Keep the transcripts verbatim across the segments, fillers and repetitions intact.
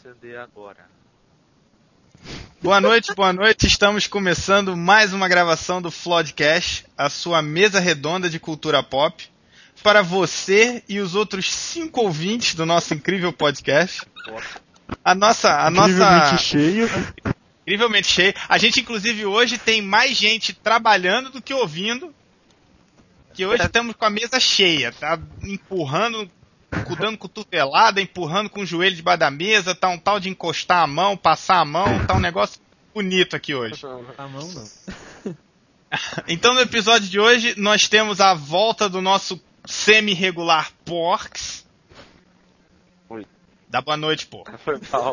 acender agora. Boa noite, boa noite. Estamos começando mais uma gravação do Flodcast, a sua mesa redonda de cultura pop, para você e os outros cinco ouvintes do nosso incrível podcast. A nossa, a incrivelmente nossa cheio. Incrivelmente cheio. A gente, inclusive, hoje tem mais gente trabalhando do que ouvindo. Que hoje estamos com a mesa cheia, tá? Empurrando, dando cotovelada, empurrando com o joelho debaixo da mesa, tá um tal de encostar a mão, passar a mão, tá um negócio bonito aqui hoje. A mão não. Então, no episódio de hoje, nós temos a volta do nosso semi-regular Porks. Oi. Dá boa noite, pô. Foi mal.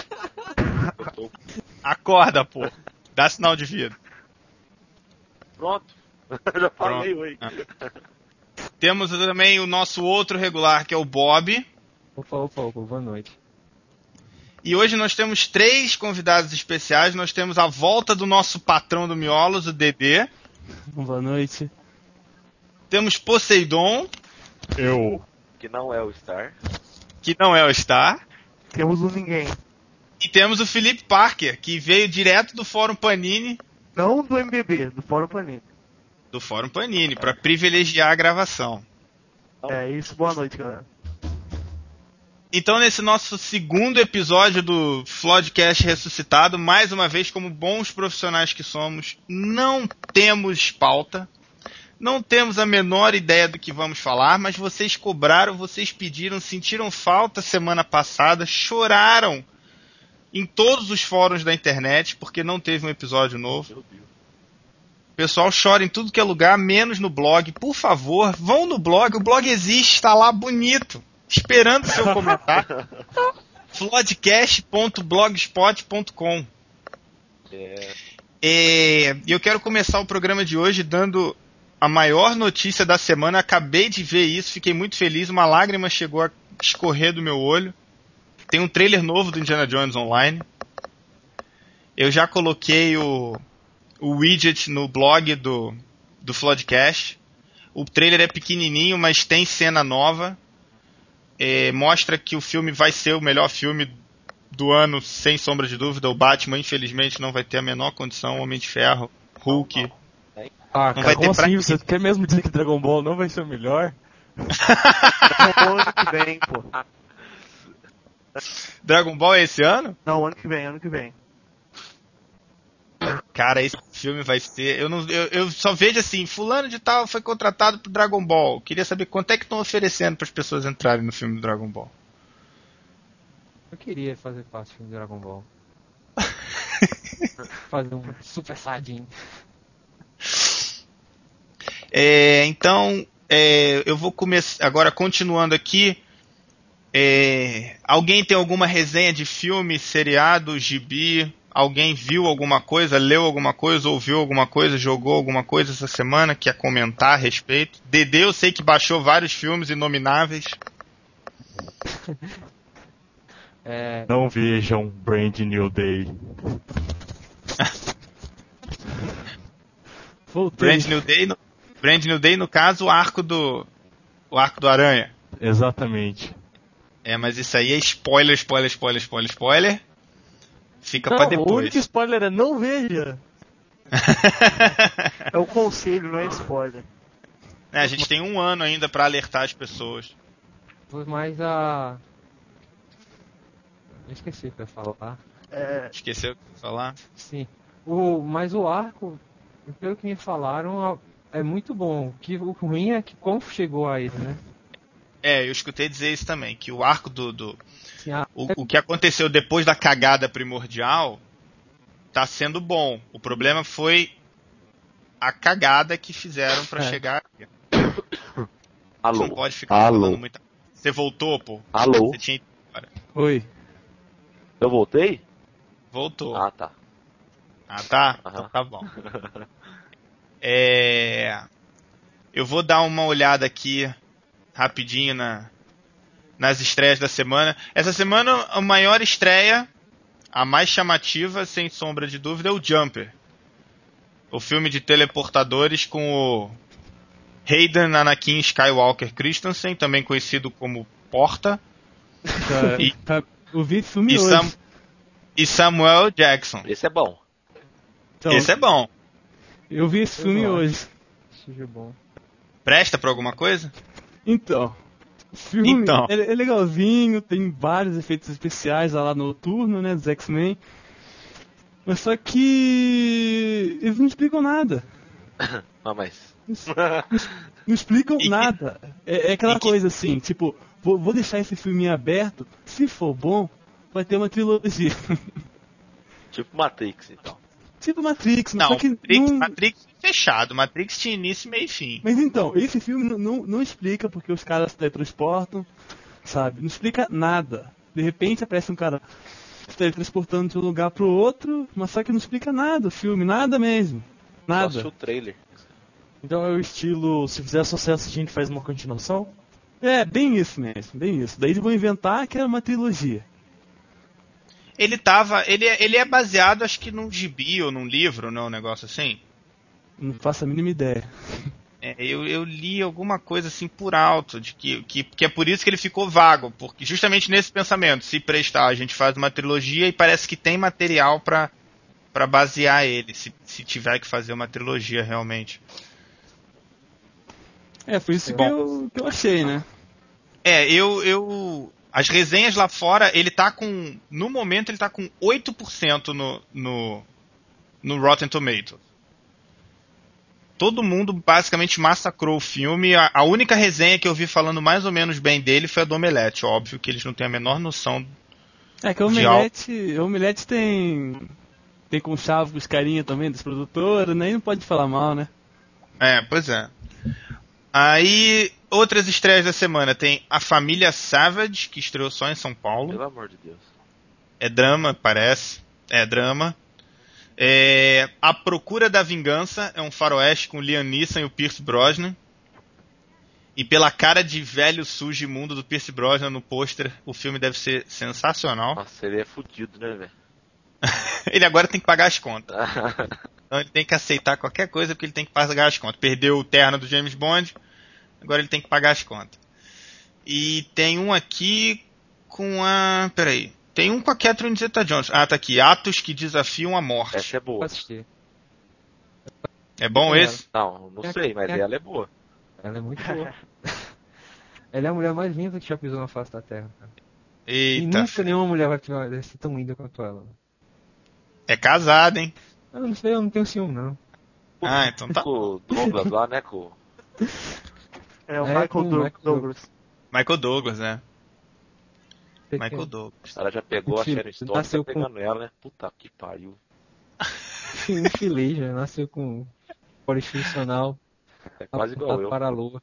Acorda, pô. Dá sinal de vida. Pronto. Já falei, Pronto. oi. Ah. Temos também o nosso outro regular, que é o Bob. Opa, opa, opa, boa noite. E hoje nós temos três convidados especiais. Nós temos a volta do nosso patrão do Miolos, o Dedê. Boa noite. Temos Poseidon, Eu. Que não é o Star. que não é o Star. Temos um ninguém. E temos o Felipe Parker, que veio direto do Fórum Panini, Não do M B B, do Fórum Panini. do Fórum Panini, para privilegiar a gravação. É isso, boa noite, galera. Então, nesse nosso segundo episódio do Flodcast ressuscitado, mais uma vez, como bons profissionais que somos, não temos pauta, não temos a menor ideia do que vamos falar, mas vocês cobraram, vocês pediram, sentiram falta semana passada, choraram em todos os fóruns da internet, porque não teve um episódio novo. Meu Deus. O pessoal chora em tudo que é lugar, menos no blog. Por favor, vão no blog, o blog existe, está lá bonito, esperando o seu comentário. flodcast ponto blogspot ponto com. É. E eu quero começar o programa de hoje dando a maior notícia da semana. Acabei de ver isso, fiquei muito feliz, uma lágrima chegou a escorrer do meu olho. Tem um trailer novo do Indiana Jones Online. Eu já coloquei o, o widget no blog do, do Flodcast. O trailer é pequenininho, mas tem cena nova. É, mostra que o filme vai ser o melhor filme do ano, sem sombra de dúvida. O Batman, infelizmente, não vai ter a menor condição. Homem de Ferro, Hulk. Ah, Não cara, vai como ter pra assim? quê? Você quer mesmo dizer que Dragon Ball não vai ser o melhor? Não, ano que vem, pô. Dragon Ball é esse ano? Não, ano que vem, ano que vem. Cara, esse filme vai ser... Eu, não, eu, eu só vejo assim, fulano de tal foi contratado pro Dragon Ball. Queria saber quanto é que estão oferecendo para as pessoas entrarem no filme do Dragon Ball. Eu queria fazer parte do Dragon Ball. Fazer um Super Saiyajin. É, então, é, eu vou começar... Agora, continuando aqui... É, alguém tem alguma resenha de filme, seriado, gibi? Alguém viu alguma coisa, leu alguma coisa, ouviu alguma coisa, jogou alguma coisa essa semana? Quer comentar a respeito? Dedê, eu sei que baixou vários filmes inomináveis. É, Não vejam Brand New Day. voltei. Brand New Day, no, Brand New Day, no caso, o arco do o arco do Aranha. Exatamente. É, mas isso aí é spoiler, spoiler, spoiler, spoiler, spoiler. Fica Não, pra o depois. único spoiler é não veja. É o conselho, não é spoiler. É, a gente tem um ano ainda pra alertar as pessoas. Foi mais a... Eu esqueci o que eu ia falar. É, Esqueceu o que eu ia falar? Sim. O, mas o arco, pelo que me falaram, é muito bom. Que, o ruim é que como chegou a ele, né? É, eu escutei dizer isso também, que o arco do... do Assim, a- o, o que aconteceu depois da cagada primordial tá sendo bom. O problema foi a cagada que fizeram pra É. chegar aqui. Não Alô. pode ficar Alô. falando muita... Você voltou, pô? Alô. Você tinha ido embora. Oi. Eu voltei? Voltou. Ah, tá. Ah, tá? Aham. Então tá bom. É... Eu vou dar uma olhada aqui rapidinho na... nas estreias da semana. Essa semana a maior estreia, a mais chamativa, sem sombra de dúvida, é o Jumper. O filme de teleportadores com o Hayden Anakin Skywalker Christensen, também conhecido como Porta. Tá, E- tá- Eu vi esse filme E, hoje. Sam- e Samuel Jackson. Esse é bom. Então, Esse é bom. Eu vi esse filme Eu gosto. hoje. Seja bom. Presta pra alguma coisa? Então, o filme Então. É, é legalzinho, tem vários efeitos especiais lá no Noturno, né, dos X-Men. Mas só que eles não explicam nada. Não, mas. Não explicam E- nada. É, é aquela e que- coisa assim, tipo, vou, vou deixar esse filme aberto, se for bom, vai ter uma trilogia. Tipo Matrix, então. Tipo Matrix, Não, só que Matrix, não... Matrix fechado. Matrix tinha início, meio e fim. Mas então, esse filme não, não, não explica porque os caras se teletransportam, sabe? Não explica nada. De repente aparece um cara se teletransportando de um lugar pro outro, mas só que não explica nada o filme, nada mesmo. Só Nada. assistiu o trailer. Então é o estilo, se fizer sucesso a gente faz uma continuação? É, bem isso mesmo, bem isso. Daí eles vão inventar que é uma trilogia. Ele tava. Ele, é- ele é baseado, acho que num gibi ou num livro, não? Um negócio assim. Não faço a mínima ideia. É, eu, eu li alguma coisa assim por alto, de que, que, que é por isso que ele ficou vago, porque justamente nesse pensamento, se prestar, a gente faz uma trilogia e parece que tem material pra, pra basear ele, se, se tiver que fazer uma trilogia realmente. É, foi isso que Bom. eu, que eu achei, né? É, eu, eu. As resenhas lá fora, ele tá com. No momento, ele tá com oito por cento no, no, no Rotten Tomatoes. Todo mundo basicamente massacrou o filme. A, a única resenha que eu vi falando mais ou menos bem dele foi a do Omelete. Óbvio que eles não têm a menor noção. É que o De Omelete, o Omelete tem. Tem com chave com os carinha também dos produtores, né? E não pode falar mal, né? É, pois é. Aí, outras estreias da semana. Tem A Família Savage, que estreou só em São Paulo. Pelo amor de Deus. É drama, parece. É drama. É, A Procura da Vingança é um faroeste com o Liam Neeson e o Pierce Brosnan. E pela cara de velho sujo imundo do Pierce Brosnan no pôster, o filme deve ser sensacional. Nossa, ele é fudido, né, velho? Ele agora tem que pagar as contas. Então ele tem que aceitar qualquer coisa porque ele tem que pagar as contas. Perdeu o terno do James Bond, agora ele tem que pagar as contas. E tem um aqui com a... Peraí. Tem um com a Catherine Zeta-Jones. Ah, tá aqui. Atos que desafiam a morte. Essa é Vou boa. assistir. É bom É. esse? Não, não sei, mas ela é boa. Ela é muito boa. Ela é a mulher mais linda que já pisou na face da Terra, cara. E Eita. nunca nenhuma mulher vai vai ser tão linda quanto ela. É casado, hein? Eu não sei, eu não tenho ciúme, não. Ah, então tá. Com o Douglas lá, né? Com... É o É, Michael com o Doug- Michael Douglas. Michael Douglas, né? Pequeno. Michael Douglas. Ela já pegou a Filho, Sharon Stone, nasceu tá com- pegando ela, né? Puta que pariu. Infeliz, já nasceu com polifuncional. É quase igual eu. Para a lua.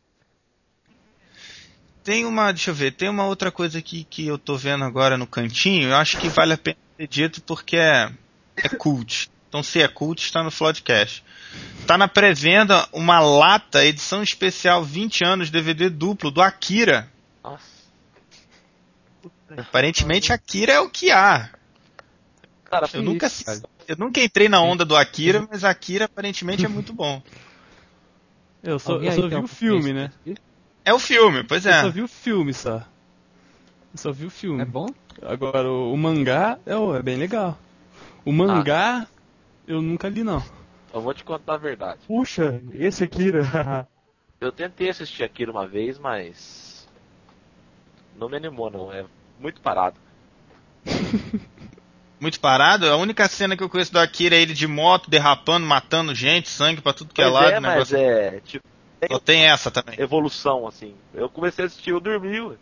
Tem uma, deixa eu ver, tem uma outra coisa aqui que eu tô vendo agora no cantinho, eu acho que vale a pena ser dito porque é, é cult. Então se é cult, está no Floodcast. Tá na pré-venda uma lata, edição especial vinte anos, D V D duplo do Akira. Nossa. Aparentemente Akira é o que há. Cara, Eu Que nunca, isso, cara? eu nunca entrei na onda do Akira, mas Akira aparentemente é muito bom. Eu só, Alguém eu aí só tem vi o algum filme, conhecimento né? disso? É o filme, pois Eu só é. vi o filme, só. Eu só vi o filme. É bom? Agora, o, o mangá é, o- é bem legal. O mangá, eu nunca li, não. eu vou te contar a verdade. Puxa, esse Akira. Eu tentei assistir aquilo uma vez, mas... não me animou, não. É muito parado. Muito parado. A única cena que eu conheço do Akira é ele de moto, derrapando, matando gente, sangue pra tudo que é Pois lado. é, mas negócio... é... tipo, Só tem essa também. evolução, assim. Eu comecei a assistir, eu dormi, ué.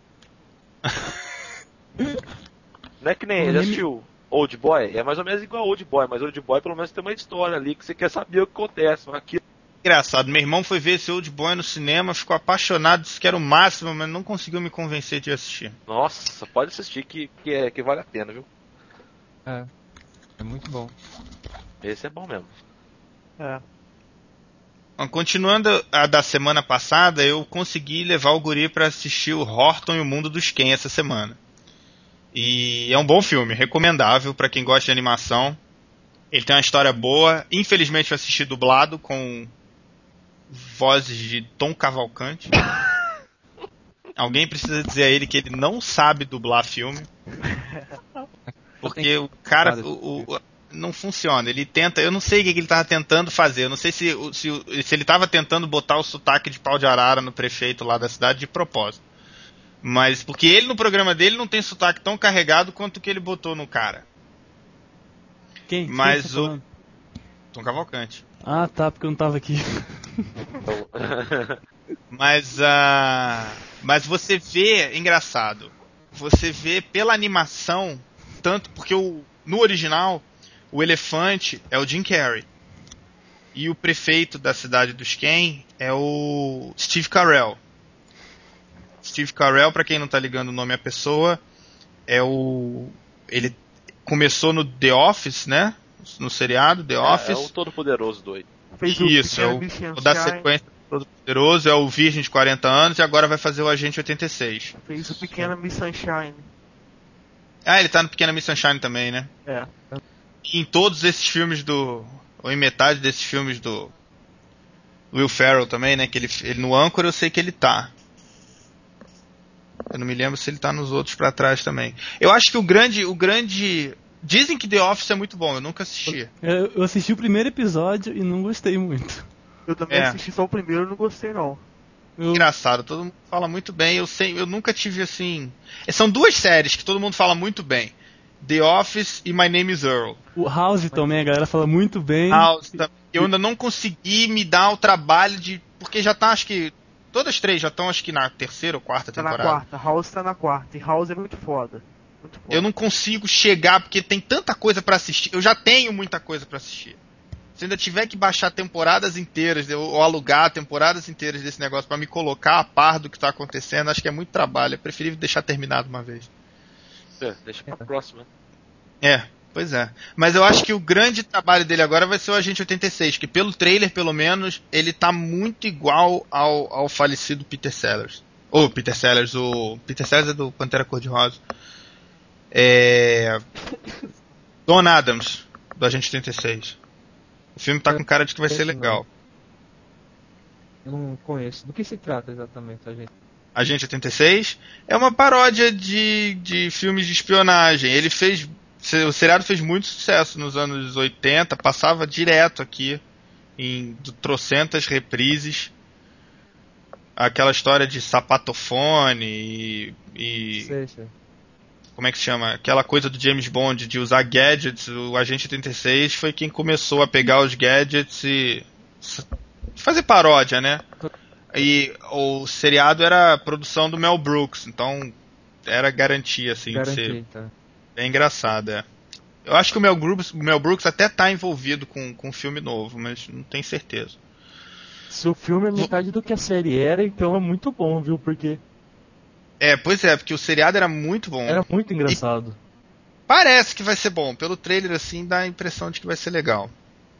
Não é que nem... O Já anime- assistiu Old Boy? É mais ou menos igual Old Boy, mas Old Boy pelo menos tem uma história ali que você quer saber o que acontece. Mas aqui... Engraçado, meu irmão foi ver esse Old Boy no cinema, ficou apaixonado, disse que era o máximo, mas não conseguiu me convencer de assistir. Nossa, pode assistir que, que, é, que vale a pena, viu? É. É muito bom. Esse é bom mesmo. É. Bom, continuando a da semana passada, eu consegui levar o guri pra assistir o Horton e o Mundo dos Ken essa semana. E é um bom filme, recomendável pra quem gosta de animação. Ele tem uma história boa. Infelizmente eu assisti dublado com vozes de Tom Cavalcante. Alguém precisa dizer a ele que ele não sabe dublar filme. Porque o cara o, o, não funciona. Ele tenta. Eu não sei o que ele tava tentando fazer. Eu não sei se, se, se ele tava tentando botar o sotaque de pau de arara no prefeito lá da cidade de propósito. Mas porque ele no programa dele não tem sotaque tão carregado quanto o que ele botou no cara. Quem? Mas Quem tá o falando? Tom Cavalcante. Ah, tá, porque eu não tava aqui. Mas uh, mas você vê, é engraçado. Você vê pela animação, tanto porque o, no original o elefante é o Jim Carrey e o prefeito da cidade dos Ken é o Steve Carell. Steve Carell, pra quem não tá ligando o nome à pessoa, é o ele começou no The Office, né? No seriado The Office. É, é o Todo-Poderoso doido. Fez o Isso, é o, Pequena Miss o da Sunshine, sequência do Todo-Poderoso, é o Virgem de quarenta anos e agora vai fazer o Agente oitenta e seis. Fez o Pequena Miss Sunshine. Ah, ele tá no Pequena Miss Sunshine também, né? É. E em todos esses filmes do... ou em metade desses filmes do Will Ferrell também, né? Que ele, ele no Âncora eu sei que ele tá. Eu não me lembro se ele tá nos outros pra trás também. Eu acho que o grande... o grande... Dizem que The Office é muito bom, eu nunca assisti. Eu, eu assisti o primeiro episódio e não gostei muito. Eu também É. assisti só o primeiro e não gostei não. Eu, Engraçado, todo mundo fala muito bem. Eu sei, eu nunca tive assim. São duas séries que todo mundo fala muito bem: The Office e My Name is Earl. o House também, a galera fala muito bem. House, tá- eu ainda não consegui me dar o trabalho de. Porque já tá, acho que. Todas três já estão, acho que na terceira ou quarta Tá na temporada. quarta, House tá na quarta. E House é muito foda. Muito foda. Eu não consigo chegar porque tem tanta coisa pra assistir. Eu já tenho muita coisa pra assistir. Se ainda tiver que baixar temporadas inteiras ou, ou alugar temporadas inteiras desse negócio pra me colocar a par do que tá acontecendo, acho que é muito trabalho. É preferível deixar terminado uma vez. É, deixa pra próxima. É, pois é. Mas eu acho que o grande trabalho dele agora vai ser o Agente oitenta e seis, que pelo trailer, pelo menos, ele tá muito igual ao, ao falecido Peter Sellers. Ou Peter Sellers, o Peter Sellers é do Pantera Cor-de-Rosa. É... Don Adams, do Agente oitenta e seis. O filme tá com cara de que vai ser legal. Eu não conheço. Do que se trata exatamente, a gente? Agente oitenta e seis é uma paródia de, de filmes de espionagem. Ele fez... O seriado fez muito sucesso nos anos oitenta, passava direto aqui em trocentas reprises. Aquela história de sapatofone e, e Sei, sei. como é que se chama? Aquela coisa do James Bond de usar gadgets. O Agente oitenta e seis foi quem começou a pegar os gadgets e fazer paródia, né? E o seriado era a produção do Mel Brooks, então era garantia assim de Garantia, ser então. bem engraçado, é. Eu acho que o Mel Brooks, o Mel Brooks até tá envolvido com, com um filme novo, mas não tenho certeza. Se o filme é metade do que a série era, então é muito bom, viu? Porque É, pois é, porque o seriado era muito bom. era muito engraçado. Parece que vai ser bom. Pelo trailer assim dá a impressão de que vai ser legal.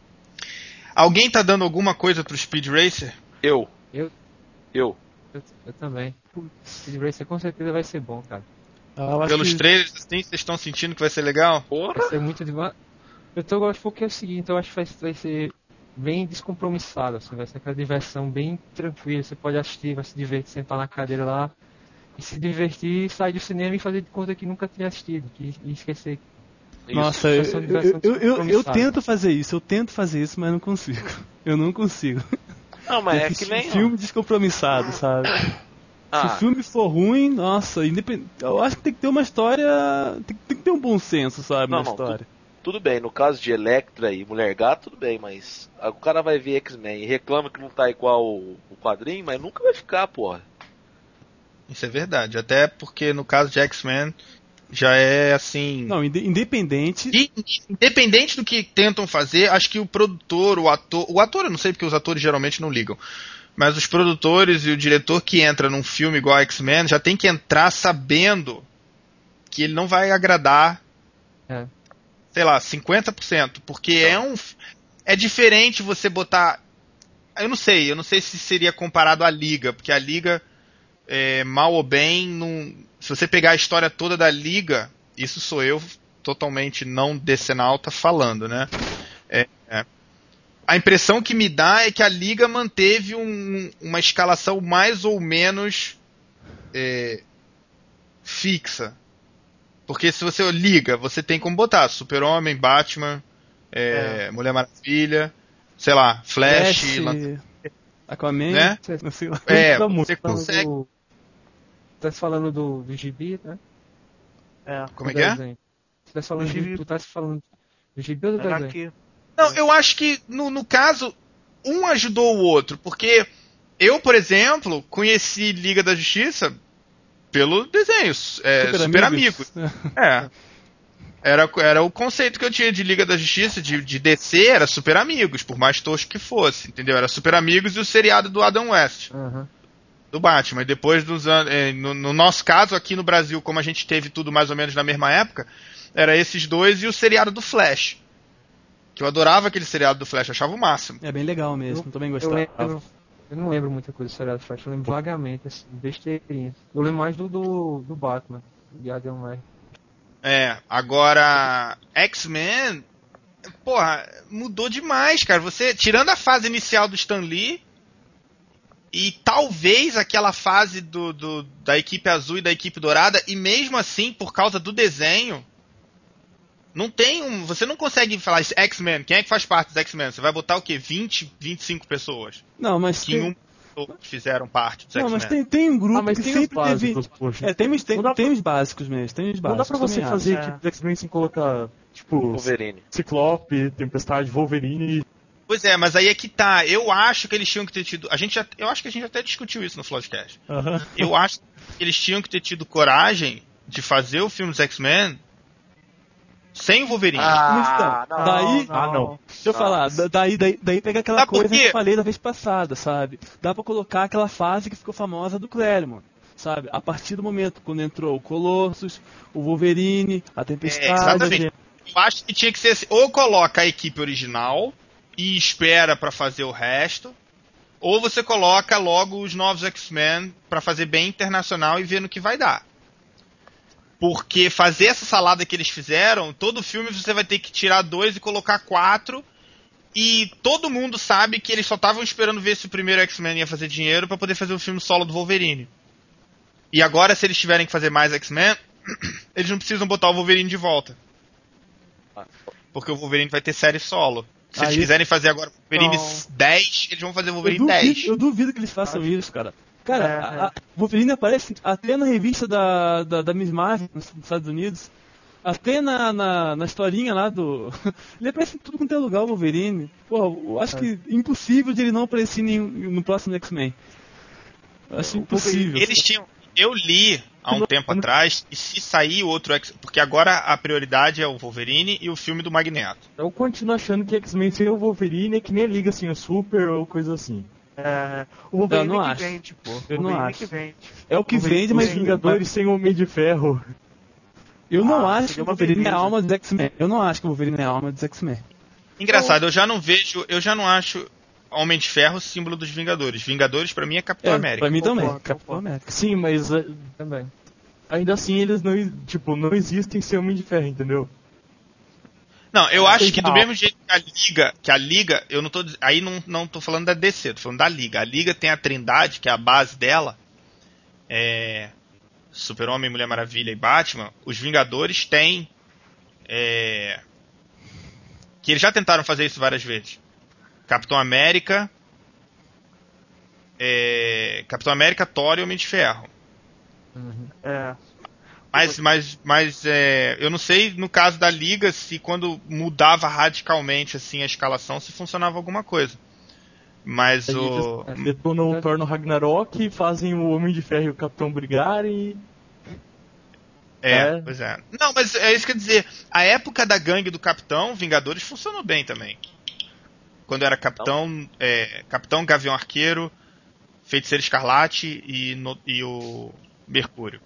Alguém tá dando alguma coisa pro Speed Racer? Eu. Eu? Eu. Eu, eu também. Speed Racer com certeza vai ser bom, cara. Ah, eu acho Pelos que- trailers assim, vocês estão sentindo que vai ser legal? Porra. Vai ser muito demais. Eu tô gosto porque é o seguinte, eu acho que vai, vai ser bem descompromissado, assim, vai ser aquela diversão bem tranquila, você pode assistir, vai se divertir, sentar na cadeira lá e se divertir, sair do cinema e fazer de conta que nunca tinha assistido, que, e esquecer. Nossa, eu, Isso, eu, diversão eu, eu, eu descompromissada. tento fazer isso, eu tento fazer isso, mas não consigo. Eu não consigo. Não, mas é que Assistir nem. filme descompromissado, sabe? Se Ah, o filme for ruim, nossa, independ... eu acho que tem que ter uma história. Tem, tem que ter um bom senso, sabe, Não, na não, história. tudo bem, no caso de Electra e Mulher Gato, tudo bem, mas o cara vai ver X-Men e reclama que não tá igual o, o quadrinho, mas nunca vai ficar, porra. Isso é verdade. Até porque no caso de X-Men já é assim. Não, inde- independente. E, independente do que tentam fazer, acho que o produtor, o ator. O ator eu não sei porque os atores geralmente não ligam. Mas os produtores e o diretor que entra num filme igual a X-Men já tem que entrar sabendo que ele não vai agradar, É. sei lá, cinquenta por cento. Porque é um. É diferente você botar. Eu não sei, eu não sei se seria comparado à Liga, porque a Liga, é, mal ou bem, não, se você pegar a história toda da Liga, isso sou eu totalmente não decenalta falando, né? É, é. A impressão que me dá é que a Liga manteve um- uma escalação mais ou menos é, fixa. Porque se você liga, você tem como botar Super-Homem, Batman, é, é. Mulher Maravilha, sei lá, Flash, Flash Lan- Aquaman, né? não sei lá. É, Tá muito você consegue. do- Tá falando do, do gibi, né? É. Como é Do que é? desenho. Tu tá falando Do gibi. de, tu tá falando do gibi ou do Era desenho? aqui. Não, eu acho que no, no caso, um ajudou o outro, porque eu, por exemplo, conheci Liga da Justiça pelo desenho, é, Super, Super Amigos. É. Era, era o conceito que eu tinha de Liga da Justiça, de, de D C, era Super Amigos, por mais tosco que fosse, entendeu? Era Super Amigos e o seriado do Adam West, Aham. do Batman. E depois, dos, anos, no, no nosso caso, aqui no Brasil, como a gente teve tudo mais ou menos na mesma época, era esses dois e o seriado do Flash. Que eu adorava aquele seriado do Flash, achava o máximo. É bem legal mesmo, Eu- também Eu, gostava. lembro, eu não lembro muita coisa do seriado do Flash, eu lembro vagamente, assim, besteirinha. Eu lembro mais do, do, do Batman, de Adam West. É, agora, X-Men, porra, mudou demais, cara. Você, tirando a fase inicial do Stan Lee, e talvez aquela fase do, do, da equipe azul e da equipe dourada, e mesmo assim, por causa do desenho, não tem um. Você não consegue falar isso, X-Men, quem é que faz parte dos X-Men? Você vai botar o quê? vinte, vinte e cinco pessoas. Não, mas Que tem, em um fizeram parte dos não, mas X-Men. tem, tem um grupo Ah, mas que tem os sempre teve... básicos, poxa. É, tem, os- tem, Não dá tem pra- os básicos mesmo, tem os Não dá básicos. pra você também fazer acho. é. equipe do X-Men sem colocar, tipo, Wolverine. Ciclope, Tempestade, Wolverine. Pois é, mas aí é que tá. Eu acho que eles tinham que ter tido. A gente já, eu acho que a gente até discutiu isso no Floodcast. Aham. Eu acho que eles tinham que ter tido coragem de fazer o filme dos X-Men sem o Wolverine. Ah, Então, não, daí- Ah, não. Deixa eu falar, da- daí, daí, daí pega aquela Sabe por coisa quê? que eu falei da vez passada, sabe? Dá pra colocar aquela fase que ficou famosa do Claremont, sabe? A partir do momento quando entrou o Colossus, o Wolverine, a É, Tempestade... exatamente. Eu acho que tinha que ser assim, ou coloca a equipe original e espera pra fazer o resto, ou você coloca logo os novos X-Men pra fazer bem internacional e ver no que vai dar. Porque fazer essa salada que eles fizeram, todo filme você vai ter que tirar dois e colocar quatro, e todo mundo sabe que eles só estavam esperando ver se o primeiro X-Men ia fazer dinheiro pra poder fazer o filme solo do Wolverine. E agora, se eles tiverem que fazer mais X-Men, eles não precisam botar o Wolverine de volta. Porque o Wolverine vai ter série solo. Se eles Aí- quiserem fazer agora o Wolverine Não. dez, eles vão fazer o Eu Wolverine dez. duvido, eu duvido que eles façam isso, cara. Cara, É, a, a Wolverine aparece até na revista da, da, da Miss Marvel nos Estados Unidos. Até na, na, na historinha lá do... Ele aparece em tudo quanto é lugar, o Wolverine. Pô, eu acho que é impossível de ele não aparecer em- no próximo X-Men. Eu acho impossível. Eles tinham. Eu li há um tempo atrás, e se sair outro X. Porque agora a prioridade é o Wolverine e o filme do Magneto. Eu continuo achando que X-Men sem o Wolverine é que nem liga assim, o Super ou coisa assim. É, o Wolverine Eu não que acho. vende, pô. Eu o não Wolverine acho. que vende. É o que Wolverine- vende, Os mas Vingadores sem o Homem de Ferro. eu não Ah, acho que seria o uma Wolverine é a beleza. alma dos X-Men. Eu não acho que o Wolverine é a alma dos X-Men. Engraçado, eu já não vejo. Eu já não acho Homem de Ferro símbolo dos Vingadores. Vingadores pra mim é Capitão É, América. pra mim também. Concordo, Capitão concordo. América. Sim, mas eh, Também. ainda assim eles não, tipo, não existem sem Homem de Ferro, entendeu? Não, eu Ah, acho tem que do que- mesmo jeito que a Liga, que a Liga, eu não tô, diz- aí não, não tô falando da D C, tô falando da Liga. A Liga tem a Trindade, que é a base dela, é Super-Homem, Mulher Maravilha e Batman. Os Vingadores têm, é, que eles já tentaram fazer isso várias vezes. Capitão América, é, Capitão América, Thor e Homem de Ferro. É. Mas, mas, mas é, eu não sei no caso da Liga se quando mudava radicalmente assim a escalação se funcionava alguma coisa. Mas Aí o eles detonam o Thor no Ragnarok, fazem o Homem de Ferro e o Capitão brigarem é, é. pois é. Não, mas é isso que eu ia dizer. A época da gangue do Capitão Vingadores funcionou bem também. Quando era Capitão, é, Capitão Gavião Arqueiro, Feiticeiro Escarlate e, no- e o Mercúrio.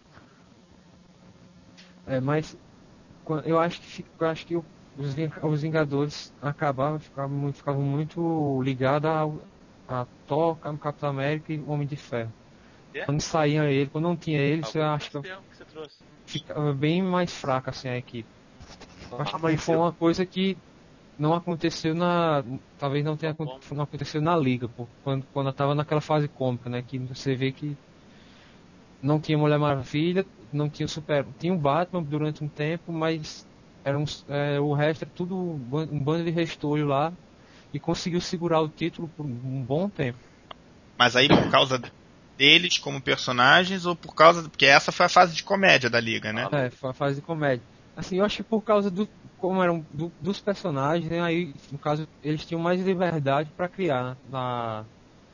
É, mas quan- eu acho que, fi- eu acho que o- os, Ving- os Vingadores acabavam, ficavam muito, ficavam muito ligados ao- a Thor, Cap- Capitão América e Homem de Ferro. É? Quando saía ele, quando não tinha ele, eu acho que que você trouxe? ficava bem mais fraca assim a equipe. Eu acho Ah, que mas foi eu- uma coisa que não aconteceu na. Talvez não tenha acon- não aconteceu na liga, pô, quando, quando eu tava naquela fase cômica, né? Que você vê que não tinha Mulher Maravilha, não tinha o Super... Tinha o Batman durante um tempo, mas era um, é, o resto era tudo um ban- um bando de restolho lá. E conseguiu segurar o título por um bom tempo. Mas aí por causa deles como personagens ou por causa... Porque essa foi a fase de comédia da Liga, né? É, foi a fase de comédia. Assim, eu acho que por causa do... Como eram do, dos personagens, né, aí, no caso, eles tinham mais liberdade para criar na...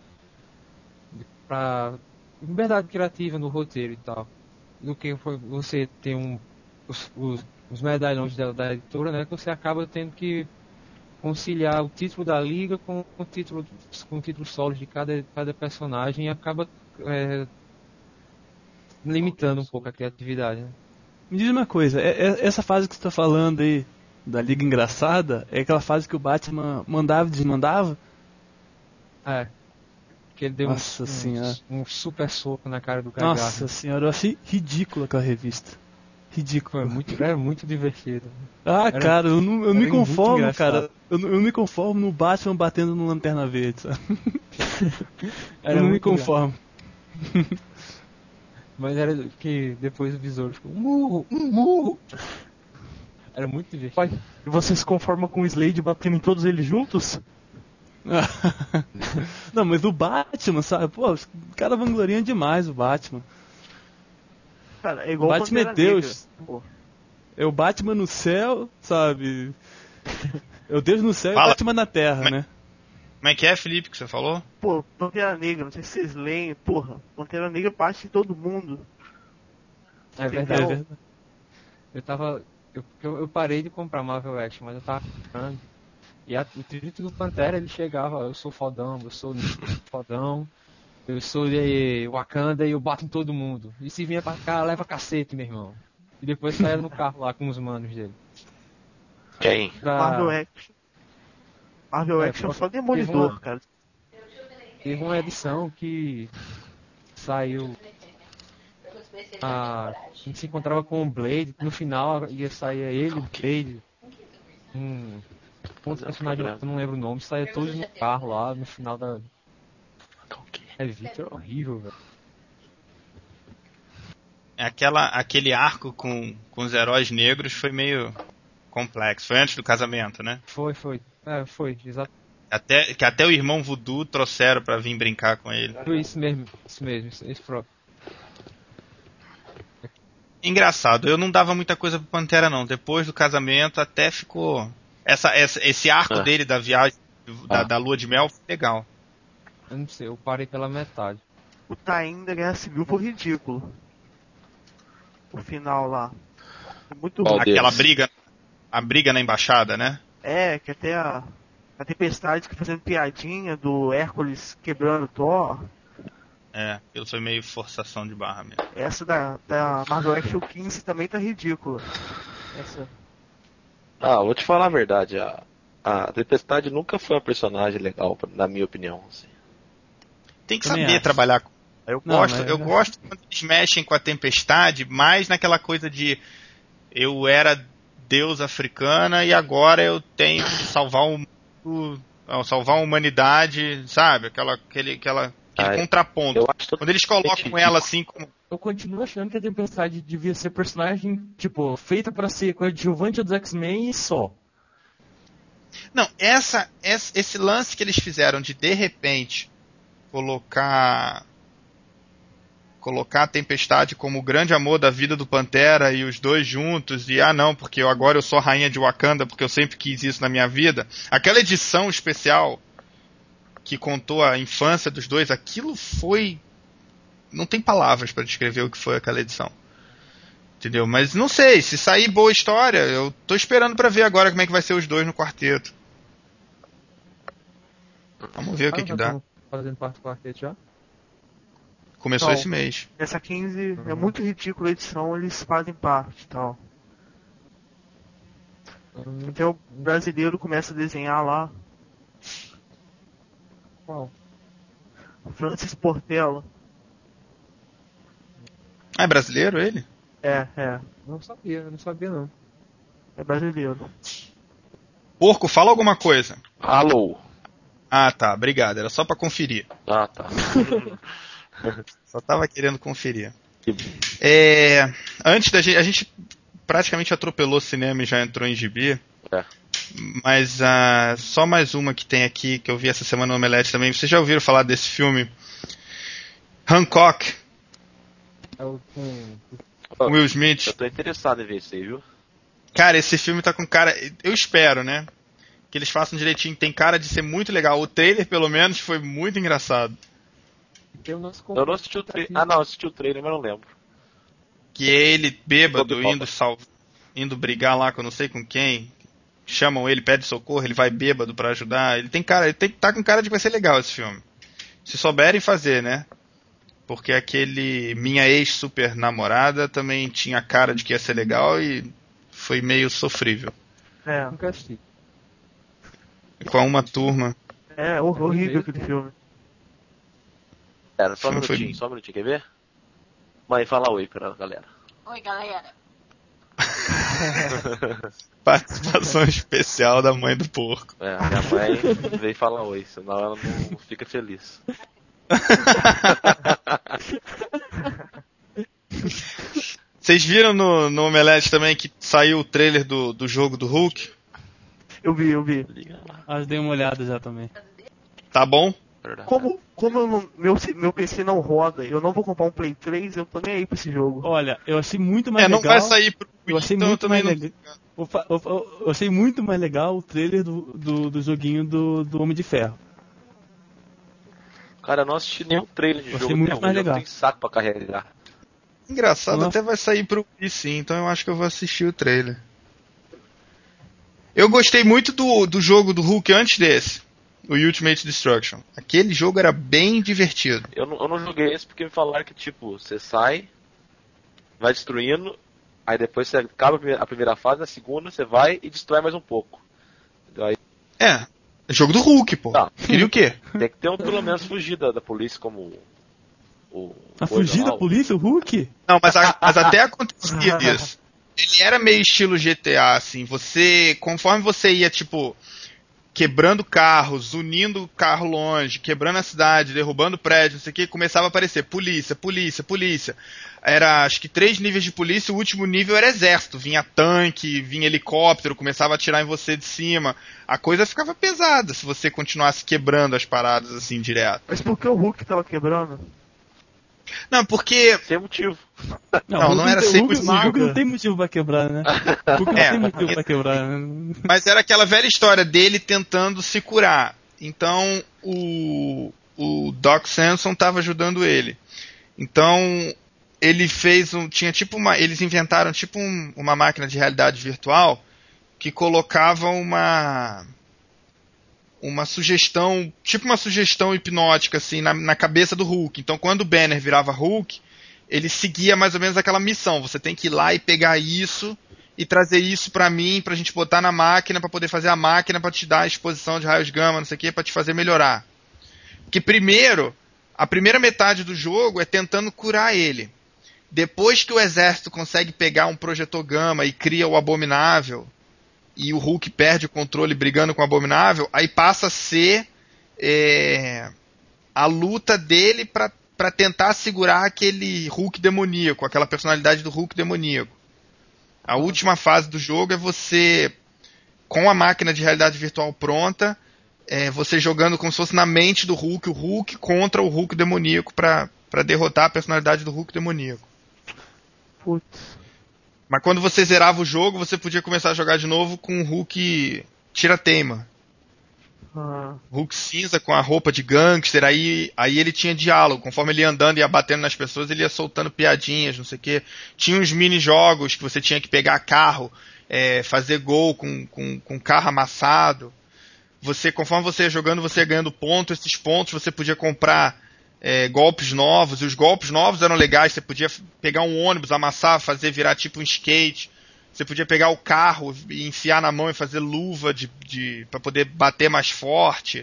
Pra... Liberdade criativa no roteiro e tal. Do que foi você ter um... Os, os, os medalhões da, da editora, né? Que você acaba tendo que conciliar o título da liga com o título com o título solo de cada, cada personagem e acaba é, limitando um pouco a criatividade, né? Me diz uma coisa, é- é- essa fase que você tá falando aí, da Liga Engraçada, é aquela fase que o Batman mandava e desmandava? É. Que ele deu um, Nossa senhora. um, um super soco na cara do Cagarro. Nossa senhora, eu achei ridícula aquela revista. Ridícula. Foi muito, era muito divertido. Ah, Era- cara, eu não, eu não me era muito conformo, engraçado. cara. Eu, não- eu não me conformo no Batman batendo no Lanterna Verde, sabe? Era eu não me muito conformo. Mas era que depois o besouro ficou um murro, um murro. Era muito divertido. Pai, e você se conforma com o Slade batendo em todos eles juntos? Não, mas o Batman, sabe? Pô, os caras vangloriam demais o Batman. Cara, é igual O Batman é Pantera Deus. Negra, pô. É o Batman no céu, sabe? É o Deus no céu e o Fala. Batman na terra, Mas- né? Como é que é, Felipe, que você falou? Pô, Pantera Negra, não sei se vocês leem, porra. Pantera Negra parte de todo mundo. É É verdade. verdade. Eu tava. Eu, eu, eu parei de comprar Marvel Action, mas eu tava comprando. E a, o título do Pantera ele chegava, eu sou fodão, eu sou fodão, eu sou de Wakanda e eu bato em todo mundo. E se vinha pra cá, leva cacete, meu irmão. E depois saia no carro lá com os manos dele. Quem? Pra- Marvel Action. Marvel É, Action pô, só teve Demolidor, uma- cara. Teve uma edição que saiu. A, a gente se encontrava com o Blade, no final ia sair ele, o Blade, um outro personagem, eu não lembro o nome, saia todos no carro lá no final da. É Victor horrível, velho. Aquela, aquele arco com, com os heróis negros foi meio complexo. Foi antes do casamento, né? Foi, foi. É, foi, exato. Até, que até o irmão Voodoo trouxeram pra vir brincar com ele. Foi isso mesmo, isso mesmo, isso, esse próprio. Engraçado, eu não dava muita coisa pro Pantera não. Depois do casamento até ficou... Essa, essa- esse arco Ah. dele da viagem, da, Ah. da lua de mel, foi legal. Eu não sei, eu parei pela metade. O Taim da Guerra Civil foi ridículo. O final lá. Foi muito Qual ruim. deles? Aquela briga, a briga na embaixada, né? É, que até a, a Tempestade que fazendo piadinha do Hércules quebrando Thor. É, aquilo foi meio forçação de barra mesmo. Essa da, da Marvel Action quinze também tá ridícula. Essa. Ah, vou te falar a verdade. A, a Tempestade nunca foi uma personagem legal, na minha opinião. Assim. Tem que Também saber acho. trabalhar com. Eu Não, gosto, mas- eu gosto quando eles mexem com a tempestade, mais naquela coisa de eu era deus africana e agora eu tenho que salvar o mundo, não, salvar a humanidade, sabe? Aquela, aquele, aquela, aquele Ah, contraponto. Eu acho Quando eles colocam ridículo. ela assim como. Eu continuo achando que a Tempestade devia ser personagem, tipo, feita pra ser coadjuvante dos X-Men e só. Não, essa, essa, esse lance que eles fizeram de de repente colocar colocar a Tempestade como o grande amor da vida do Pantera e os dois juntos e ah não, porque eu agora eu sou a rainha de Wakanda porque eu sempre quis isso na minha vida. Aquela edição especial que contou a infância dos dois, aquilo foi, não tem palavras para descrever o que foi aquela edição. Entendeu? Mas não sei, se sair boa história, eu tô esperando pra ver agora como é que vai ser os dois no quarteto. Vamos ver o que Ah, que já dá. tão fazendo parte do quarteto já? Começou Não. esse mês. Essa quinze é muito ridícula a edição, eles fazem parte e tal. Hum, Até o brasileiro começa a desenhar lá. Qual? O Francis Portela. Ah, é brasileiro ele? É, é. Não sabia, eu não sabia não. É brasileiro. Porco, fala alguma coisa. Alô. Ah, tá, obrigado. Era só pra conferir. Ah, tá. Só tava querendo conferir. É, antes da gente, a gente praticamente atropelou o cinema e já entrou em gibi. É. Mas uh, só mais uma que tem aqui, que eu vi essa semana no Omelete também. Vocês já ouviram falar desse filme? Hancock, É o com. com Will Smith. Eu tô interessado em ver isso aí, viu? Cara, esse filme tá com cara... Eu espero, né? Que eles façam direitinho. Tem cara de ser muito legal. O trailer, pelo menos, foi muito engraçado. Tem o nosso Eu não assisti o trailer. Ah, não, assisti o trailer, mas não lembro. Que é ele bêbado, Todo indo, sal... indo brigar lá com não sei com quem. Chamam ele, pede socorro, ele vai bêbado pra ajudar. Ele tem cara, ele tem que tá com cara de que vai ser legal esse filme. Se souberem fazer, né? Porque aquele Minha Ex-Super Namorada também tinha cara de que ia ser legal e foi meio sofrível. É, Nunca assisti. Com uma turma. é hor- horrível aquele filme. Pera, só um Foi- foi- minutinho, só um minutinho, quer ver? Mãe, fala oi pra galera. Oi, galera. Participação especial da mãe do porco. É, minha mãe veio falar oi, senão ela não fica feliz. Vocês viram no, no Omelete também que saiu o trailer do, do jogo do Hulk? Eu vi, eu vi. Liga lá. Ah, eu dei uma olhada já também. Tá bom? Verdade. Como, como eu não- meu, meu P C não roda, eu não vou comprar um Play três, eu tô nem aí pra esse jogo. Olha, eu achei muito mais É, não legal. vai sair pro Eu achei então eu muito também mais não... legal. Eu, fa- eu, eu- eu achei muito mais legal o trailer do, do, do joguinho do, do Homem de Ferro. Cara, eu não assisti nenhum trailer de Vai jogo ser muito nenhum, mais eu legal. tenho saco pra carregar. Engraçado, Não. até vai sair pro Wii sim, então eu acho que eu vou assistir o trailer. Eu gostei muito do, do jogo do Hulk antes desse, o Ultimate Destruction. Aquele jogo era bem divertido. Eu não, eu não joguei esse porque me falaram que, tipo, você sai, vai destruindo, aí depois você acaba a primeira, a primeira fase, na segunda você vai e destrói mais um pouco. Entendeu? Aí É, é jogo do Hulk, pô. Tá. Queria o quê? tem que ter um, pelo menos fugir da, da polícia como o... A coisa fugir lá, da o- polícia, o Hulk? Não, mas, a- mas até acontecia isso. Ele era meio estilo G T A, assim. Você, conforme você ia, tipo, quebrando carros, unindo o carro longe, quebrando a cidade, derrubando prédio, não sei o que, começava a aparecer polícia, polícia, polícia. Era, acho que três níveis de polícia, o último nível era exército. Vinha tanque, vinha helicóptero, começava a atirar em você de cima. A coisa ficava pesada se você continuasse quebrando as paradas assim direto. Mas por que o Hulk tava quebrando? Não, porque Sem motivo. Não, o Hulk não era tem- o sem Hulk- motivo. O Hulk não tem motivo pra quebrar, né? O Hulk não É. tem motivo pra quebrar, né? Mas era aquela velha história dele tentando se curar. Então o, o Doc Samson estava ajudando ele. Então ele fez um. Tinha tipo uma. Eles inventaram tipo um- uma máquina de realidade virtual que colocava uma. Uma sugestão. Tipo uma sugestão hipnótica, assim, na, na cabeça do Hulk. Então quando o Banner virava Hulk, ele seguia mais ou menos aquela missão. Você tem que ir lá e pegar isso e trazer isso pra mim, pra gente botar na máquina, pra poder fazer a máquina pra te dar a exposição de raios gama, não sei o que, pra te fazer melhorar. Porque primeiro, a primeira metade do jogo é tentando curar ele. Depois que o exército consegue pegar um projetor gama e cria o Abominável, e o Hulk perde o controle brigando com o Abominável, aí passa a ser é, a luta dele pra, pra tentar segurar aquele Hulk demoníaco, aquela personalidade do Hulk demoníaco. A última fase do jogo é você, com a máquina de realidade virtual pronta, é, você jogando como se fosse na mente do Hulk, o Hulk contra o Hulk demoníaco pra, pra derrotar a personalidade do Hulk demoníaco. Putz. Mas quando você zerava o jogo, você podia começar a jogar de novo com o Hulk tira-teima. Ah, Hulk cinza com a roupa de gangster, aí, aí ele tinha diálogo. Conforme ele ia andando e ia batendo nas pessoas, ele ia soltando piadinhas, não sei o quê. Tinha uns mini-jogos que você tinha que pegar carro, é, fazer gol com, com, com carro amassado. Você, conforme você ia jogando, você ia ganhando pontos. Esses pontos você podia comprar é, golpes novos. E os golpes novos eram legais. Você podia pegar um ônibus, amassar, fazer virar tipo um skate. Você podia pegar o carro e enfiar na mão e fazer luva de, de, para poder bater mais forte.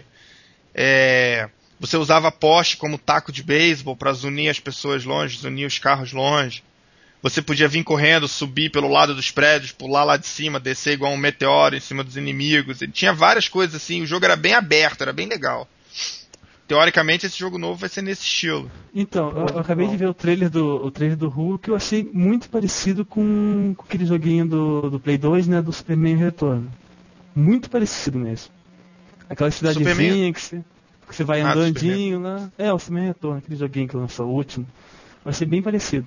É, você usava poste como taco de beisebol para zunir as pessoas longe, zunir os carros longe. Você podia vir correndo, subir pelo lado dos prédios, pular lá de cima, descer igual um meteoro em cima dos inimigos. Ele tinha várias coisas assim, o jogo era bem aberto, era bem legal. teoricamente esse jogo novo vai ser nesse estilo. Então, eu, eu acabei de ver o trailer do, o trailer do Hulk, que eu achei muito parecido com, com aquele joguinho do, do Play dois, né, do Superman Retorno. Muito parecido mesmo. Aquela cidadezinha Superman... que você, que você vai Ah, andandinho lá. É, o Superman Retorno, aquele joguinho que lançou, o último. Eu achei bem parecido.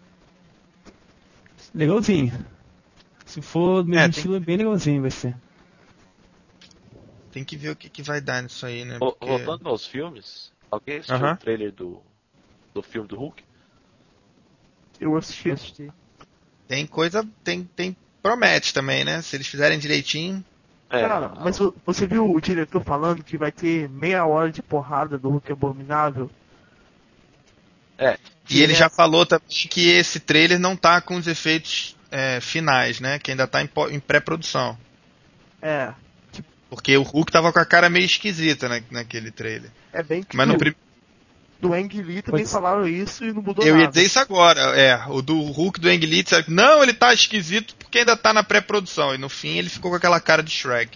Legalzinho. Se for do mesmo É, tem- estilo, é bem legalzinho vai ser. Tem que ver o que, que vai dar nisso aí, né? Vo- Porque- Voltando aos filmes, alguém assistiu Aham. o trailer do, do filme do Hulk? Eu assisti. Eu assisti. Tem coisa, tem, tem promete também, né? Se eles fizerem direitinho. É, Cara, mas vo- você viu o diretor falando que vai ter meia hora de porrada do Hulk Abominável? é, E ele é- já falou também que esse trailer não tá com os efeitos é, finais, né? Que ainda tá em, pó- em pré-produção. É, Porque o Hulk tava com a cara meio esquisita na, naquele trailer. é bem que Mas no do, prim... do Ang Lee também Pode ser. falaram isso e não mudou Eu nada. ia dizer isso agora, é. O do Hulk do Ang Lee, sabe? Não, ele tá esquisito porque ainda tá na pré-produção. E no fim ele ficou com aquela cara de Shrek.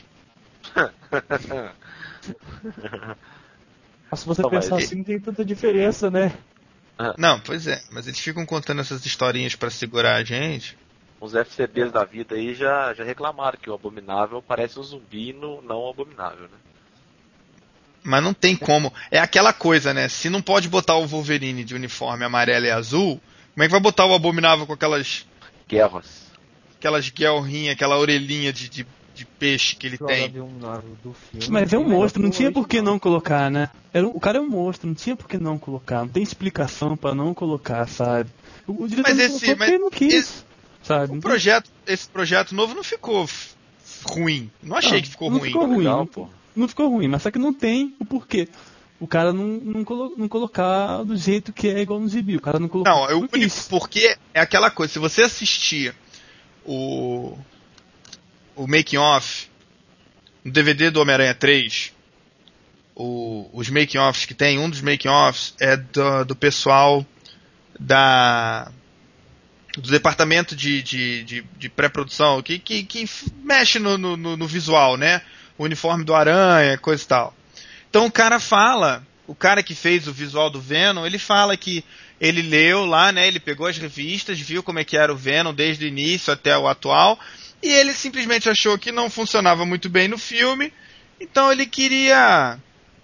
Mas se você Não, mas pensar e- assim, não tem tanta diferença, né? Não, pois é. Mas eles ficam contando essas historinhas pra segurar a gente. Os F C Bs da vida aí já, já reclamaram que o Abominável parece um zumbi no não Abominável, né? Mas não tem como. É aquela coisa, né? Se não pode botar o Wolverine de uniforme amarelo e azul, como é que vai botar o Abominável com aquelas Guerras. aquelas guelrinhas, aquela orelhinha de, de, de peixe que ele tem? Do filme, Mas é um bem melhor monstro, não que o tinha por que original. não colocar, né? Era um- o cara é um monstro, não tinha por que não colocar. Não tem explicação pra não colocar, sabe? O, o diretor Mas não esse- colocou mas porque ele não quis, esse- sabe? O Não projeto, esse projeto novo não ficou f- ruim. Não achei Não, que ficou não ruim. ficou ruim. Legal, não, pô. não ficou ruim, mas só que não tem o porquê. O cara não, não, colo- não colocar do jeito que é igual no gibi. O cara não colocou. Não, eu, não quis. porque é aquela coisa, se você assistir o o making off no D V D do Homem-Aranha três, o- os making offs que tem, um dos making offs é do, do pessoal da do departamento de, de, de, de pré-produção que, que, que f- mexe no, no, no- no visual, né? O uniforme do Aranha, coisa e tal. Então o cara fala, o cara que fez o visual do Venom, ele fala que ele leu lá, né? Ele pegou as revistas, viu como é que era o Venom desde o início até o atual, e ele simplesmente achou que não funcionava muito bem no filme, então ele queria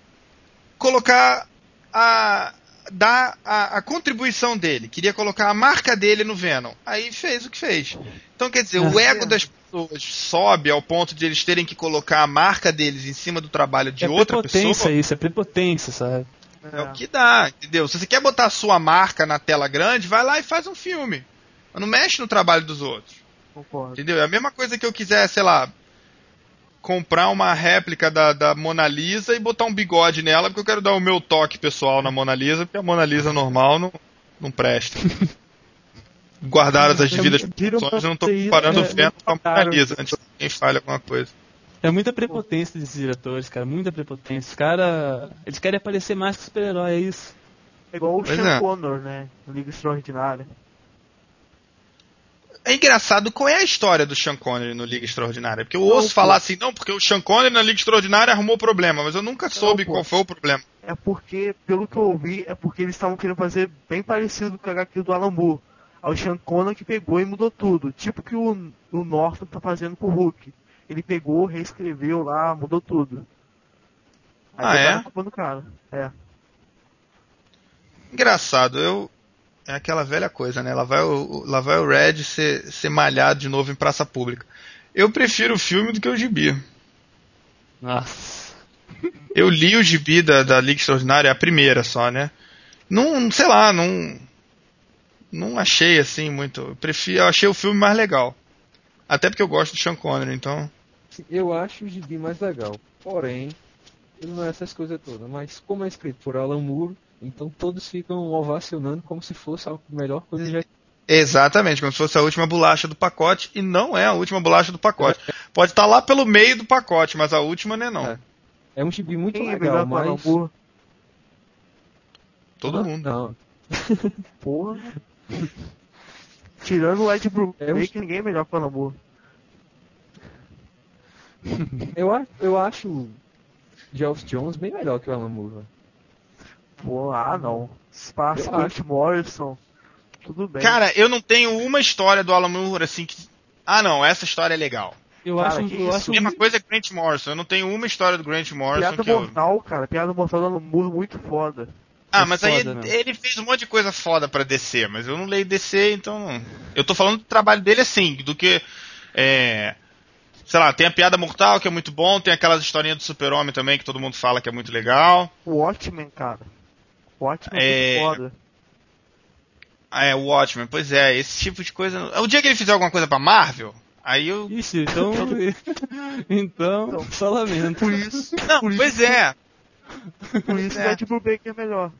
colocar a dar a, a contribuição dele, queria colocar a marca dele no Venom. Aí fez o que fez. Então quer dizer, o ego das pessoas sobe ao ponto de eles terem que colocar a marca deles em cima do trabalho de é outra prepotência pessoa. isso, é prepotência, sabe? É o que dá, entendeu? Se você quer botar a sua marca na tela grande, vai lá e faz um filme. Mas não mexe no trabalho dos outros. Concordo. Entendeu? É a mesma coisa que eu quiser, sei lá, comprar uma réplica da, da Mona Lisa e botar um bigode nela, porque eu quero dar o meu toque pessoal na Mona Lisa, porque a Mona Lisa normal não, não presta. Guardadas as devidas Viram proporções, eu não tô pra vocês, comparando é, o Venom com a Mona caro. Lisa, antes que alguém fale alguma coisa. É muita prepotência desses diretores, cara, muita prepotência. Os caras, eles querem aparecer mais que super-herói, é isso. É igual o Pois Sean é. Connor, né? No Liga Extraordinária. É engraçado, qual é a história do Sean Connery no Liga Extraordinária? Porque eu Não, ouço pô. falar assim, não, porque o Sean Connery na Liga Extraordinária arrumou problema, mas eu nunca soube pô. qual foi o problema. É porque, pelo que eu ouvi, é porque eles estavam querendo fazer bem parecido com o H Q do Alan Moore. Aí o Sean Connor que pegou e mudou tudo. Tipo que o, o Norton tá fazendo com o Hulk. Ele pegou, reescreveu lá, mudou tudo. Aí Ah, botaram é? a culpa no cara. É. Engraçado, eu. É aquela velha coisa, né? Lá vai o, lá vai o Red ser, ser malhado de novo em praça pública. Eu prefiro o filme do que o gibi. Nossa. Eu li o gibi da, da Liga Extraordinária, a primeira só, né? Não, sei lá, não. Não achei assim muito. Eu prefiro, eu achei o filme mais legal. Até porque eu gosto do Sean Connery, então. Eu acho o gibi mais legal. Porém, ele não é essas coisas todas. Mas como é escrito por Alan Moore, então todos ficam ovacionando como se fosse a melhor coisa já. Exatamente, como se fosse a última bolacha do pacote, e não é a última bolacha do pacote. Pode estar lá pelo meio do pacote, mas a última não é não. É. É um gibi muito Quem é legal, melhor que o Alan mas. Moore? Todo mundo. Não. Porra. Tirando o Ed Brubaker, É um- ninguém é melhor que o Alan Moore. Eu, a- eu acho o Geoff Jones bem melhor que o Alan Moore. velho. Pô, ah não. Espaço, Eu Grant Morrison. Tudo bem. Cara, eu não tenho uma história do Alan Moore assim que. Ah não, essa história é legal. Eu Cara, acho, que eu isso? acho Mesma coisa que Grant Morrison. Eu não tenho uma história do Grant Morrison Piada que eu... Mortal, cara. Piada Mortal do Alan Moore muito foda. Ah, é mas aí foda, né? ele fez um monte de coisa foda pra D C, mas eu não leio D C, então... Eu tô falando do trabalho dele assim, do que... É... Sei lá, tem a Piada Mortal, que é muito bom, tem aquelas historinhas do Super-Homem também, que todo mundo fala que é muito legal. O Watchmen, cara. O Watchmen é É... muito foda. Ah, é, o Watchmen, pois é, esse tipo de coisa... O dia que ele fizer alguma coisa pra Marvel, aí eu... Isso, então. então, só lamento. Por isso, Não, por isso, pois é. por isso É. é. Ed Brubaker é melhor.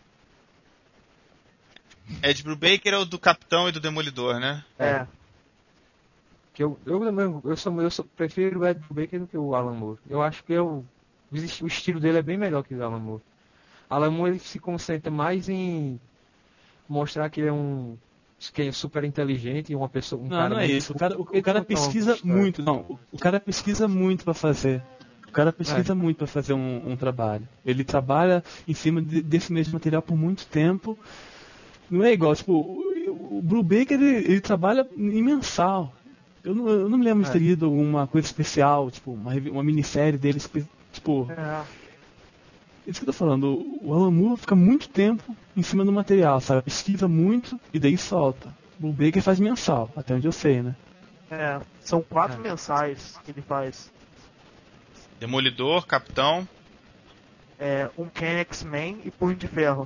Ed Brubaker é o do Capitão e do Demolidor, né? É. Que eu, eu, eu, eu, sou, eu sou, prefiro o Ed Brubaker do que o Alan Moore. Eu acho que eu, o esti- o estilo dele é bem melhor que o Alan Moore. Alan Moore ele se concentra mais em mostrar que ele é um que é super inteligente e uma pessoa. Um Não, cara não é muito- isso. O cara, o, ele o cara conta uma pesquisa história. muito. Não, o, o cara pesquisa muito pra fazer. O cara pesquisa muito pra fazer um, um trabalho. Ele trabalha em cima de- desse mesmo material por muito tempo. Não é igual, tipo, o, o Brubaker ele, ele trabalha em mensal. Eu não, eu não me lembro de É. ter lido alguma coisa especial, tipo, uma, revi- uma minissérie dele, espe- tipo. É. Isso que eu tô falando, o Alan Moore fica muito tempo em cima do material, sabe? Pesquisa muito e daí solta. O Brubaker faz mensal, até onde eu sei, né? É. São quatro É. mensais que ele faz. Demolidor, Capitão... É, um Ken X-Men e Punho de Ferro.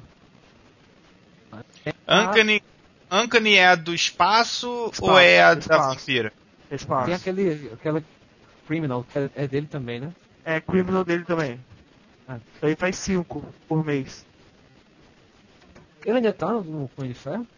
Uncanny, Uncanny é a do espaço, Espaço, ou é a da espaço. vampira? Espaço. Tem aquele, aquela Criminal, que é- é dele também, né? É, Criminal dele também. Ah. Então ele faz cinco por mês. Ele ainda tá no Punho de Ferro?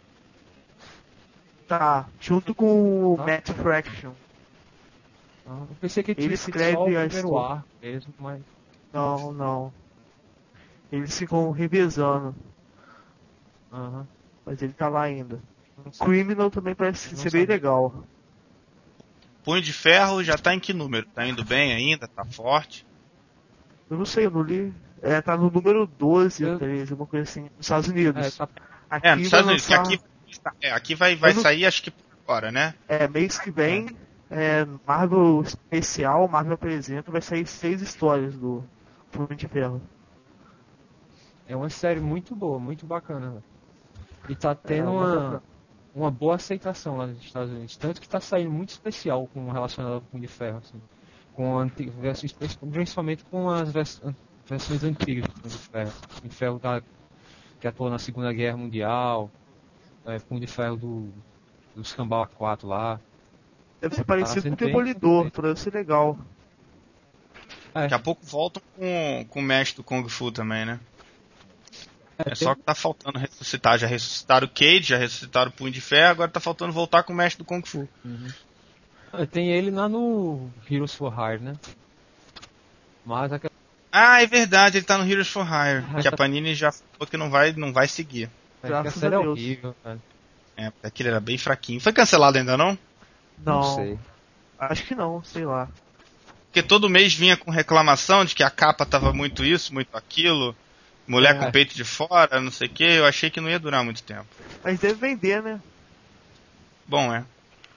Tá, junto com o Ah. Matt Fraction. Ah, eu pensei que Ele tinha sido escreve só o a primeiro história. arco mesmo, mas. Não, não. Eles ficam revezando, Aham. mas ele tá lá ainda. Criminal também parece Não ser bem sabia. legal. Punho de Ferro já tá em que número? Tá indo bem ainda? Tá forte? Eu não sei, eu não li. É, tá no número doze ou Eu- treze, uma coisa assim, nos Estados Unidos. É, tá- Aqui É, nos Estados vai Unidos, que lançar- aqui, é, aqui vai, vai Eu não- sair acho que agora, né? É, mês que vem, é, Marvel especial, Marvel apresenta, vai sair seis histórias do Punho de Ferro. é uma série muito boa, muito bacana. Velho. E tá tendo É, uma, uma boa aceitação lá nos Estados Unidos. Tanto que tá saindo muito especial com relacionado ao Punho de Ferro, assim. Com anti- versões, principalmente com as vers- an- versões antigas do Punho de Ferro. Punho de Ferro da, que atuou na Segunda Guerra Mundial. É, Punho de Ferro do, do Scambau quatro lá. Deve ser parecido sendo com o bem- Demolidor, deve ser legal. É, Daqui a pouco voltam com, com o mestre do Kung Fu também, né? É só que tá faltando ressuscitar. Já ressuscitaram o Cage, já ressuscitaram o Punho de Ferro, agora tá faltando voltar com o mestre do Kung Fu. Ah, tem ele lá no Heroes for Hire, né? Mas aquela. Ah, é verdade, ele tá no Heroes for Hire, que a Panini já falou que não vai, não vai seguir. aquela Graças série a é Deus. horrível, cara. É, porque aquele era bem fraquinho. Foi cancelado ainda não? Não, Não sei. acho que não, sei lá. Porque todo mês vinha com reclamação de que a capa tava muito isso, muito aquilo, mulher É. com o peito de fora, não sei o que. Eu achei que não ia durar muito tempo. Mas deve vender, né? Bom, é.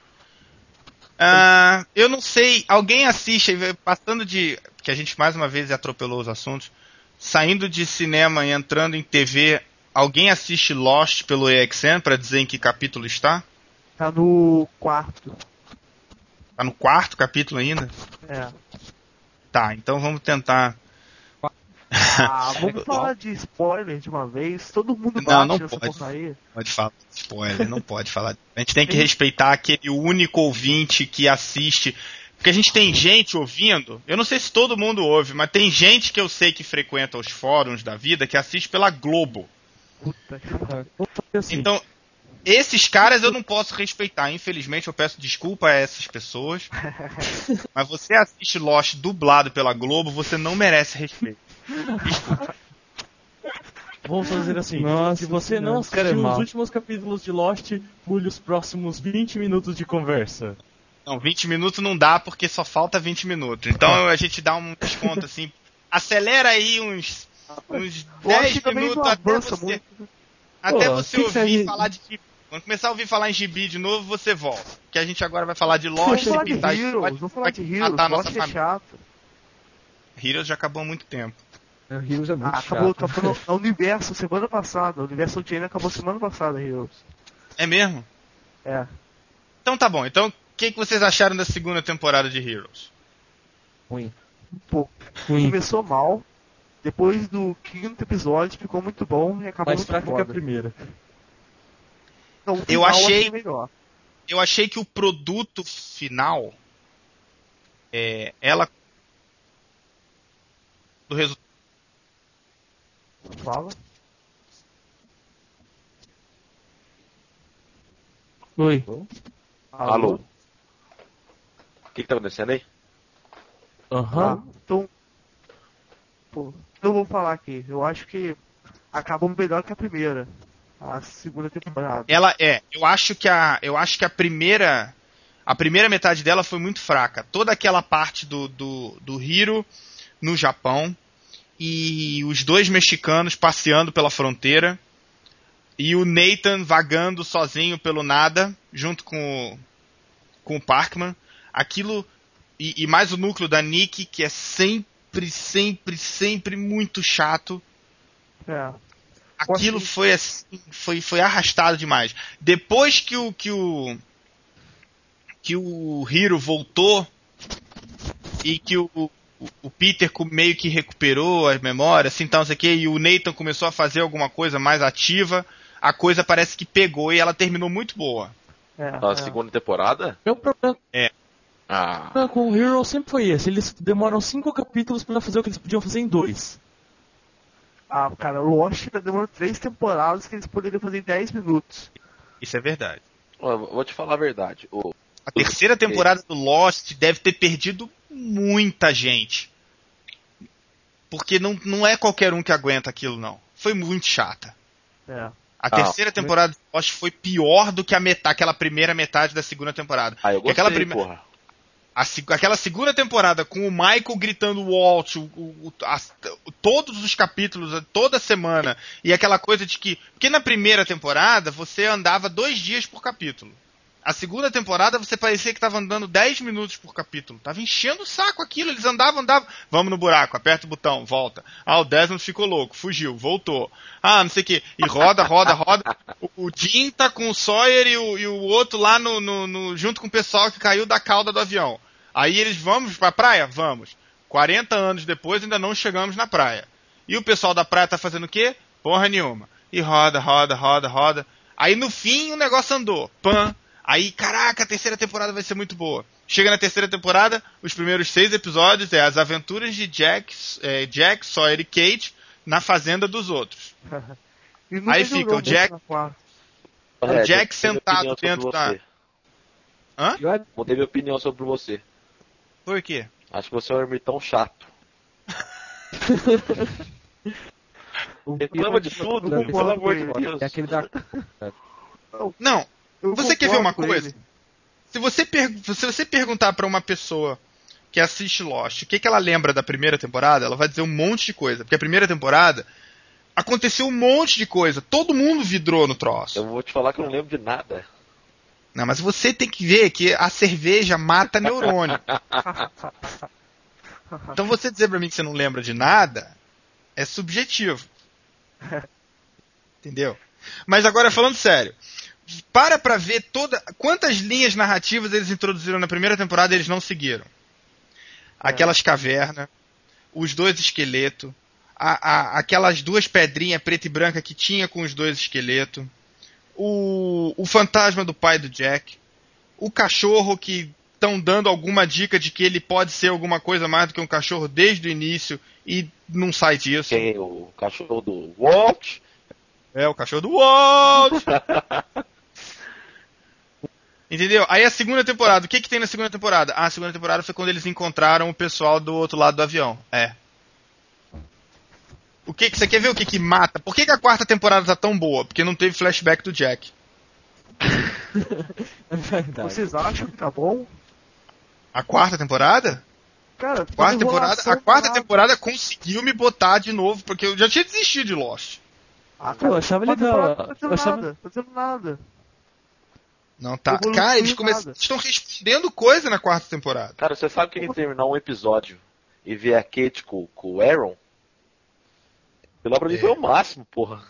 Ah, eu não sei, alguém assiste, passando de. Que a gente mais uma vez atropelou os assuntos. Saindo de cinema e entrando em T V, alguém assiste Lost pelo A X N pra dizer em que capítulo está? Tá no quarto. Tá no quarto capítulo ainda? É. Tá, então vamos tentar. Ah, vamos falar de spoiler de uma vez. Todo mundo Não, bate não nessa pode. porcaria. Pode falar spoiler, não pode falar. A gente tem que respeitar aquele único ouvinte que assiste. Porque a gente tem gente ouvindo, eu não sei se todo mundo ouve, mas tem gente que eu sei que frequenta os fóruns da vida que assiste pela Globo. Puta que Vamos fazer assim. Então, esses caras eu não posso respeitar. Infelizmente, eu peço desculpa a essas pessoas. Mas você assiste Lost dublado pela Globo, você não merece respeito. Vamos fazer assim. Nossa Se você senhora, não esse cara é assistiu os mau. últimos capítulos de Lost, pule os próximos vinte minutos de conversa. Não, vinte minutos não dá porque só falta vinte minutos. Então a gente dá um desconto assim. Acelera aí uns uns Eu acho dez que também minutos não até avança você, muito. até Pô, você que que ouvir você- falar de gibi. Quando começar a ouvir falar em gibi de novo, você volta. Que a gente agora vai falar de Vamos Lost, falar de pintar Heroes, história, vamos falar vai de Heroes, matar a nossa Lost é família. chato. Heroes já acabou há muito tempo. O Heroes é muito Ah, acabou, chato. acabou no, no universo semana passada. O universo Ultimate acabou semana passada, Heroes. É mesmo? É. Então tá bom. Então, o que, que vocês acharam da segunda temporada de Heroes? Ruim. Um pouco. Ruim. Começou mal. Depois do quinto episódio ficou muito bom e acabou Mais muito fraca que a foda. primeira. Não, o Eu final achei- melhor. Eu achei que o produto final, é, ela do resultado. Fala. Oi. Alô? O que, que tá acontecendo aí? Aham. Ah, então, pô, eu vou falar aqui. Eu acho que acabou melhor que a primeira, a segunda temporada. Ela é, eu acho que a, eu acho que a primeira, a primeira metade dela foi muito fraca. Toda aquela parte do do, do Hiro no Japão e os dois mexicanos passeando pela fronteira e o Nathan vagando sozinho pelo nada junto com o, com o Parkman. Aquilo e, e mais o núcleo da Nikki, que é sempre, sempre, sempre muito chato. É. Aquilo Posso- foi assim, foi, foi arrastado demais. Depois que o que o que o Hiro voltou e que o, o, o Peter co- meio que recuperou as memórias, assim, tal, não sei o que, e o Nathan começou a fazer alguma coisa mais ativa, a coisa parece que pegou e ela terminou muito boa. É, A é. segunda temporada? Meu problema Ah, com o Hero sempre foi esse. Eles demoram cinco capítulos pra fazer o que eles podiam fazer em dois. Ah, cara, o Lost tá demorando três temporadas que eles poderiam fazer em dez minutos. Isso é verdade. ó, vou te falar a verdade. O, A terceira temporada do Lost deve ter perdido muita gente. Porque não, não é qualquer um que aguenta aquilo, não. Foi muito chata. É. A terceira temporada de Lost foi pior do que a metade, aquela primeira metade da segunda temporada. ah, eu Porque gostei, aquela prime- porra. A se- aquela segunda temporada com o Michael gritando Walt, o, o- as- todos os capítulos, toda semana, e aquela coisa de que. Porque na primeira temporada você andava dois dias por capítulo. A segunda temporada você parecia que estava andando dez minutos por capítulo. Tava enchendo o saco aquilo, eles andavam, andavam. Vamos no buraco, aperta o botão, volta. Ah, o Desmond ficou louco, fugiu, voltou. Ah, não sei o que. E roda, roda, roda. O, o Jim tá com o Sawyer e o, e o outro lá no, no, no- junto com o pessoal que caiu da cauda do avião. Aí eles, vamos pra praia? Vamos. quarenta anos depois ainda não chegamos na praia. E o pessoal da praia tá fazendo o quê? Porra nenhuma. E roda, roda, roda, roda. Aí no fim o negócio andou. Pã. Aí, caraca, a terceira temporada vai ser muito boa. Chega na terceira temporada, os primeiros seis episódios é as aventuras de Jack, é, Jack, Sawyer e Kate na fazenda dos outros. E não Aí melhorou fica o muito Jack- na quarta. O É, Jack mudei minha sentado opinião sobre dentro da- você. Hã? Mudei minha opinião sobre você. Por quê? Acho que você é um ermitão chato. O Reclama de tudo, Eu pelo concordo amor com de ele. Deus. É aquele da. Não, Eu você quer ver uma concordo com coisa? ele. Se você, per- se você perguntar pra uma pessoa que assiste Lost o que, que ela lembra da primeira temporada, ela vai dizer um monte de coisa. Porque a primeira temporada aconteceu um monte de coisa. Todo mundo vidrou no troço. Eu vou te falar que eu não lembro de nada. Não, mas você tem que ver que a cerveja mata neurônio. Então você dizer pra mim que você não lembra de nada é subjetivo. Entendeu? Mas agora falando sério, para pra ver toda quantas linhas narrativas eles introduziram na primeira temporada e eles não seguiram. Aquelas cavernas, os dois esqueletos, a, a, aquelas duas pedrinhas preta e branca que tinha com os dois esqueletos, o, o fantasma do pai do Jack, o cachorro que estão dando alguma dica de que ele pode ser alguma coisa mais do que um cachorro desde o início e não sai disso. Quem? O cachorro do Walt? É, o cachorro do Walt! Entendeu? Aí a segunda temporada, o que que tem na segunda temporada? Ah, a segunda temporada foi quando eles encontraram o pessoal do outro lado do avião. É. O que que você quer ver o que que mata? Por que que a quarta temporada tá tão boa? Porque não teve flashback do Jack. É verdade. Vocês acham que tá bom? A quarta temporada? Cara, Quarta toda temporada, enrolação a quarta parada. temporada conseguiu me botar de novo, porque eu já tinha desistido de Lost. Ah, Pô, eu achava quarta legal. temporada Não tá fazendo Eu achava- nada, não tá fazendo nada. Não tá. Evoluiu Cara, eles nada. começam, estão respondendo coisa na quarta temporada. Cara, você sabe que a gente terminar um episódio e ver a Kate com, com o Aaron? Pelo pra mim É. foi o máximo, porra.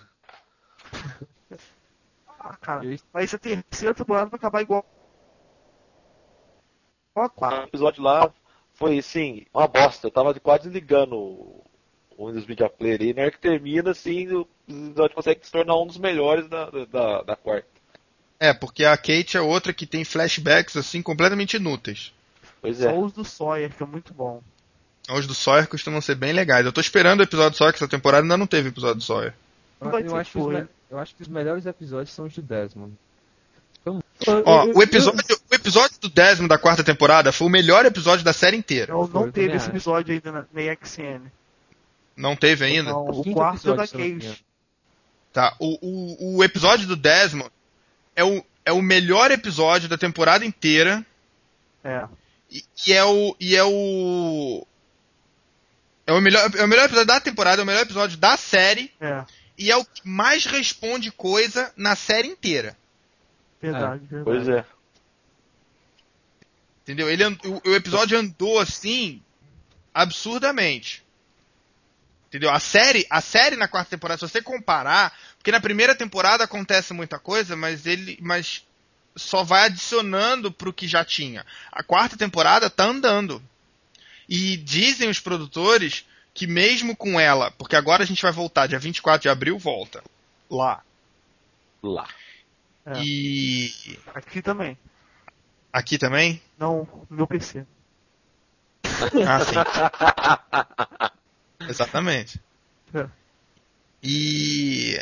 Ah, cara, E- mas a terceira temporada vai acabar igual. Igual a O quarta. episódio lá foi, assim, uma bosta. Eu tava quase desligando o o Windows Media Player aí. Na hora que termina, assim, o episódio consegue se tornar um dos melhores da, da, da quarta. É, porque a Kate é outra que tem flashbacks, assim, completamente inúteis. Pois Só é. os do Sawyer, que é muito bom. Os do Sawyer costumam ser bem legais. Eu tô esperando o episódio do Sawyer, que essa temporada ainda não teve episódio do Sawyer. Eu, Vai eu ter acho que os foi. me- eu acho que os melhores episódios são os do Desmond. Ó, o episódio, o episódio do décimo da quarta temporada foi o melhor episódio da série inteira. Não, não eu teve também esse acho. episódio ainda na, na X N. Não teve ainda? Não, O o quinto quarto é o da episódio, se eu não me engano. Cage. Tá. O, o, o episódio do Desmond é o, é o melhor episódio da temporada inteira. É. E, e é o. E é o. É o, melhor, é o melhor episódio da temporada, é o melhor episódio da série. É. E é o que mais responde coisa na série inteira. Verdade, verdade. Pois é. Entendeu? Ele, and- o, o episódio andou assim absurdamente. Entendeu? A série, a série na quarta temporada, se você comparar, porque na primeira temporada acontece muita coisa, mas ele, mas só vai adicionando pro que já tinha. A quarta temporada tá andando. E dizem os produtores que mesmo com ela, porque agora a gente vai voltar, dia vinte e quatro de abril volta lá. Lá. É. E Aqui também. aqui também? Não, no meu P C. Ah, sim. Exatamente. É. E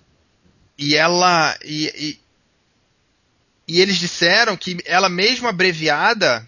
e ela e, e, e eles disseram que ela mesmo abreviada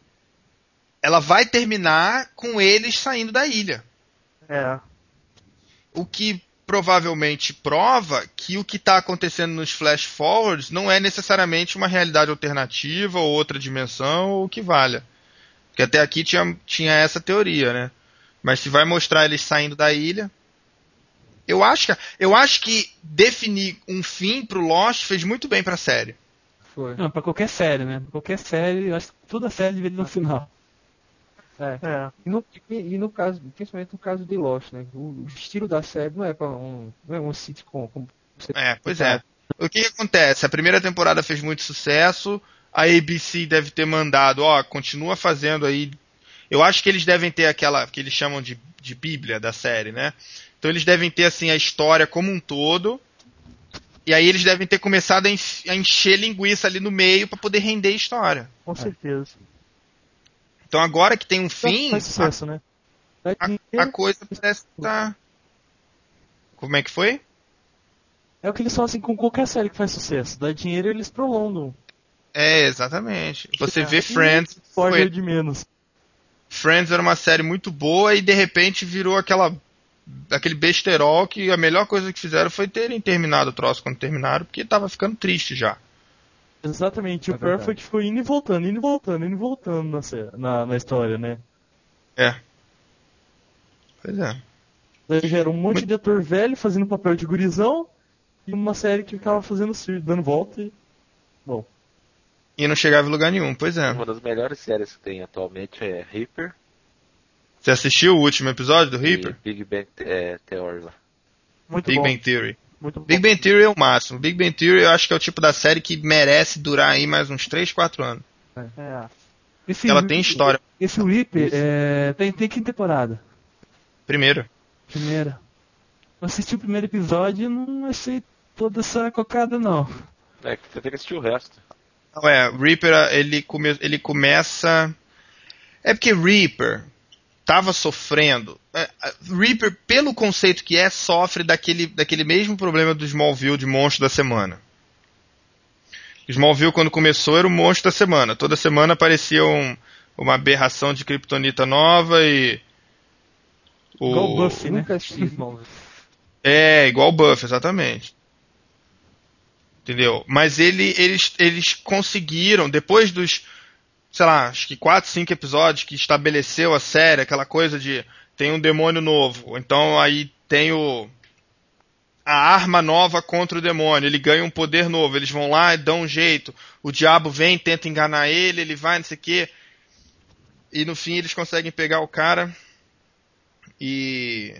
ela vai terminar com eles saindo da ilha. É. O que provavelmente prova que o que está acontecendo nos flash forwards não é necessariamente uma realidade alternativa ou outra dimensão ou o que valha. Porque até aqui tinha, tinha essa teoria, né? Mas se vai mostrar eles saindo da ilha. Eu acho que, eu acho que definir um fim pro Lost fez muito bem pra série. Foi. Não, pra qualquer série, né? Pra qualquer série, eu acho que toda série deveria ter um final. É. É. E no, e, e no caso, principalmente no caso de Lost, né? O, o estilo da série não é para um, não é um sitcom. Como você É, pois é. O que, que acontece? A primeira temporada fez muito sucesso, a A B C deve ter mandado, ó, continua fazendo aí. Eu acho que eles devem ter aquela que eles chamam de, de bíblia da série, né? Então eles devem ter assim a história como um todo. E aí eles devem ter começado a, enf- a encher linguiça ali no meio para poder render a história. Com certeza. Então agora que tem um fim, Faz sucesso, né? Dá a, dinheiro, a coisa parece que tá. Como é que foi? É o que eles fazem com qualquer série que faz sucesso. Dá dinheiro e eles prolongam. É, exatamente. Você É. vê Friends. Pode Foi, é de menos. Friends era uma série muito boa e de repente virou aquela aquele besterol que a melhor coisa que fizeram foi terem terminado o troço quando terminaram, porque tava ficando triste já. Exatamente. É o Perfect verdade. foi indo e voltando, indo e voltando, indo e voltando na, sé- na, na história, né? É. Pois é. Daí já era um monte de ator velho fazendo papel de gurizão e uma série que ficava fazendo cir- dando volta e... Bom, E não chegava em lugar nenhum, pois é. Uma das melhores séries que tem atualmente é Reaper Você assistiu o último episódio do Reaper? e Big Bang é, Theory lá. Muito Big bom. Bang Theory. Muito bom. Big Bang Theory é o máximo. Big Bang Theory eu acho que é o tipo da série que merece durar aí mais uns três, quatro anos. É. esse, Ela tem história. Esse Reaper é, tem, tem que temporada. Primeiro. Primeira. Eu assisti o primeiro episódio e não achei toda essa cocada, não. É que você tem que assistir o resto. Não, é, Reaper, ele, come, ele começa... É porque Reaper tava sofrendo... É, Reaper, pelo conceito que é, sofre daquele, daquele mesmo problema do Smallville de monstro da semana. Smallville, quando começou, era o monstro da semana. Toda semana aparecia um, uma aberração de kryptonita nova e... O... Igual o Buffy, né? Nunca assisti Smallville. É, igual o Buffy, exatamente. Entendeu? Mas ele, eles, eles conseguiram, depois dos... sei lá, acho que quatro, cinco episódios que estabeleceu a série, aquela coisa de tem um demônio novo, então aí tem o a arma nova contra o demônio, ele ganha um poder novo, eles vão lá e dão um jeito, o diabo vem, tenta enganar ele, ele vai, não sei o quê, e no fim eles conseguem pegar o cara e,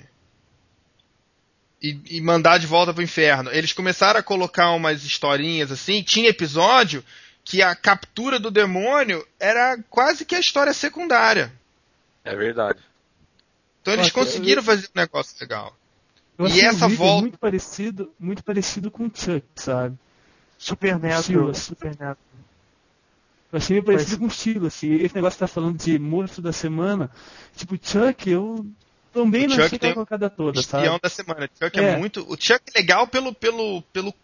e, e mandar de volta pro inferno. Eles começaram a colocar umas historinhas assim, tinha episódio que a captura do demônio era quase que a história secundária. É verdade. Então eles Nossa, conseguiram eu- fazer um negócio legal. Eu E achei o essa Rick volta- muito parecido, muito parecido com o Chuck, sabe? Supernatural, Estilo. Supernatural. Eu achei meio parecido com o estilo, assim. Esse negócio que tá falando de monstro da semana, tipo, Chuck, eu também O não Chuck achei tem aquela colocada toda, Espião sabe? da semana. O Chuck é. É. muito. O Chuck é legal pelo. pelo, pelo...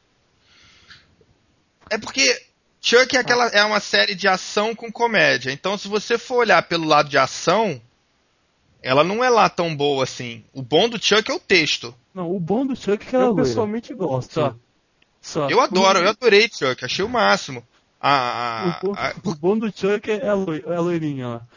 É porque Chuck é, aquela, é uma série de ação com comédia. Então, se você for olhar pelo lado de ação, ela não é lá tão boa assim. O bom do Chuck é o texto. Não, o bom do Chuck é que ela Eu loira. pessoalmente gosto. Só. Só. Eu adoro, eu adorei Chuck, achei o máximo. A, a, O bom, a- o bom do Chuck é a, loi- é a loirinha lá.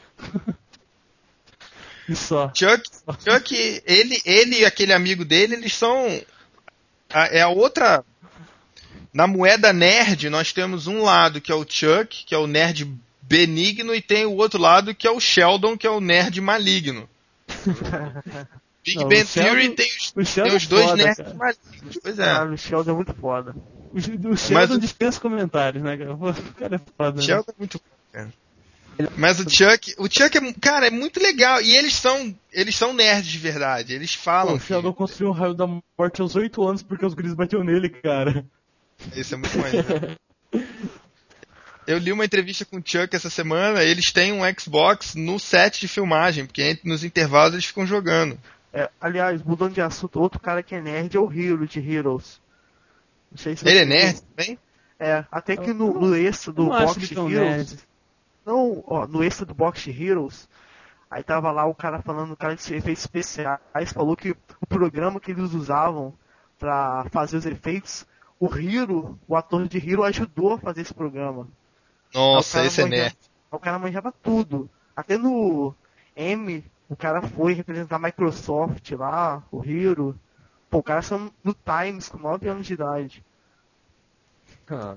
E só. Chuck, Chuck ele, ele e aquele amigo dele, eles são. a- É a outra. Na moeda nerd, nós temos um lado que é o Chuck, que é o nerd benigno, e tem o outro lado que é o Sheldon, que é o nerd maligno. Big Não, Bang o Sheldon- Theory tem os, o Sheldon tem os é dois foda, nerds cara. malignos. Pois é. Caralho, o Sheldon é muito foda. O, o Sheldon o- dispensa comentários, né, cara? O cara é foda. O né? Sheldon é muito bom, cara. Mas o Chuck, o Chuck é, cara, é muito legal. E eles são, eles são nerds de verdade. Eles falam. Pô, o Sheldon que... construiu um raio da morte aos oito anos porque os guris bateu nele, cara. Isso é muito maneiro. Eu li uma entrevista com o Chuck essa semana. Eles têm um Xbox no set de filmagem, porque entre- nos intervalos eles ficam jogando. É, aliás, mudando de assunto, outro cara que é nerd é o Hero de Heroes. Não sei se Ele é você- nerd também? É, até que no, no extra do Não acho Box ele tão Heroes. nerd. Não, ó, no extra do Box Heroes, aí tava lá o cara falando, o cara de efeitos especiais, falou que o programa que eles usavam pra fazer os efeitos, o Hero, o ator de Hero, ajudou a fazer esse programa. Nossa, Aí o cara esse é manjava- nerd. aí O cara manjava tudo. Até no M, o cara foi representar a Microsoft lá, o Hero. Pô, o cara saiu no Times com nove anos de idade. Cara,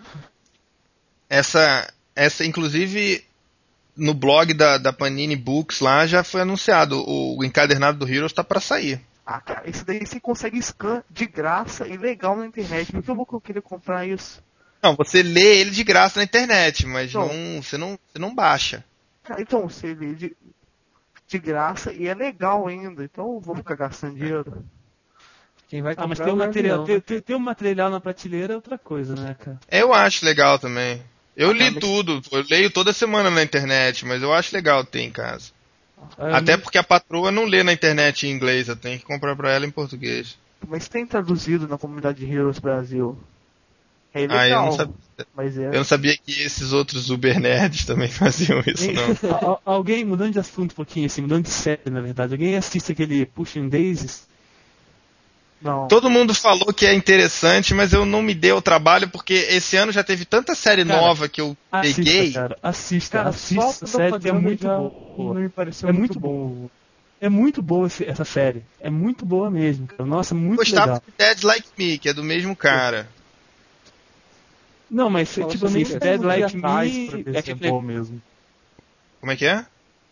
Essa, essa, inclusive, no blog da, da Panini Books lá já foi anunciado. O, o encadernado do Heroes tá pra sair. Ah, cara, esse daí você consegue scan de graça e legal na internet. Por que eu vou querer comprar isso? Não, você lê ele de graça na internet, mas Não. não, você, não, você não baixa. Cara, então, você lê de, de graça e é legal ainda. Então eu vou ficar gastando dinheiro. quem vai Ah, mas comprar ter um, é o material, Gavião, ter, ter, ter um material na prateleira é outra coisa, né, cara? Eu acho legal também. Eu Ah, li mas- tudo, eu leio toda semana na internet, mas eu acho legal ter em casa. né? Até porque a patroa não lê na internet em inglês, eu tenho que comprar pra ela em português. Mas tem traduzido na comunidade Heroes Brasil. É legal, Ah, eu não sabia. mas é. Eu não sabia que esses outros uber nerds também faziam isso, Alguém- não. Al- alguém, mudando de assunto um pouquinho, assim, mudando de série, na verdade, alguém assiste aquele Pushing Daisies? Não. Todo mundo falou que é interessante, mas eu não me dei o trabalho porque esse ano já teve tanta série Cara, nova que eu Assista, peguei. cara, assista, Cara, assista só essa quando eu série que é fazia muito já boa. Não me pareceu É muito muito bom. É muito boa esse- essa série, é muito boa mesmo, cara. Nossa, muito Gostava legal. de Dead Like Me, que é do mesmo cara. Não, mas Nossa, tipo eu assim, nem esse sei Dead muito Like atrás pra Me ver é se é aquele bom mesmo. Como é que é?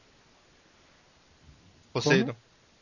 Poseidon.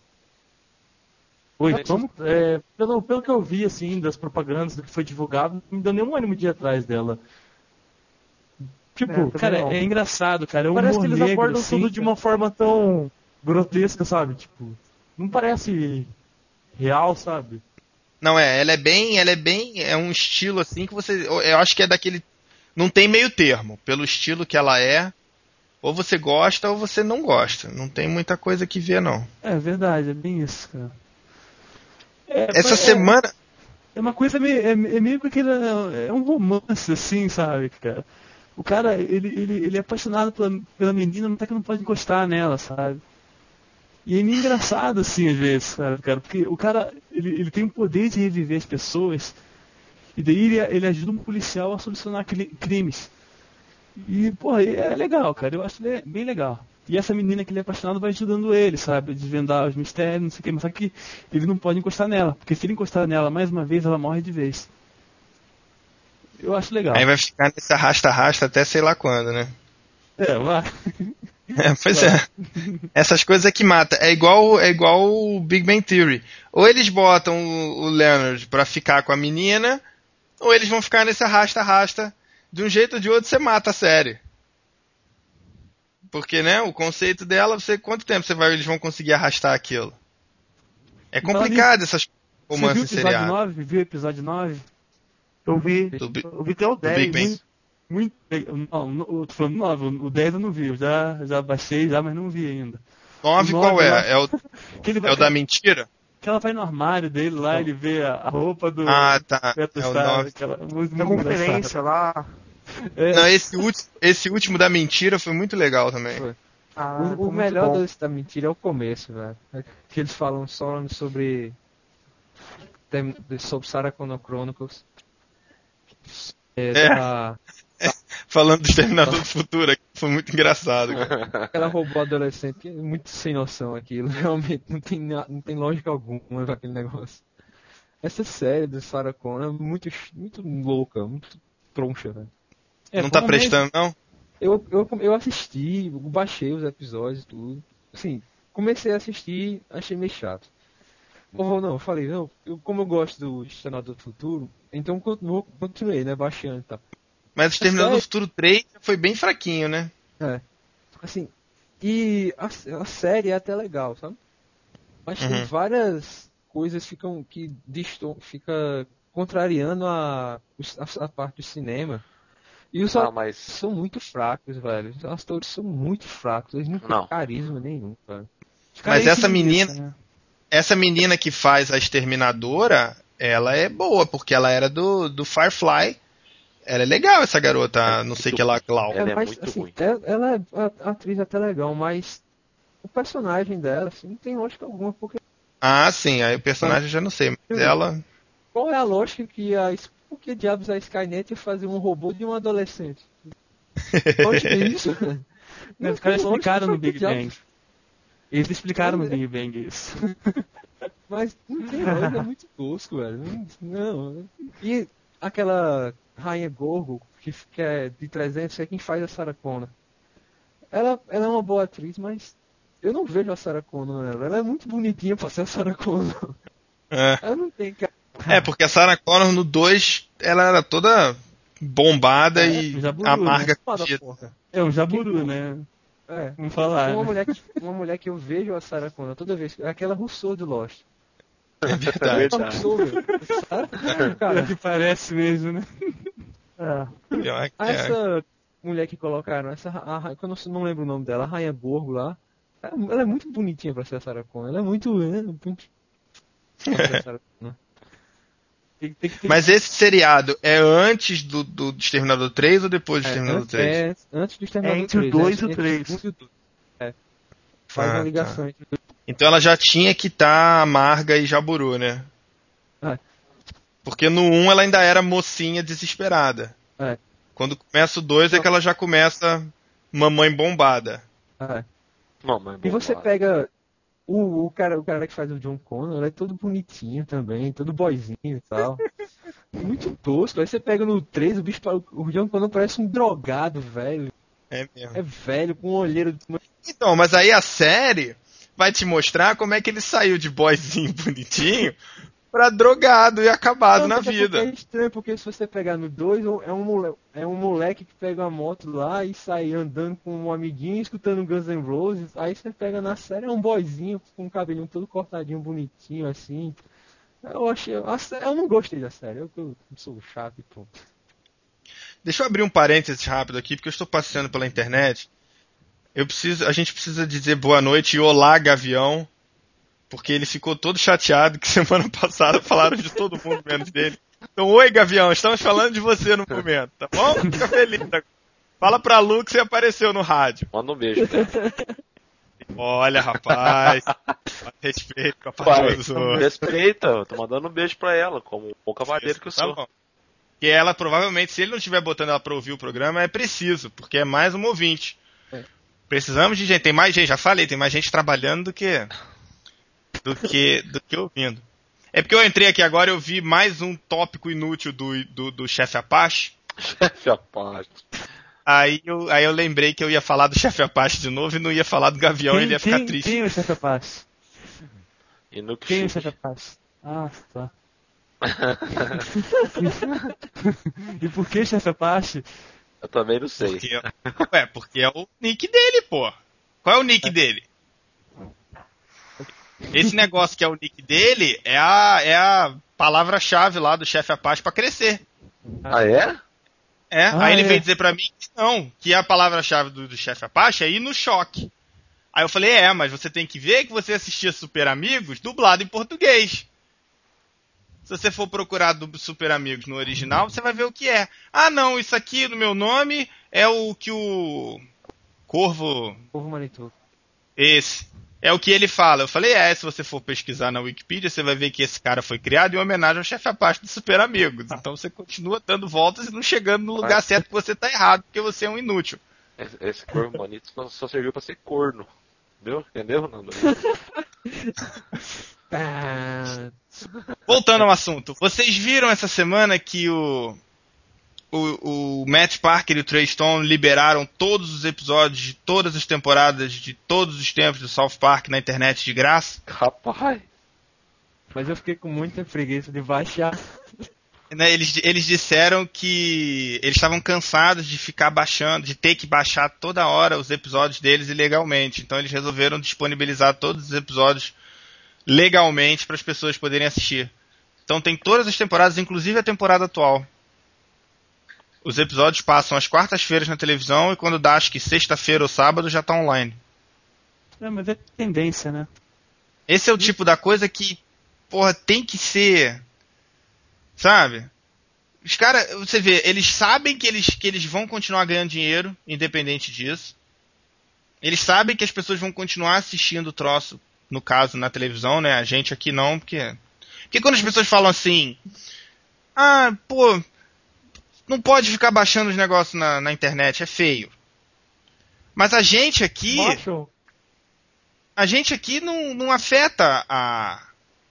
Oi, É, como? é, pelo, pelo que eu vi, assim, das propagandas, do que foi divulgado, não me deu nenhum ânimo de ir atrás dela. Tipo, É, também Cara, não. é engraçado, cara. É um parece humor que eles negro, abordam assim, tudo de uma forma tão grotesca, sabe? Tipo, não parece real, sabe? Não, é, ela é bem, ela é bem, é um estilo assim que você, eu acho que é daquele, não tem meio termo, pelo estilo que ela é, ou você gosta ou você não gosta, não tem muita coisa que ver não. É verdade, é bem isso, cara. É, Essa é- semana, É uma coisa meio. É, é meio que aquele. É um romance, assim, sabe, cara? O cara, ele, ele, ele é apaixonado pela, pela menina, mas até que não pode encostar nela, sabe? E é meio engraçado, assim, às vezes, sabe, cara? Porque o cara, ele, ele tem o poder de reviver as pessoas, e daí ele, ele ajuda um policial a solucionar cri- crimes. E, porra, é legal, cara. Eu acho le- bem legal. E essa menina que ele é apaixonado vai ajudando ele, sabe? A desvendar os mistérios, não sei o que. Mas só que ele não pode encostar nela. Porque se ele encostar nela mais uma vez, ela morre de vez. Eu acho legal. Aí vai ficar nesse arrasta-arrasta até sei lá quando, né? É, vai. É, pois é. Essas coisas é que mata. É igual, é igual o Big Bang Theory. Ou eles botam o, o Leonard pra ficar com a menina, ou eles vão ficar nesse arrasta-arrasta. De um jeito ou de outro você mata a série. Porque, né, o conceito dela, você quanto tempo você vai, eles vão conseguir arrastar aquilo? É complicado essas Você viu o romances episódio seriados. nove? Viu o episódio nove? Eu vi. Do, Bi- Eu vi até o do Big dez. Bang. Muito legal. Não, não, eu tô falando nove, o dez eu não vi. Eu já, já baixei, já, mas não vi ainda. nove O qual nove lá- é? É o, Que, ele é vai, o da mentira? que ela vai no armário dele lá, ele vê a, a roupa do. Ah, tá. Beto É o Sara, nove. aquela muito, Na muito conferência lá. É, Não, esse, ulti- esse último da mentira foi muito legal também. Foi. Ah, O, foi o muito melhor bom. desse da mentira é o começo, velho. É que eles falam só sobre. tem- sobre Sarah Connor Chronicles. É, É. da- Falando do Exterminador do Futuro, aqui, foi muito engraçado. Cara. aquela robô adolescente que é muito sem noção aquilo. Realmente não tem, na- não tem lógica alguma com aquele negócio. Essa série do Sarah Connor é muito, muito louca, muito troncha, velho. é, Não tá como é- prestando, não? Eu, eu, eu assisti, eu baixei os episódios e tudo. Assim, comecei a assistir, achei meio chato. Ou não, eu falei, não, eu, como eu gosto do Exterminador do Futuro, então continuo, continuei, né, baixando e tal. Mas o Exterminador do série- Futuro três foi bem fraquinho, né? É. Assim, e a, a série é até legal, sabe? Mas tem Uhum. várias coisas ficam que distor, fica contrariando a, os- a, a parte do cinema. E os Ah, atores mas. são muito fracos, velho. Os atores são muito fracos, eles não têm Não. carisma nenhum, velho. Os caras Mas aí essa que menina- isso, né? Essa menina que faz a Exterminadora, ela é boa, porque ela era do, do Firefly. Ela é legal, essa garota, É não sei muito que lá, Glau. Ela é mas, muito assim, ruim. Ela, ela é a- atriz até legal, mas o personagem dela, assim, não tem lógica alguma, porque Ah, sim, aí o personagem eu já não sei, mas ela... qual é a lógica que a por que diabos a Skynet ia fazer um robô de um adolescente? Lógica é isso? Não, os caras tem lógica, explicaram no por que Big diabos? Bang. Eles explicaram no É. Big Bang isso. Mas não tem lógica, é muito tosco, velho. Não, não. E aquela Rainha Gorgo, que, que é de trezentos, é quem faz a Sarah Connor. Ela, ela é uma boa atriz, mas eu não vejo a Sarah Connor nela. Ela é muito bonitinha pra ser a Sarah Connor. É, Ela não tem cara. é porque a Sarah Connor no dois, ela era toda bombada É, e já burou, amarga. Foda, com porra. É um jaburu, né? É. Vamos falar. Uma né? mulher, que, uma mulher que eu vejo a Sarah Connor toda vez. É aquela Rousseau do Lost. É É verdade. verdade. Rousseau, velho. Sarah Connor, Pior cara. que parece mesmo, né? É. Pior que Ah, é. essa mulher que colocaram, essa, a, a, que eu não, não lembro o nome dela, a Rainha Borgo lá, ela, ela é muito bonitinha pra ser a Sarah Connor. Ela é muito. É, muito... pra ser a Sarah Connor. Tem, tem que ter... Mas esse seriado é antes do, do Exterminador três ou depois do Exterminador antes, três? é, antes do Exterminador É entre o três, dois e o entre três. um e o dois. É. Faz Ah, uma tá. ligação entre os Então ela já tinha que estar amarga e jaburu, né? É. Porque no um ela ainda era mocinha desesperada. É. Quando começa o dois é que ela já começa mamãe bombada. é. Não, mas E você bom, pega o, o, cara, o cara que faz o John Connor, ele é todo bonitinho também, todo boyzinho e tal. Muito tosco. Aí você pega no três, o bicho, o John Connor parece um drogado, velho. É mesmo. É velho, com olheiro. Então, mas aí a série vai te mostrar como é que ele saiu de boyzinho bonitinho pra drogado e acabado Não, na mas é vida. porque É estranho, porque se você pegar no dois, é um, mole, é um moleque que pega uma moto lá e sai andando com um amiguinho, escutando Guns N' Roses. Aí você pega na série, é um boyzinho com o cabelinho todo cortadinho, bonitinho, assim. Eu achei. a sé- Eu não gostei da série, eu, eu sou chato e pronto. Deixa eu abrir um parênteses rápido aqui, porque eu estou passeando pela internet. Eu preciso, a gente precisa dizer boa noite e olá, Gavião, porque ele ficou todo chateado que semana passada falaram de todo mundo menos dele. Então, oi, Gavião, estamos falando de você no momento, tá bom? Fica feliz. Fala pra Lu que você apareceu no rádio. Manda um beijo, cara. Olha, rapaz, respeito com a patroa dos outros. Respeita, eu tô mandando um beijo pra ela, como um bom cavaleiro que eu Tá sou. bom. Porque ela provavelmente, se ele não estiver botando ela pra ouvir o programa, é preciso, porque é mais um ouvinte. É. Precisamos de gente, tem mais gente, já falei, tem mais gente trabalhando do que do que, do que ouvindo. É porque eu entrei aqui agora e eu vi mais um tópico inútil do, do, do chefe Apache. Chefe Apache. Aí eu, aí eu lembrei que eu ia falar do chefe Apache de novo e não ia falar do Gavião, Quem, ele ia ficar quem, triste. quem é o chefe Apache? E no Quem é o que chefe Apache? Ah, tá. E por que chefe Apache? Eu também não sei. Porque, ué, porque é o nick dele, pô. Qual é o nick dele? Esse negócio que é o nick dele é a, é a palavra-chave lá do chefe Apache pra crescer. Ah, é? É, Ah, aí ele é. veio dizer pra mim que não, que a palavra-chave do, do chefe Apache é ir no choque. Aí eu falei, é, mas você tem que ver que você assistia Super Amigos dublado em português. Se você for procurar do Super Amigos no original, você vai ver o que é. Ah, não, isso aqui no meu nome é o que o Corvo... Povo Manitou. Esse. É o que ele fala. Eu falei, é, se você for pesquisar na Wikipedia, você vai ver que esse cara foi criado em homenagem ao chefe Apache do Super Amigos. Então você continua dando voltas e não chegando no lugar Mas- certo que você tá errado, porque você é um inútil. Esse, esse corvo bonito só, só serviu pra ser corno. Entendeu? Entendeu, Nando? Ah, Voltando ao assunto, vocês viram essa semana que o, o, o Matt Parker e o Trey Stone liberaram todos os episódios de todas as temporadas de todos os tempos do South Park na internet de graça? Rapaz. mas eu fiquei com muita preguiça de baixar. Né, Eles, eles disseram que eles estavam cansados de ficar baixando, de ter que baixar toda hora os episódios deles ilegalmente. Então eles resolveram disponibilizar todos os episódios legalmente para as pessoas poderem assistir. Então tem todas as temporadas, inclusive a temporada atual. Os episódios passam às quartas-feiras na televisão e quando dá, acho que sexta-feira ou sábado, já tá online. É, mas é tendência, né? Esse é o tipo da coisa que, porra, tem que ser... Sabe? Os caras, você vê, eles sabem que eles, que eles vão continuar ganhando dinheiro, independente disso. Eles sabem que as pessoas vão continuar assistindo o troço, no caso, na televisão, né? A gente aqui não, porque... Porque quando as pessoas falam assim... Ah, pô... Não pode ficar baixando os negócios na, na internet, é feio. Mas a gente aqui... Baixou. A gente aqui não, não afeta a...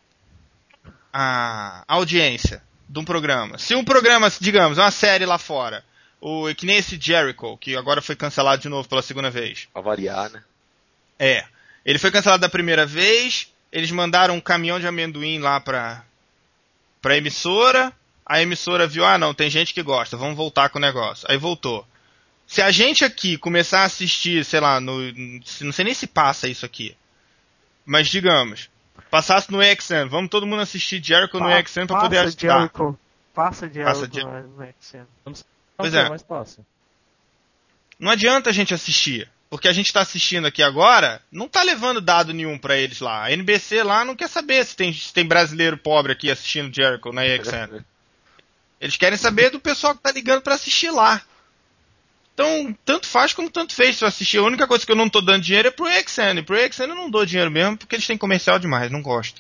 A audiência de um programa. Se um programa, digamos, uma série lá fora, o, que nem esse Jericho, que agora foi cancelado de novo pela segunda vez. Pra variar, né? É. Ele foi cancelado da primeira vez, eles mandaram um caminhão de amendoim lá pra, pra emissora, a emissora viu, ah não, tem gente que gosta, vamos voltar com o negócio. Aí voltou. Se a gente aqui começar a assistir, sei lá, no, não sei nem se passa isso aqui, mas digamos... Passasse no A X N, vamos todo mundo assistir Jericho no A X N pra poder Passa ajudar. Jericho. Passa Jericho Passa Jer- no- no X N. Pois Não, é. mas passa. Não adianta a gente assistir, porque a gente tá assistindo aqui agora, não tá levando dado nenhum pra eles lá. A N B C lá não quer saber se tem, se tem brasileiro pobre aqui assistindo Jericho na A X N. Eles querem saber do pessoal que tá ligando pra assistir lá. Então, tanto faz como tanto fez se eu assistir. A única coisa que eu não tô dando dinheiro é pro A X N. Pro A X N eu não dou dinheiro mesmo, porque eles têm comercial demais, não gosto.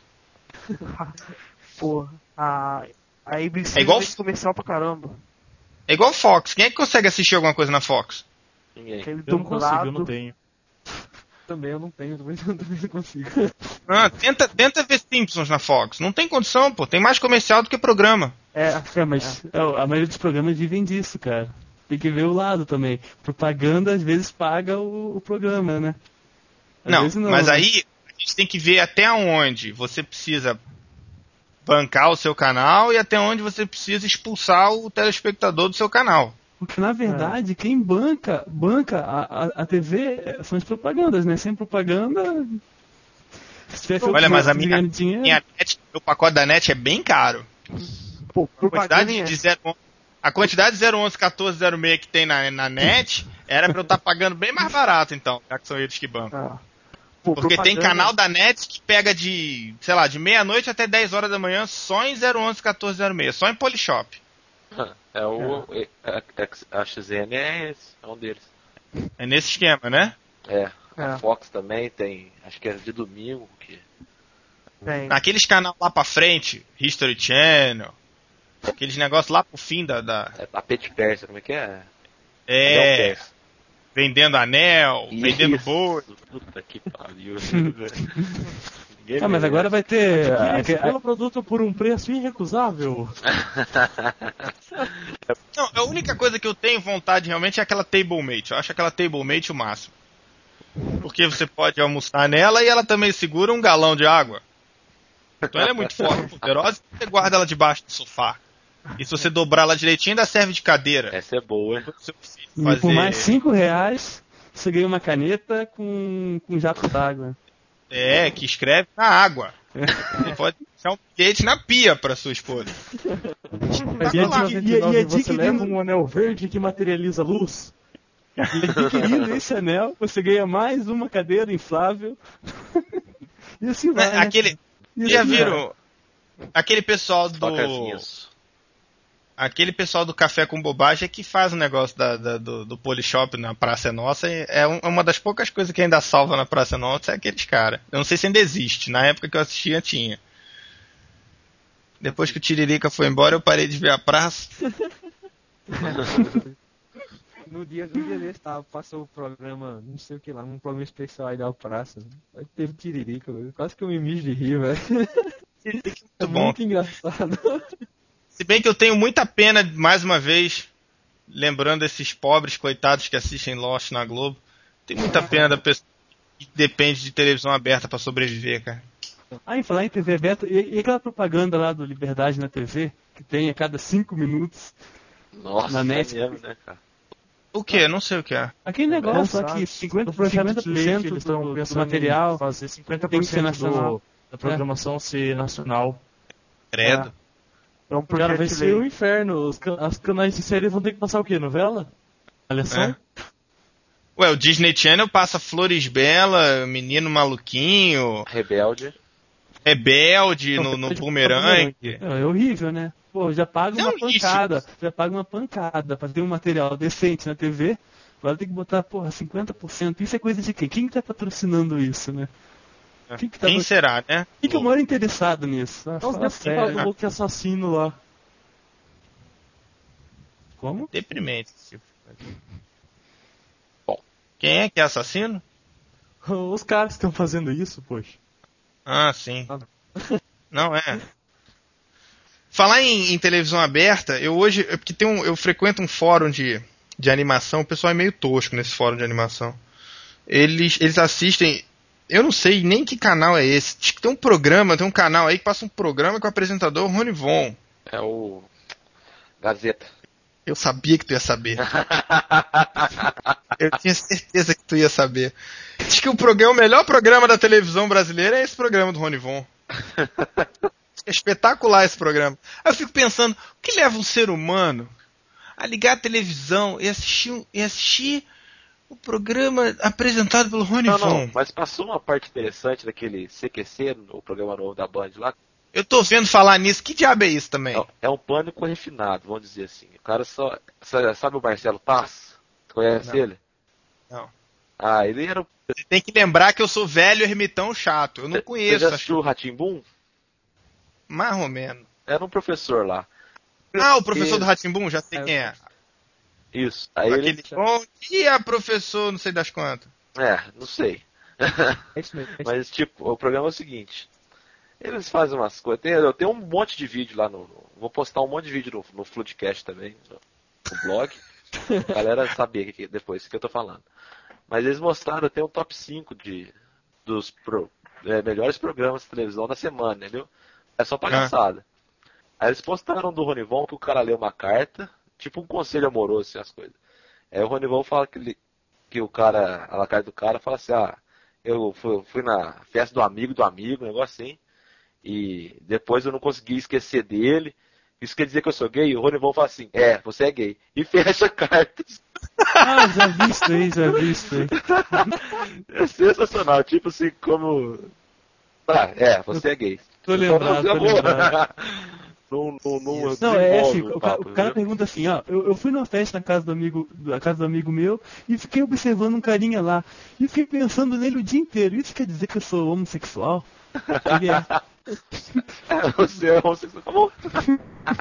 Porra, a, a A B C É igual- fez comercial pra caramba. É igual Fox. Quem é que consegue assistir alguma coisa na Fox? Ninguém. Aquele Eu não consigo, eu não dublado. tenho. Também eu não tenho, também, também não consigo. Ah, tenta, tenta ver Simpsons na Fox. Não tem condição, pô. Tem mais comercial do que programa. É, É, mas é, a maioria dos programas vivem disso, cara. Tem que ver o lado também. Propaganda às vezes paga o, o programa, né? Às Não, vezes mas né? aí a gente tem que ver até onde você precisa bancar o seu canal e até onde você precisa expulsar o telespectador do seu canal. Porque na verdade, quem banca, banca a, a, a T V são as propagandas, né? Sem propaganda. Se tivesse Olha, outros mas a métodos de minha, ganhar dinheiro, minha net, o pacote da net é bem caro. pô, A propaganda quantidade é. de zero, a quantidade de zero onze, quatorze, zero seis que tem na, na net era pra eu estar pagando bem mais barato, então, já que são eles que bancam. Ah. Pô, Porque tem propaganda- canal da net que pega de, sei lá, de meia-noite até dez horas da manhã só em zero onze, quatorze, zero seis, só em Polishop. É o. é- é- A X N é esse, é um deles. É nesse esquema, né? É. É. A Fox também tem. Acho que é de domingo. Que... Tem. Naqueles canal lá pra frente, History Channel, Aqueles negócios lá pro fim da... da... É tapete persa, como é que é? É, Persa. vendendo anel, Isso. vendendo boi. Puta que pariu. Ninguém Ah, mas merece. agora vai ter. Aquele aque- é produto por um preço irrecusável. Não, a única coisa que eu tenho vontade realmente é aquela table mate. Eu acho aquela table mate o máximo. Porque você pode almoçar nela e ela também segura um galão de água. Então ela é muito forte, poderosa, e você guarda ela debaixo do sofá. E se você dobrar ela direitinho, ainda serve de cadeira. Essa é boa, hein? Seu filho E fazer- por mais cinco reais, você ganha uma caneta com, com jato d'água. É, que escreve na água. Você pode deixar um bilhete na pia pra sua esposa. E a lá. dica, E- e a você dica leva de- um anel verde que materializa luz. E adquirindo esse anel, você ganha mais uma cadeira inflável. E assim vai. né? Aquele. E Já assim vai. viram? Aquele pessoal do. Tocazinhos. Aquele pessoal do Café com Bobagem é que faz o negócio da, da- do, do Polishop na Praça é Nossa. e É um- uma das poucas coisas que ainda salva na Praça é Nossa é aqueles caras. Eu não sei se ainda existe. Na época que eu assistia, tinha. Depois que o Tiririca foi embora, eu parei de ver a praça. No dia, no dia desse, tava, passou o programa, não sei o que lá, um programa especial aí da praça. Aí teve tiririca, velho. Quase que eu me mijo de rir, velho. É Muito bom. muito engraçado. Se bem que eu tenho muita pena, mais uma vez, lembrando esses pobres coitados que assistem Lost na Globo. Tenho muita pena da pessoa que depende de televisão aberta pra sobreviver, cara. Ah, em falar em T V aberta, e, e aquela propaganda lá do Liberdade na T V, que tem a cada cinco minutos, Nossa, Na é net. mesmo, né, cara? O que? Não sei o que é. aquele negócio lá Exato. que cinquenta No por cento projeto de lei que do, eles estão do, do pensando material em fazer cinquenta tem por que ser cento nacional. do, da programação ser nacional. Credo. É um Cara, projeto vai de ser o lei. inferno. Os, can- as canais de série vão ter que passar o quê? Novela? Malhação? É. Ué, o Disney Channel passa Flores Bela, Menino Maluquinho, Rebelde. Rebelde no, no Pode- Bumerangue. É, é horrível, né? Pô, já paga uma Não, isso. pancada, já paga uma pancada pra ter um material decente na T V. Agora tem que botar, porra, cinquenta por cento. Isso é coisa de quem? Quem que tá patrocinando isso, né? Quem que tá Quem será, né? Quem que é o maior interessado nisso? Ah, É os fala sério. deputados louco assassino lá. Como? Deprimente. Bom, quem é que é assassino? Os caras que estão fazendo isso, poxa. Ah, sim. Não é. Falar em, em televisão aberta, eu hoje, é porque tem um, eu frequento um fórum de, de animação, o pessoal é meio tosco nesse fórum de animação. Eles, eles assistem, eu não sei nem que canal é esse. Diz que tem um programa, tem um canal aí que passa um programa com o apresentador Rony Von. É o Gazeta. Eu sabia que tu ia saber. Eu tinha certeza que tu ia saber. Diz que o programa, o melhor programa da televisão brasileira é esse programa do Rony Von. É espetacular esse programa. Aí eu fico pensando, o que leva um ser humano a ligar a televisão e assistir, um- e assistir o programa apresentado pelo Rony Não, Von? não, mas passou uma parte interessante daquele C Q C, no programa novo da Band lá. Eu tô vendo falar nisso. Que diabo é isso também? É, é um pânico refinado, vamos dizer assim. O cara só. sa- Sabe o Marcelo Paz? Você conhece Não. ele? Não. Ah, ele era. o- Você tem que lembrar que eu sou velho ermitão chato. Eu não Você conheço. já Acho, assistiu o Ratimbum? mais ou menos. Era um professor lá. Ah, o professor Isso. do Rá-Tim-Bum, já sei quem é. Isso. Aí ele. Aquele bom dia, professor, não sei das quantas. É, não sei. É isso mesmo. É isso Mas, tipo, o programa é o seguinte. Eles fazem umas coisas. Tem, eu tenho um monte de vídeo lá no. no- vou postar um monte de vídeo no, no Floodcast também, no, no blog. A galera saber que, que- depois o que eu tô falando. Mas eles mostraram, tem um top cinco de, dos pro- é, melhores programas de televisão da semana, entendeu? É só palhaçada. Aí eles postaram do Ronivon que o cara lê uma carta, tipo um conselho amoroso, assim, as coisas. Aí o Ronivon fala que, ele, que o cara, a carta do cara fala assim, ah, eu fui, fui na festa do amigo do amigo, um negócio assim, e depois eu não consegui esquecer dele. Isso quer dizer que eu sou gay? E o Ronivon fala assim, é, você é gay. E fecha a carta. Ah, já vi isso aí, já vi isso aí. É sensacional, tipo assim, como... Ah, é, você é gay. Tô lembrado, tô Acabou. lembrado. Não, não, não, Não, é assim, desenvolve o, ca- papo, o cara viu? pergunta assim, ó, eu, eu fui numa festa na casa do amigo, na casa do amigo meu e fiquei observando um carinha lá. E fiquei pensando nele o dia inteiro. Isso quer dizer que eu sou homossexual? Ele é. É, você é homossexual. Acabou.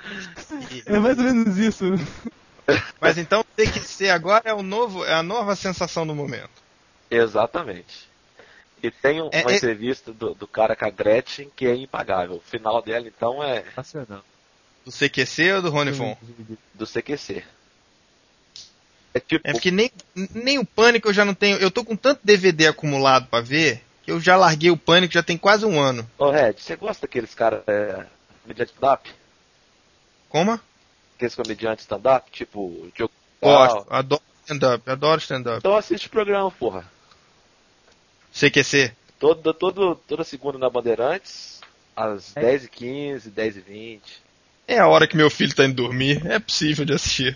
É mais ou menos isso. Mas então o C Q C agora é, o novo, é a nova sensação do momento. Exatamente. E tem um- É, uma é- entrevista do, do cara com a Gretchen que é impagável. O final dela, então, é Nacional. Do C Q C ou do Rony Von? do C Q C. É tipo, É porque nem, nem o Pânico eu já não tenho. Eu tô com tanto D V D acumulado pra ver que eu já larguei o Pânico já tem quase um ano. ô Red, você gosta daqueles caras é, comediantes stand-up? Como? Aqueles comediantes stand-up? Tipo, o Diogo Gosto, Gal? adoro stand-up, adoro stand-up. Então assiste o programa, porra. C Q C. Todo, todo, toda segunda na Bandeirantes, às dez e quinze, dez e vinte. É a hora que meu filho tá indo dormir, é possível de assistir.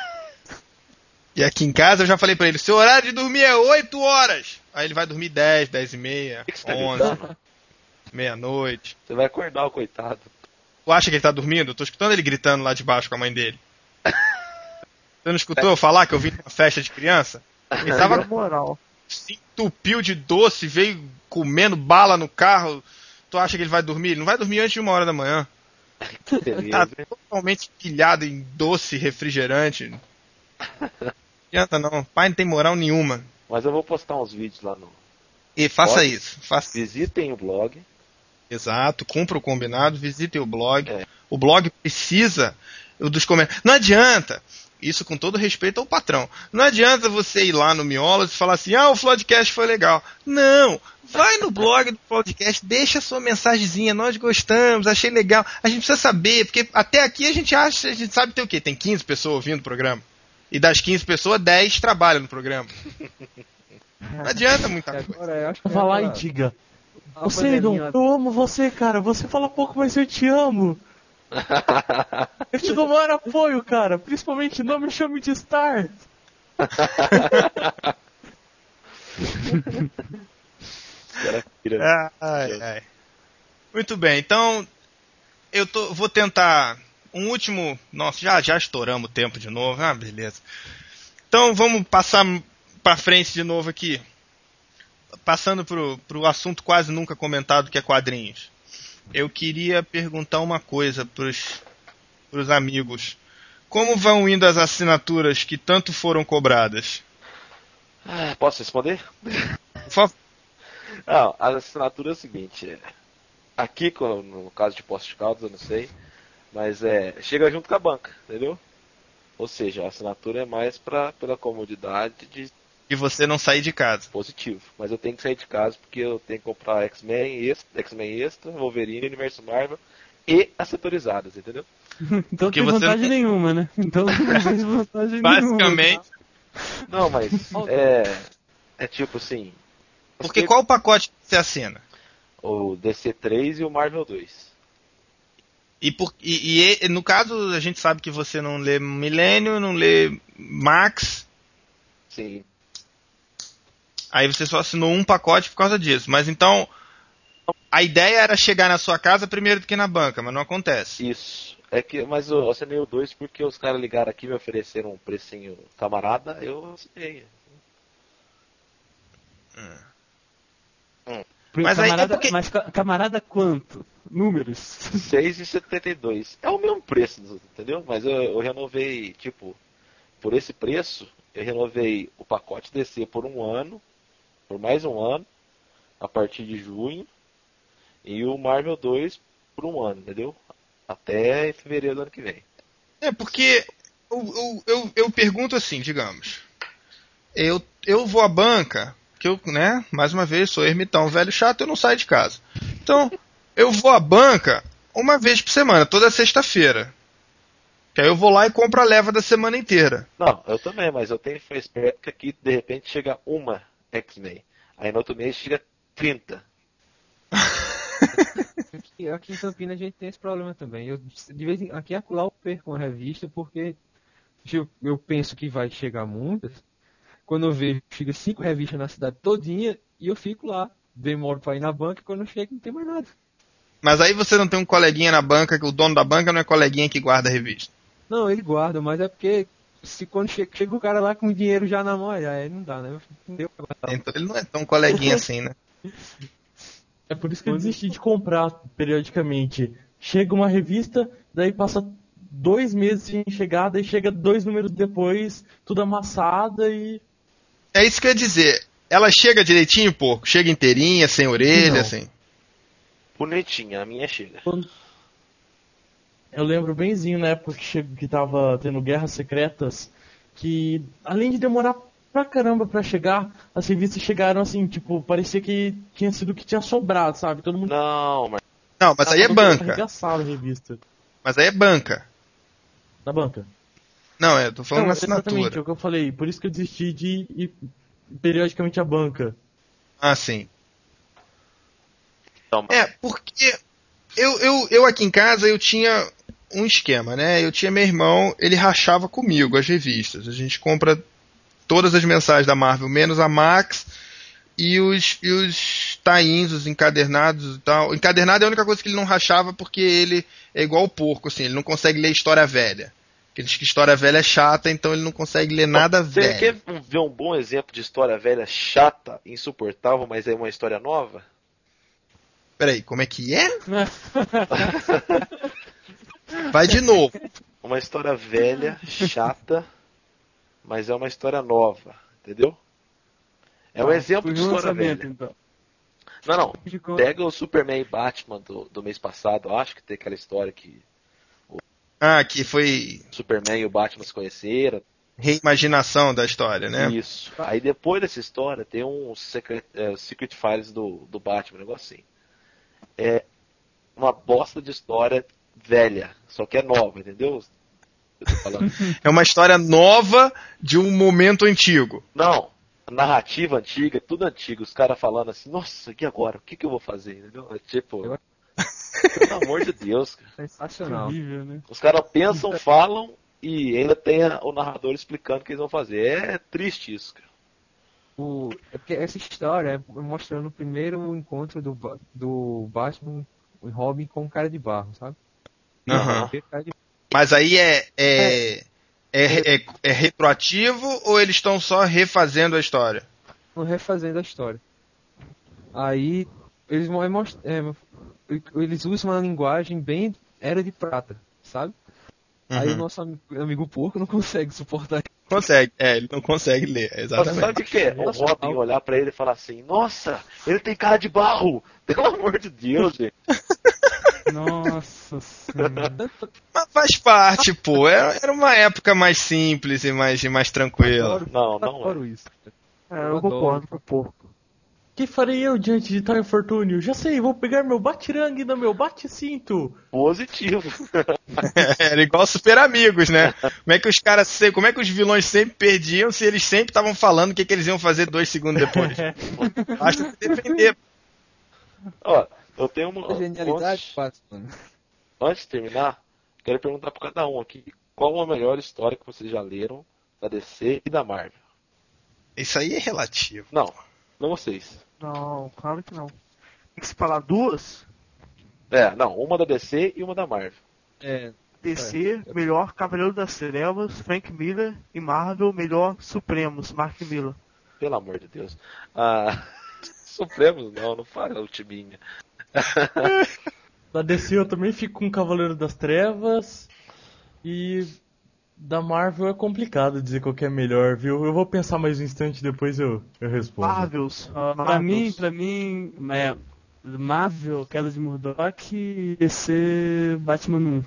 E aqui em casa eu já falei pra ele, seu horário de dormir é oito horas. Aí ele vai dormir dez, dez e meia, que que você tá onze, gritando? meia-noite. Você vai acordar o coitado. Tu acha que ele tá dormindo? Eu tô escutando ele gritando lá de baixo com a mãe dele. Você não escutou eu falar que eu vim numa festa de criança? Ele Na tava moral. se entupiu de doce, veio comendo bala no carro. Tu acha que ele vai dormir? Ele não vai dormir antes de uma hora da manhã. Que Ele tá beleza. totalmente pilhado em doce, refrigerante. Não adianta não, pai não tem moral nenhuma. Mas eu vou postar uns vídeos lá no. E faça Pode? isso, faça. Visitem o blog. Exato, cumpra o combinado, visitem o blog. É. O blog precisa dos comentários. Não adianta, isso com todo respeito ao patrão, não adianta você ir lá no Miolas e falar assim, ah, o Floodcast foi legal. Não, vai no blog do Floodcast, deixa a sua mensagenzinha, nós gostamos, achei legal. A gente precisa saber, porque até aqui a gente acha, a gente sabe ter o quê? Tem quinze pessoas ouvindo o programa. E das quinze pessoas, dez trabalham no programa. Não adianta muita coisa. Agora, eu acho que Vá lá e ela- diga. a Poseidon, panelinha- eu amo você, cara. Você fala pouco, mas eu te amo. Eu te dou o maior apoio, cara. Principalmente não me chame de Star. Cara, pira. Ai, ai. Muito bem, então eu tô, vou tentar um último. Nossa, já, já estouramos o tempo de novo. Ah, beleza. Então vamos passar pra frente de novo aqui. Passando pro, pro assunto quase nunca comentado, que é quadrinhos. Eu queria perguntar uma coisa pros, pros amigos. Como vão indo as assinaturas que tanto foram cobradas? Ah, posso responder? Por favor. Não, a assinatura é o seguinte. é, Aqui, co- no caso de Poços de Caldas, eu não sei. Mas é. Chega junto com a banca, entendeu? Ou seja, a assinatura é mais pra, pela comodidade de E você não sair de casa. positivo. Mas eu tenho que sair de casa porque eu tenho que comprar X-Men Extra, X-Men Extra, Wolverine, Universo Marvel e assessorizadas, entendeu? Então Porque não tem você não vantagem tem- nenhuma, né? Então não tem vantagem Basicamente. Não, mas é. É tipo assim. Porque você- qual o pacote que você assina? O D C três e o Marvel dois. E, por, e, e no caso, a gente sabe que você não lê Millennium, não lê Max, Sim. aí você só assinou um pacote por causa disso. Mas então, a ideia era chegar na sua casa primeiro do que na banca, mas não acontece. Isso. É que, mas eu assinei o dois porque os caras ligaram aqui e me ofereceram um precinho camarada, eu assinei. Mas aí é camarada, porque- mas ca- camarada quanto? Números. seis e setenta e dois. É o mesmo preço, entendeu? Mas eu, eu renovei, tipo, por esse preço, eu renovei o pacote D C por um ano, por mais um ano, a partir de junho, e o Marvel dois por um ano, entendeu? Até fevereiro do ano que vem. É porque eu, eu, eu, eu pergunto assim, digamos, eu, eu vou à banca, que eu, né, mais uma vez, sou ermitão velho chato, eu não saio de casa. Então, eu vou à banca uma vez por semana, toda sexta-feira. Que aí eu vou lá e compro a leva da semana inteira. Não, eu também, mas eu tenho que ficar esperto que aqui de repente chega uma X-Men. Aí no outro mês chega trinta. Aqui, aqui em Campinas a gente tem esse problema também. Eu, de vez em aqui e acolá eu perco uma revista porque eu, eu penso que vai chegar muitas. Quando eu vejo, chega cinco revistas na cidade todinha e eu fico lá. Demoro pra ir na banca e quando eu chego não tem mais nada. Mas aí você não tem um coleguinha na banca, que o dono da banca não é coleguinha que guarda a revista. Não, ele guarda, mas é porque se quando chega, chega o cara lá com o dinheiro já na mão, aí não dá, né? Não deu pra guardar. Então ele não é tão coleguinha assim, né? É por isso que eu desisti de comprar periodicamente. Chega uma revista, daí passa dois meses sem chegar, daí chega dois números depois, tudo amassada e... É isso que eu ia dizer. Ela chega direitinho, porco? Chega inteirinha, sem orelha, Não. assim? Bonitinha, a minha chega. Eu lembro benzinho na época que, che... que tava tendo Guerras Secretas, que além de demorar pra caramba pra chegar, as revistas chegaram assim, tipo, parecia que tinha sido o que tinha sobrado, sabe? Todo mundo Não, mas Não, mas aí é banca. arregaçava a revista. Mas aí é banca. Da banca. Não, eu tô falando Não, na exatamente, assinatura. é o que eu falei. Por isso que eu desisti de ir periodicamente à banca. Ah, sim. Não, É, porque eu, eu, eu aqui em casa eu tinha um esquema, né? Eu tinha meu irmão, ele rachava comigo as revistas. A gente compra todas as mensagens da Marvel, menos a Max e os, e os tie-ins, os encadernados e tal. O encadernado é a única coisa que ele não rachava porque ele é igual o porco, assim, ele não consegue ler história velha. Ele diz que história velha é chata, então ele não consegue ler nada Você velho. quer ver um bom exemplo de história velha chata, insuportável, mas é uma história nova? Peraí, como é que é? Vai de novo. Uma história velha, chata, mas é uma história nova, entendeu? É um exemplo de Foi um história lançamento, velha. então. Não, não. De conta. Pega o Superman e Batman do, do mês passado, acho que tem aquela história que Ah, que foi o Superman e o Batman se conheceram. reimaginação da história, né? Isso. Aí depois dessa história tem um Secret, é, Secret Files do, do Batman, um negócio assim. É uma bosta de história velha, só que é nova, entendeu? Eu tô falando. É uma história nova de um momento antigo. Não, a narrativa antiga, tudo antigo, os caras falando assim, nossa, e agora? O que, que eu vou fazer? Entendeu? É tipo, Eu- pelo amor de Deus, cara. Sensacional. Horrível, né? Os caras pensam, falam e ainda tem a- o narrador explicando o que eles vão fazer. É triste isso, cara. O, é porque essa história é mostrando o primeiro encontro do, Ba- do Batman e Robin com o cara de barro, sabe? Aham. Aquele cara de- Mas aí é, é, é, é, é retroativo ou eles estão só refazendo a história? Estão refazendo a história. Aí eles, mo- most- é, eles usam uma linguagem bem era de prata, sabe? Aí o Uhum. nosso ami- amigo porco não consegue suportar. Consegue, é, ele não consegue ler, Mas exatamente. sabe o que é? O Nossa, Robin não. olhar pra ele e falar assim, nossa, ele tem cara de barro. Pelo amor de Deus, gente. Nossa senhora. Mas faz parte, pô. Era, era uma época mais simples e mais, e mais tranquila. Não, não é. Adoro isso. É, Eu eu adoro. concordo com o porco. O que farei eu diante de tal infortúnio? Já sei, vou pegar meu batirangue no meu bate-cinto. Positivo. Era igual Super Amigos, né? Como é que os caras, se- como é que os vilões sempre perdiam se eles sempre estavam falando o que, que eles iam fazer dois segundos depois? Basta se defender. Ó, eu tenho uma. A genialidade Antes, Batman. antes de terminar, quero perguntar pra cada um aqui qual a melhor história que vocês já leram da D C e da Marvel. Isso aí é relativo. Não, não vocês. Não, claro que não. Tem que se falar duas? É, não, uma da D C e uma da Marvel. É, D C, melhor Cavaleiro das Trevas, Frank Miller. E Marvel, melhor Supremos, Mark Miller. Pelo amor de Deus. Ah, Supremos não, não fala o timinha. Da D C eu também fico com Cavaleiro das Trevas. E da Marvel é complicado dizer qual que é melhor, viu? Eu vou pensar mais um instante, depois eu, eu respondo. Marvels. Ó, pra Marvels. mim, pra mim, é, Marvel, Queda de Murdoch e D C Batman um.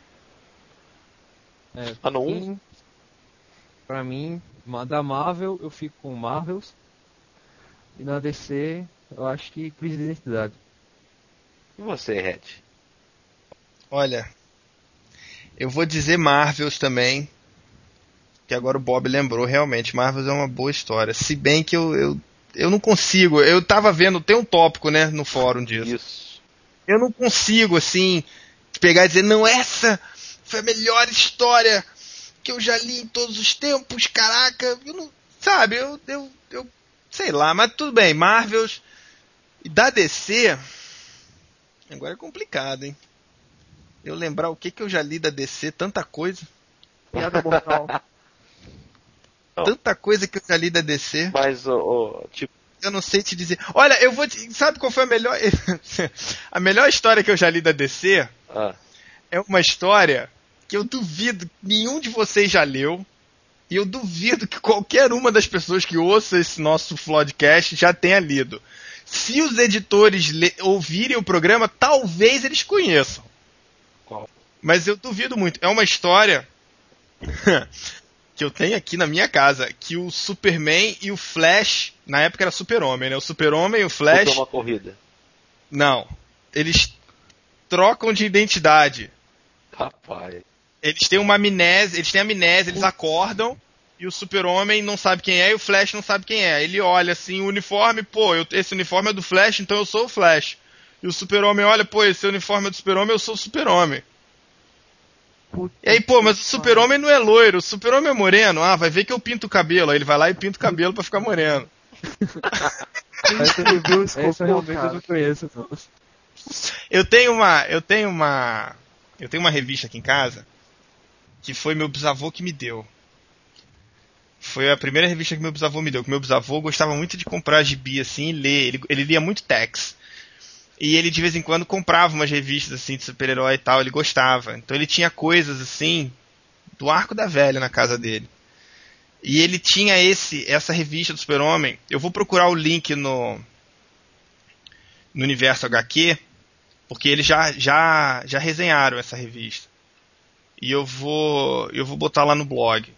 é, Ah, no um? Sim, pra mim, ma- da Marvel eu fico com Marvels. E na D C eu acho que Crise de Identidade. E você, Red? Olha, eu vou dizer Marvels também, que agora o Bob lembrou, realmente, Marvels é uma boa história. Se bem que eu, eu, eu não consigo, eu tava vendo, tem um tópico, né, no fórum disso. Isso. Eu não consigo, assim, pegar e dizer, não, essa foi a melhor história que eu já li em todos os tempos, caraca, eu não, sabe, eu, eu, eu sei lá, mas tudo bem, Marvels e da D C, agora é complicado, hein. Eu lembrar o que, que eu já li da D C, tanta coisa, Piada mortal. Não. tanta coisa que eu já li da D C, Mas, ó, ó, tipo, eu não sei te dizer. Olha, eu vou te, sabe qual foi a melhor, a melhor história que eu já li da D C? ah, É uma história que eu duvido que nenhum de vocês já leu. E eu duvido que qualquer uma das pessoas que ouça esse nosso Flodcast já tenha lido. Se os editores le- ouvirem o programa, talvez eles conheçam. Qual? Mas eu duvido muito. É uma história que eu tenho aqui na minha casa, que o Superman e o Flash, na época era Super-Homem, né? O Super-Homem e o Flash... Botou uma corrida. Não. Eles trocam de identidade. Rapaz. Eles têm uma amnésia, eles têm amnésia, eles acordam e o Super-Homem não sabe quem é e o Flash não sabe quem é. Ele olha assim, o uniforme, pô, eu, esse uniforme é do Flash, então eu sou o Flash. E o Super-Homem olha, pô, esse uniforme é do Super-Homem, eu sou o Super-Homem. E aí, pô, mas o Super-Homem não é loiro, o Super-Homem é moreno. Ah, vai ver que eu pinto o cabelo. Aí ele vai lá e pinta o cabelo pra ficar moreno. Escreveu esse Essa cocô, realmente eu cara. não conheço. Não. Eu tenho uma, eu tenho uma, eu tenho uma revista aqui em casa que foi meu bisavô que me deu. Foi a primeira revista que meu bisavô me deu. Que meu bisavô gostava muito de comprar gibi assim e ler. Ele, ele lia muito Tex. E ele de vez em quando comprava umas revistas assim de super-herói e tal. Ele gostava. Então ele tinha coisas assim do Arco da Velha na casa dele. E ele tinha esse, essa revista do Super-Homem. Eu vou procurar o link no no Universo H Q, porque eles já, já, já resenharam essa revista. E eu vou, eu vou botar lá no blog.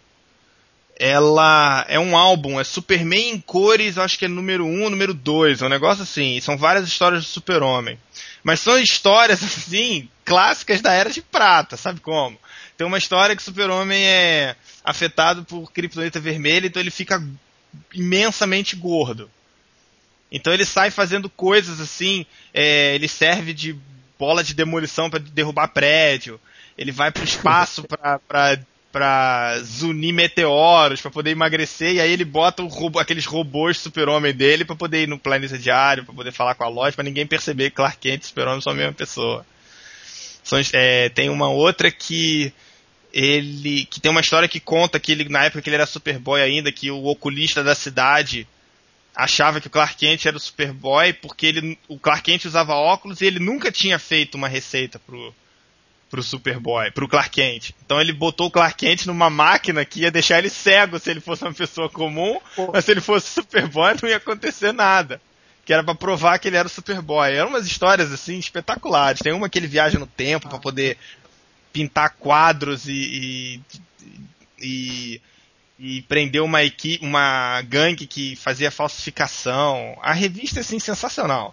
Ela é um álbum, é Superman em cores, acho que é número um, número dois, é um negócio assim. E são várias histórias do Super-Homem. Mas são histórias, assim, clássicas da Era de Prata, sabe como? Tem uma história que o Super-Homem é afetado por Kryptonita Vermelha, então ele fica imensamente gordo. Então ele sai fazendo coisas assim, é, ele serve de bola de demolição para derrubar prédio, ele vai pro espaço para pra, pra zunir meteoros, para poder emagrecer, e aí ele bota o robô, aqueles robôs Super-Homem dele para poder ir no planeta diário, para poder falar com a Lois, para ninguém perceber que Clark Kent e Super-Homem são a mesma pessoa. São, é, tem uma outra que ele que tem uma história que conta que ele, na época que ele era Superboy ainda, que o oculista da cidade achava que o Clark Kent era o Superboy porque ele, o Clark Kent usava óculos e ele nunca tinha feito uma receita pro, pro Superboy, pro Clark Kent. Então ele botou o Clark Kent numa máquina que ia deixar ele cego se ele fosse uma pessoa comum, mas se ele fosse Superboy não ia acontecer nada. Que era pra provar que ele era o Superboy. Eram umas histórias assim espetaculares. Tem uma que ele viaja no tempo pra poder pintar quadros e... e, e E prendeu uma equipe, uma gangue que fazia falsificação. A revista é assim, sensacional.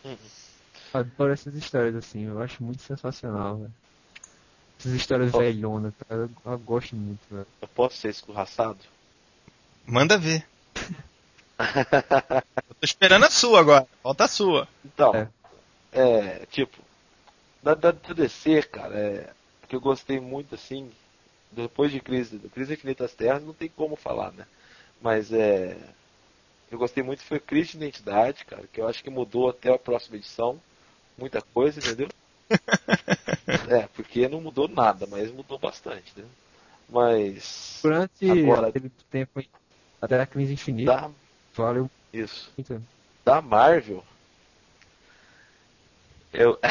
Adoro essas histórias assim, eu acho muito sensacional, velho. Essas histórias velhonas, cara, eu, eu gosto muito, velho. Eu posso ser escorraçado? Manda ver. Eu tô esperando a sua agora. Falta a sua. Então, É. é, tipo, da, da, da D C, cara, é, que eu gostei muito, assim, depois de Crise, do Crise Infinitas Terras, não tem como falar, né? Mas é, eu gostei muito, foi Crise de Identidade, cara, que eu acho que mudou até a próxima edição, muita coisa, entendeu? É, porque não mudou nada, mas mudou bastante, né? Mas, Durante agora, aquele tempo, até a Crise Infinita, da, valeu isso, muito. da Marvel, eu...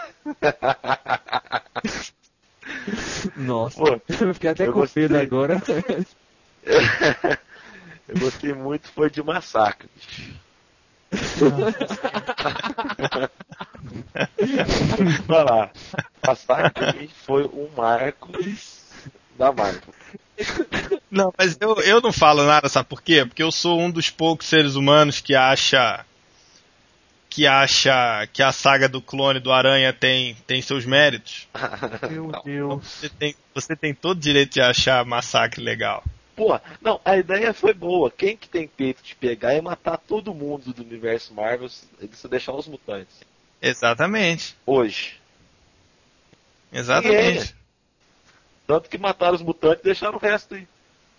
Nossa, Pô, eu fiquei até eu com medo gostei. agora. Eu gostei muito, foi de Massacre. Vai lá. Massacre pra mim foi um marco da Marvel. Não, mas eu, eu não falo nada, sabe por quê? Porque eu sou um dos poucos seres humanos que acha que acha que a saga do clone do Aranha tem, tem seus méritos. Meu Não. Então Deus. você tem, você tem todo o direito de achar Massacre legal. Pô, não, a ideia foi boa. Quem que tem peito de pegar e matar todo mundo do universo Marvel e você deixar os mutantes? Exatamente. Hoje. Exatamente. Tanto que mataram os mutantes e deixaram o resto aí.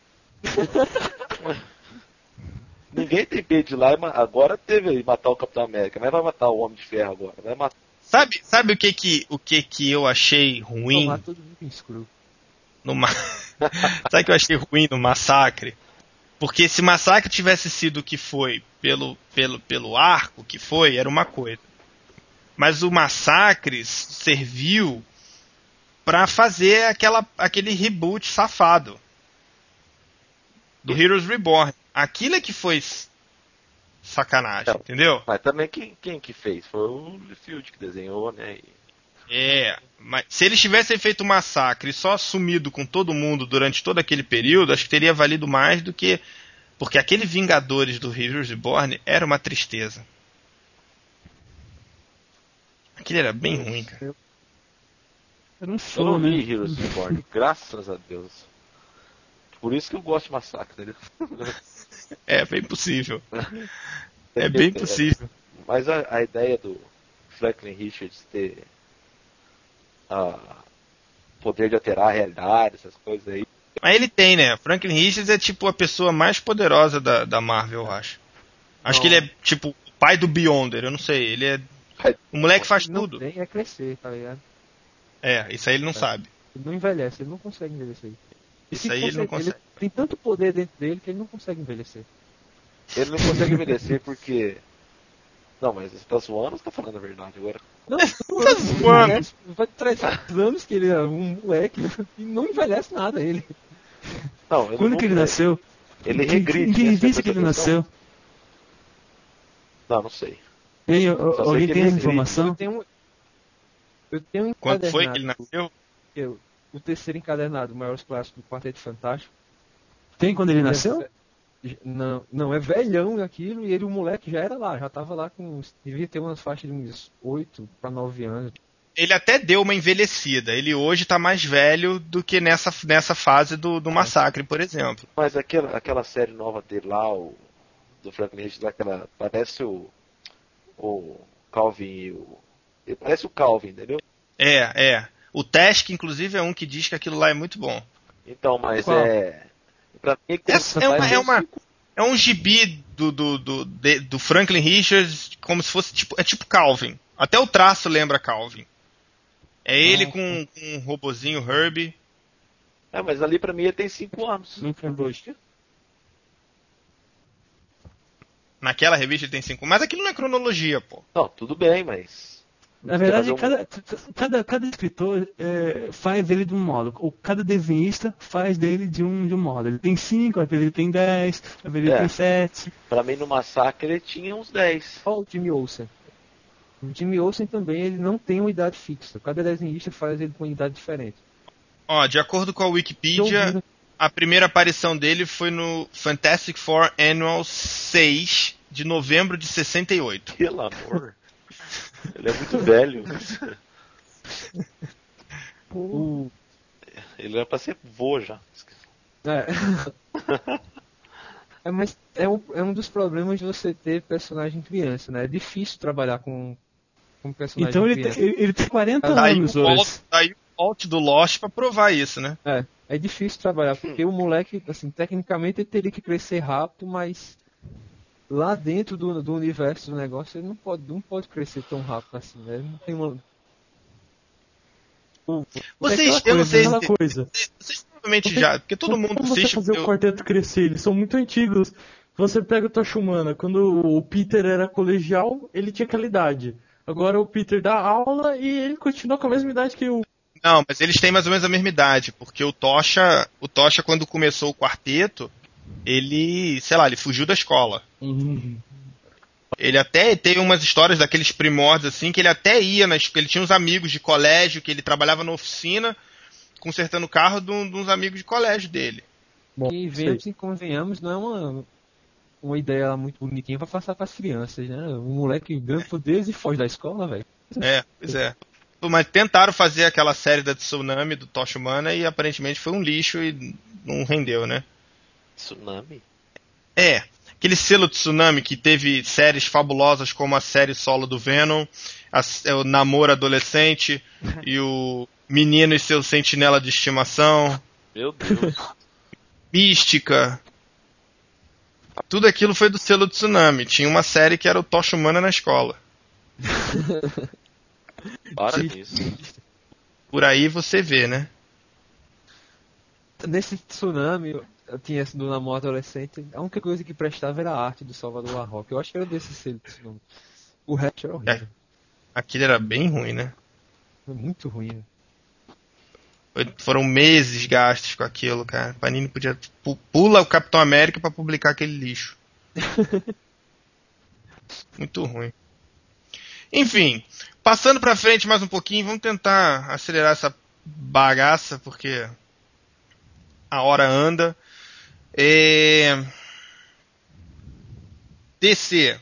Ninguém tem peito de ir lá e ma- agora teve aí matar o Capitão América, mas vai matar o Homem de Ferro agora. Vai matar. Sabe, sabe o que que, o que que eu achei ruim Tomar todo mundo em escuro. no ma... Sabe o que eu achei ruim no Massacre? Porque se Massacre tivesse sido o que foi pelo, pelo, pelo arco que foi, era uma coisa. Mas o Massacre serviu pra fazer aquela, aquele reboot safado do Heroes Reborn. Aquilo é que foi sacanagem, Não, entendeu? Mas também quem, quem que fez? Foi o Liefeld que desenhou, né? E- É, mas se eles tivessem feito um massacre e só sumido com todo mundo durante todo aquele período, acho que teria valido mais do que... Porque aquele Vingadores do Heroes Reborn era uma tristeza. Aquele era bem ruim, cara. Era um Eu show, não né? vi Heroes Reborn, graças a Deus. Por isso que eu gosto de Massacre, entendeu? É bem possível. É bem possível. Mas a, a ideia do Franklin Richards ter a poder de alterar a realidade, essas coisas aí. Mas ele tem, né? Franklin Richards é tipo a pessoa mais poderosa da, da Marvel, eu acho. Acho Não. que ele é tipo o pai do Beyonder, eu não sei. Ele é. O moleque faz Não tudo. tem é crescer, tá ligado? É, isso aí ele não sabe. Ele não envelhece, ele não consegue envelhecer. E Isso se aí ele não consegue. tem tanto poder dentro dele que ele não consegue envelhecer. Ele não consegue envelhecer porque. Não, mas você tá zoando ou você tá falando a verdade agora? Não, Tá zoando. vai trezentos anos que ele é um moleque e não envelhece nada ele. Não, ele Quando não- que ele nasceu? Ele Quem- regride. Quem né? disse Você que ele tem essa nasceu? Não, não sei. Hein, Só sei alguém que tem ele essa regride. informação? Eu tenho um, eu tenho um Quando foi encadernado, que ele nasceu? que eu- o terceiro encadernado, o maior clássico do Quarteto Fantástico. Tem quando ele Ele é nasceu? ve- Não, não, é velhão aquilo, e ele, o moleque, já era lá, já tava lá com. Devia ter umas faixas de uns oito para nove anos. Ele até deu uma envelhecida. Ele hoje tá mais velho do que nessa, nessa fase do, do massacre, por exemplo. Mas aquela, aquela série nova dele lá, o, do Franklin Richards, aquela, parece o, o Calvin e o... ele parece o Calvin, entendeu? É, é. O Task, inclusive, é um que diz que aquilo lá é muito bom. Então, mas Qual? é... Pra mim, É, é, uma, mas é, uma, é um gibi do, do, do, de- do Franklin Richards, como se fosse tipo. É tipo Calvin. Até o traço lembra Calvin. É ele Ah, com, com um robozinho Herbie. É, mas ali pra mim ele tem cinco anos. Não tem dois. Naquela revista ele tem cinco. Mas aquilo não é cronologia, pô. Não, tudo bem, mas... Na verdade, Quer fazer cada, cada, cada escritor é, faz ele de um modo. Ou cada desenhista faz dele de um, de um modo. Ele tem cinco, às vezes ele tem dez, às vezes ele É. tem sete. Pra mim no Massacre ele tinha uns dez. Olha o Jimmy Olsen. O Jimmy Olsen também, ele não tem uma idade fixa. Cada desenhista faz ele com uma idade diferente. Ó, de acordo com a Wikipedia, a primeira aparição dele foi no Fantastic Four Annual seis de novembro de sessenta e oito. Pelo amor. Ele é muito velho. O, Ele era pra ser vô já. é. É, mas é um, é um dos problemas de você ter personagem criança, né? É difícil trabalhar com, com personagem Então ele, criança. tem- ele, ele tem quarenta Daí anos o hoje. Walt- daí o Walt do Lost pra provar isso, né? É, é difícil trabalhar, porque o moleque, assim, tecnicamente ele teria que crescer rápido, mas lá dentro do, do universo do negócio ele não pode, não pode crescer tão rápido assim, né? Ele não tem uma... Vocês, É eu não sei aquela se coisa. vocês provavelmente já, porque todo mundo Como você assiste. fazer o eu- quarteto crescer? Eles são muito antigos. Você pega o Tocha Humana, quando o Peter era colegial, ele tinha aquela idade. Agora o Peter dá aula e ele continua com a mesma idade que o... Não, mas eles têm mais ou menos a mesma idade, porque o Tocha, o Tocha quando começou o quarteto, ele, sei lá, ele fugiu da escola. Ele até teve umas histórias daqueles primórdios assim, que ele até ia na escola, ele tinha uns amigos de colégio, que ele trabalhava na oficina, consertando o carro de, um- de uns amigos de colégio dele. Bom, e venhamos e convenhamos, não é uma, uma ideia muito bonitinha pra passar pras crianças, né? Um moleque ganha poderes e foge da escola, velho. É, pois é. Mas tentaram fazer aquela série da Tsunami, do Tocha Humana, e aparentemente foi um lixo e não rendeu, né? Tsunami? É, aquele selo Tsunami que teve séries fabulosas como a série solo do Venom, a, é, o Namoro Adolescente e o Menino e seu Sentinela de Estimação, Meu Deus. Mística. Tudo aquilo foi do selo Tsunami. Tinha uma série que era o Tocha Humana na escola. Para disso. Por aí você vê, né? Nesse tsunami, eu tinha esse do namoro adolescente, a única coisa que prestava era a arte do Salvador Larroque. Eu acho que era desse selo tsunami. O resto era horrível. Aquilo era bem ruim, né? Foi muito ruim. Né? Foi- Foram meses gastos com aquilo, cara. Panini podia pu- pula o Capitão América pra publicar aquele lixo. Muito ruim. Enfim, passando pra frente mais um pouquinho, vamos tentar acelerar essa bagaça, porque a hora anda. É... D C.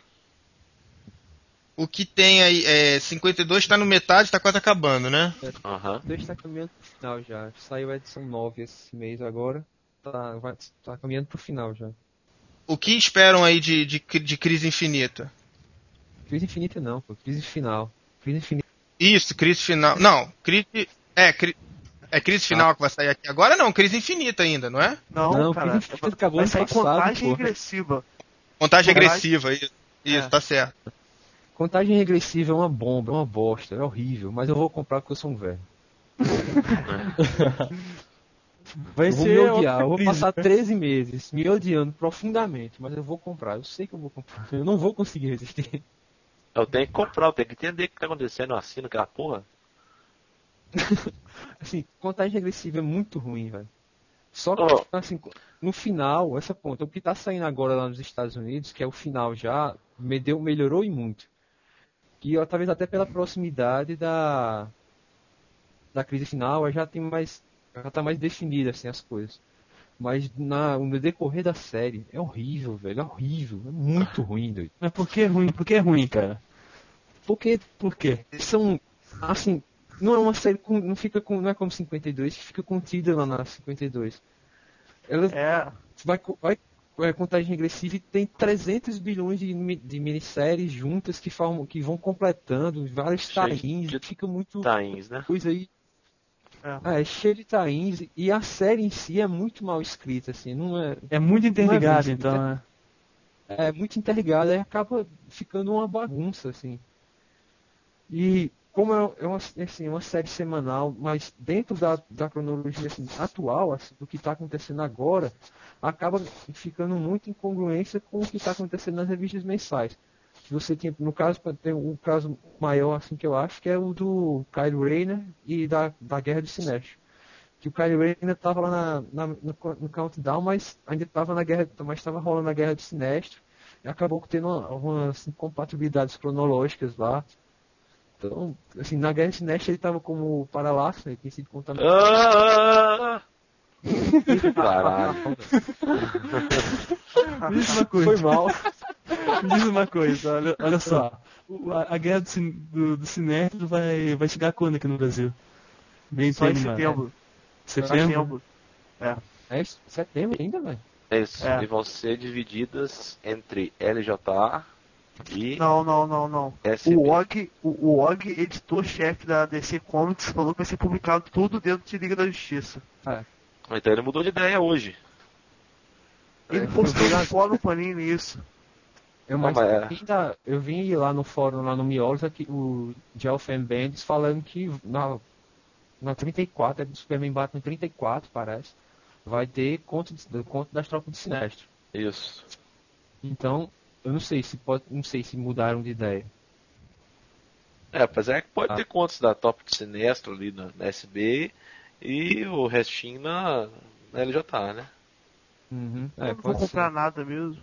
O que tem aí, é, cinquenta e dois tá no metade, tá quase acabando, né? Aham. dois tá caminhando pro final já. Saiu a edição nove esse mês agora. Tá, vai, tá caminhando pro final já. O que esperam aí de, de, de Crise Infinita? Crise infinita não, pô. Crise final. Crise infinita. Isso, Crise Final. Não, Crise... É, cri, é Crise Final que vai sair aqui agora? Não, Crise Infinita ainda, não é? Não, Não, cara. Crise Infinita acabou vai ano sair passado, contagem pô. regressiva. Contagem Contagem- regressiva, isso, isso É. tá certo. Contagem regressiva é uma bomba, é uma bosta, é horrível. Mas eu vou comprar porque eu sou um velho. Vai Eu vou ser me outra odiar, eu vou crise, passar né? treze meses me odiando profundamente, mas eu vou comprar, eu sei que eu vou comprar, eu não vou conseguir resistir. Eu tenho que comprar, eu tenho que entender o que tá acontecendo, eu assino aquela porra. Assim, contagem regressiva é muito ruim, velho. Só que, Oh. assim, no final, essa ponta, o que tá saindo agora lá nos Estados Unidos, que é o final já, me deu, melhorou e muito. Que ó, talvez até pela proximidade da da crise final, já tem mais, já tá mais definida assim as coisas. Mas na, no decorrer da série é horrível, velho, é horrível, é muito ruim, doido. Mas por que é ruim? Por que é ruim, cara? Porque, por quê? São, assim, não é uma série, com, não fica com, não é como cinquenta e dois, que fica contida lá na cinquenta e dois. Ela É, vai, vai é, contagem regressiva e tem trezentos bilhões de, mi- de minisséries juntas que, formam, que vão completando vários Cheio tains, de fica muito Tains, né? coisa aí. É. Ah, é cheio de tains e a série em si é muito mal escrita, assim, não é, É muito interligado, Não é então, né? é muito interligada e acaba ficando uma bagunça, assim. E como é, é uma, assim, uma série semanal, mas dentro da, da cronologia assim, atual, assim, do que está acontecendo agora, acaba ficando muito incongruência com o que está acontecendo nas revistas mensais. Você tem, no caso, tem um caso maior assim que eu acho, que é o do Kyle Rayner e da, da Guerra do Sinestro. Que o Kyle Rayner ainda estava lá na, na, no, no Countdown, mas ainda estava na guerra, mas estava rolando a Guerra do Sinestro. E acabou tendo uma- algumas incompatibilidades cronológicas lá. Então, assim, na Guerra do Sinestro ele estava como Parallax, né? Ele tinha sido contaminado. Ah! Caralho. Me diz uma coisa. Foi mal. Me diz uma coisa, olha, olha só. O- a, a guerra do, cin- do, do Sinestro vai, vai chegar quando aqui no Brasil? Bem só em terminado. setembro. Setembro? Setembro. É isso, setembro ainda, velho. É isso. É. E vão ser divididas entre L J A e Não, não, não, não. S B. O Og, o, o Og, editor-chefe da D C Comics, falou que vai ser publicado tudo dentro de Liga da Justiça. Então ele mudou de ideia hoje. Ele É, postou eu vi no lá- fórum Panini isso. Eu, Não, mas mas é. ainda, eu vi lá no fórum, lá no Miolos, aqui, o Gelfen Bendis falando que na, na trinta e quatro, é do Superman Batman trinta e quatro, parece, vai ter conto, de- conto das tropas de Sinestro. Isso. Então, eu não sei se pode, não sei se mudaram de ideia. É, apesar que pode Ah. ter contos da Top de Sinestro ali na, na S B e o restinho na, na L J A, né? Uhum, Eu é, não vou pode comprar ser. nada mesmo.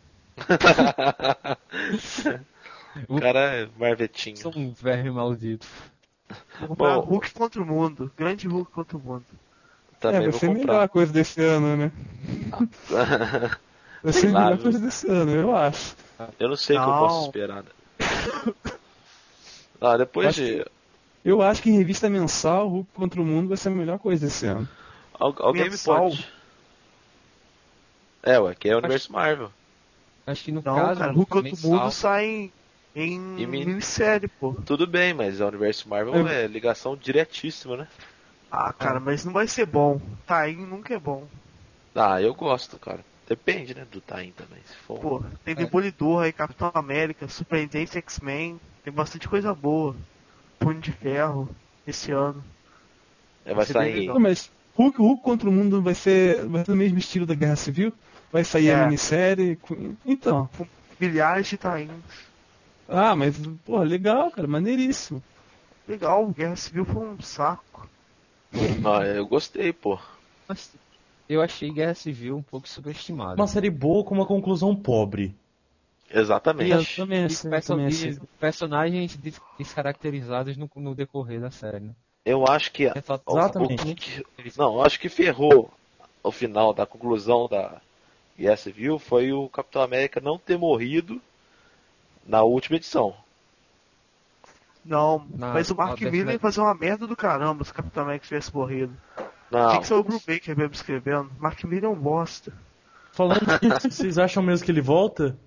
O cara é marvetinho. Sou um verme maldito. Vou comprar Bom. Hulk contra o mundo. Grande Hulk contra o mundo. Também é, vai vou ser a melhor comprar. coisa desse ano, né? Vai ser Sei a lá, melhor viu? coisa desse ano, eu acho. Eu não sei o que eu Não. posso esperar. Né? Ah, depois Acho de. Eu acho que em revista mensal, Hulk contra o Mundo vai ser a melhor coisa desse ano. Al- alguém Mensal? me pode. É, ué, que é o universo Marvel. Acho que no Não, caso, cara, Hulk contra o mensal, mundo sai em, em Em mini- minissérie, pô. Tudo bem, mas o universo Marvel é ligação diretíssima, né? Ah, cara, mas não vai ser bom. Taim nunca é bom. Ah, eu gosto, cara. Depende, né, do Tain também. Se for. Pô, tem Demolidor aí, Capitão América, Surpreendente X-Men. Tem bastante coisa boa. Punho de Ferro, esse ano. É, vai vai ser bem sair. legal. Não, mas Hulk, Hulk contra o Mundo vai ser, vai ser o mesmo estilo da Guerra Civil? Vai sair É. a minissérie? com- Então. Milhares de Tains. Ah, mas, pô, legal, cara, maneiríssimo. Legal, Guerra Civil foi um saco. Ah, eu gostei, pô. Mas eu achei Guerra Civil um pouco subestimada. Uma série boa com uma conclusão pobre. Exatamente. Eu também E achei, perso- também e achei. personagens des- descaracterizados no, no decorrer da série, né? Eu acho que. É só- Exatamente. Não, eu acho que ferrou o final da conclusão da Guerra Civil foi o Capitão América não ter morrido na última edição. Não, Na- mas o Mark na Miller décima- ia fazer uma merda do caramba se o Capitão América tivesse morrido. Não, Tinha que ser o Bruce Baker mesmo escrevendo. Mark Miller é um bosta. Falando disso, vocês acham mesmo que ele volta?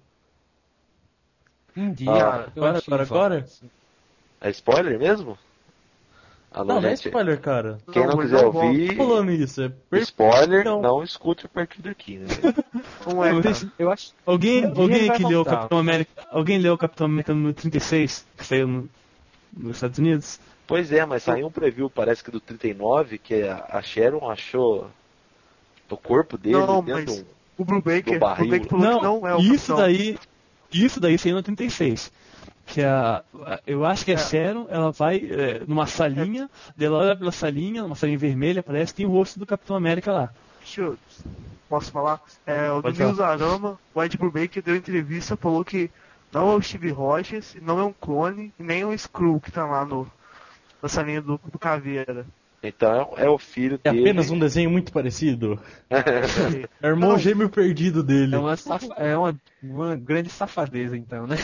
Um dia. Ah, eu agora, achei agora, que volta. agora? é spoiler mesmo? Alô, Não, não é gente, spoiler, cara. quem não Não, quiser não volta. ouvir, Tô falando isso, é per... spoiler, Não. não escute a partir daqui, né? Como é, Não, cara? deixa- Eu acho. Alguém, Um dia alguém ele vai que leu o voltar. Capitão América. Alguém leu o Capitão América no trinta e seis, que saiu no- nos Estados Unidos? Pois é, mas saiu um preview, parece que do trinta e nove, que a a Sharon achou o corpo dele Não, dentro mas- de um... O Bruce Baker, Do barril. o Baker falou que não é o isso Capitão. daí, isso daí saiu no trinta e seis. Que a, a- eu acho que a É. Sharon, ela vai é, numa salinha, daí ela olha pela salinha, numa salinha vermelha, parece que tem o rosto do Capitão América lá. Deixa eu... Posso falar? É, o do Pode falar. Newsarama, o Ed Brubaker deu entrevista, falou que não é o Steve Rogers, não é um clone, e nem é um Skrull que tá lá no, na salinha do, do Caveira. Então é o filho É dele. apenas um desenho muito parecido. É o irmão Não. gêmeo perdido dele. É uma, safa- é uma, uma grande safadeza, então, né?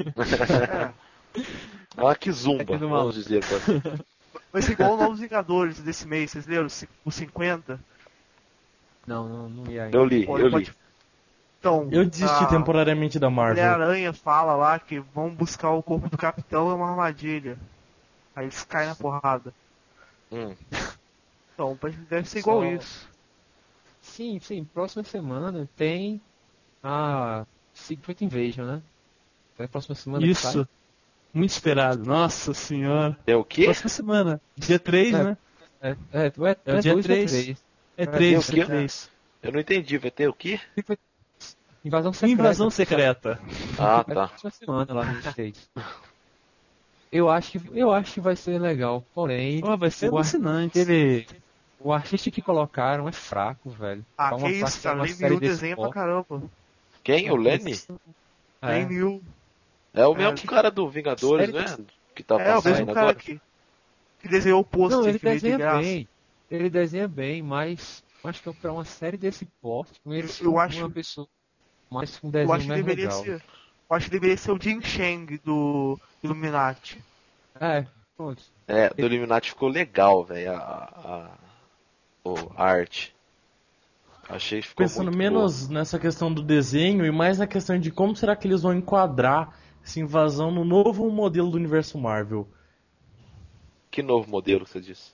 É uma kizumba, É tudo vamos dizer. assim. Vai ser igual os Novos Vingadores desse mês, vocês leram? Os cinquenta? Não, não, não ia ainda. Eu li, Pô, eu li. pode- Então, Eu desisti a temporariamente da Marvel. Mulher-Aranha fala lá que vão buscar o corpo do Capitão, é uma armadilha. Aí eles caem na porrada. Hum. Então, deve ser igual Só- isso. Sim, sim. Próxima semana tem a Secret Invasion, né? Então, próxima semana que Isso. sai. Muito esperado. Nossa senhora. É o quê? Próxima semana. Dia três, É. né? É, é, é, É o é dia dois ou três. três. É ter três, o quê? é três. Eu não entendi, vai ter o quê? Invasão secreta. Invasão secreta. Ah, É tá. próxima semana lá no States. Eu acho que eu acho que vai ser legal, porém Pô, vai ser o, ar- alucinante. aquele, o artista que colocaram é fraco, velho. Ah, Pra que uma isso, parte- cara. uma Lenny série Yu desse desenha pra porte. caramba. Quem? O Lenny? É. Lenny Yu. É o mesmo É. cara do Vingadores, Série né? Que tá É, o passando mesmo cara agora. que, que desenhou o pôster Não, ele que veio de desenha graça. bem. Ele desenha bem, mas acho que pra uma série desse porte, com ele Eu acho- uma pessoa mais com um Eu desenho acho que mais deveria legal. ser. Eu acho que deveria ser o Jin Shang do Illuminati. É, pronto. É, do Illuminati ficou legal, velho, a, a, o- a arte. Achei que ficou Pensando muito menos nessa questão do desenho e mais na questão de como será que eles vão enquadrar essa invasão no novo modelo do universo Marvel. boa. Que novo modelo que você disse?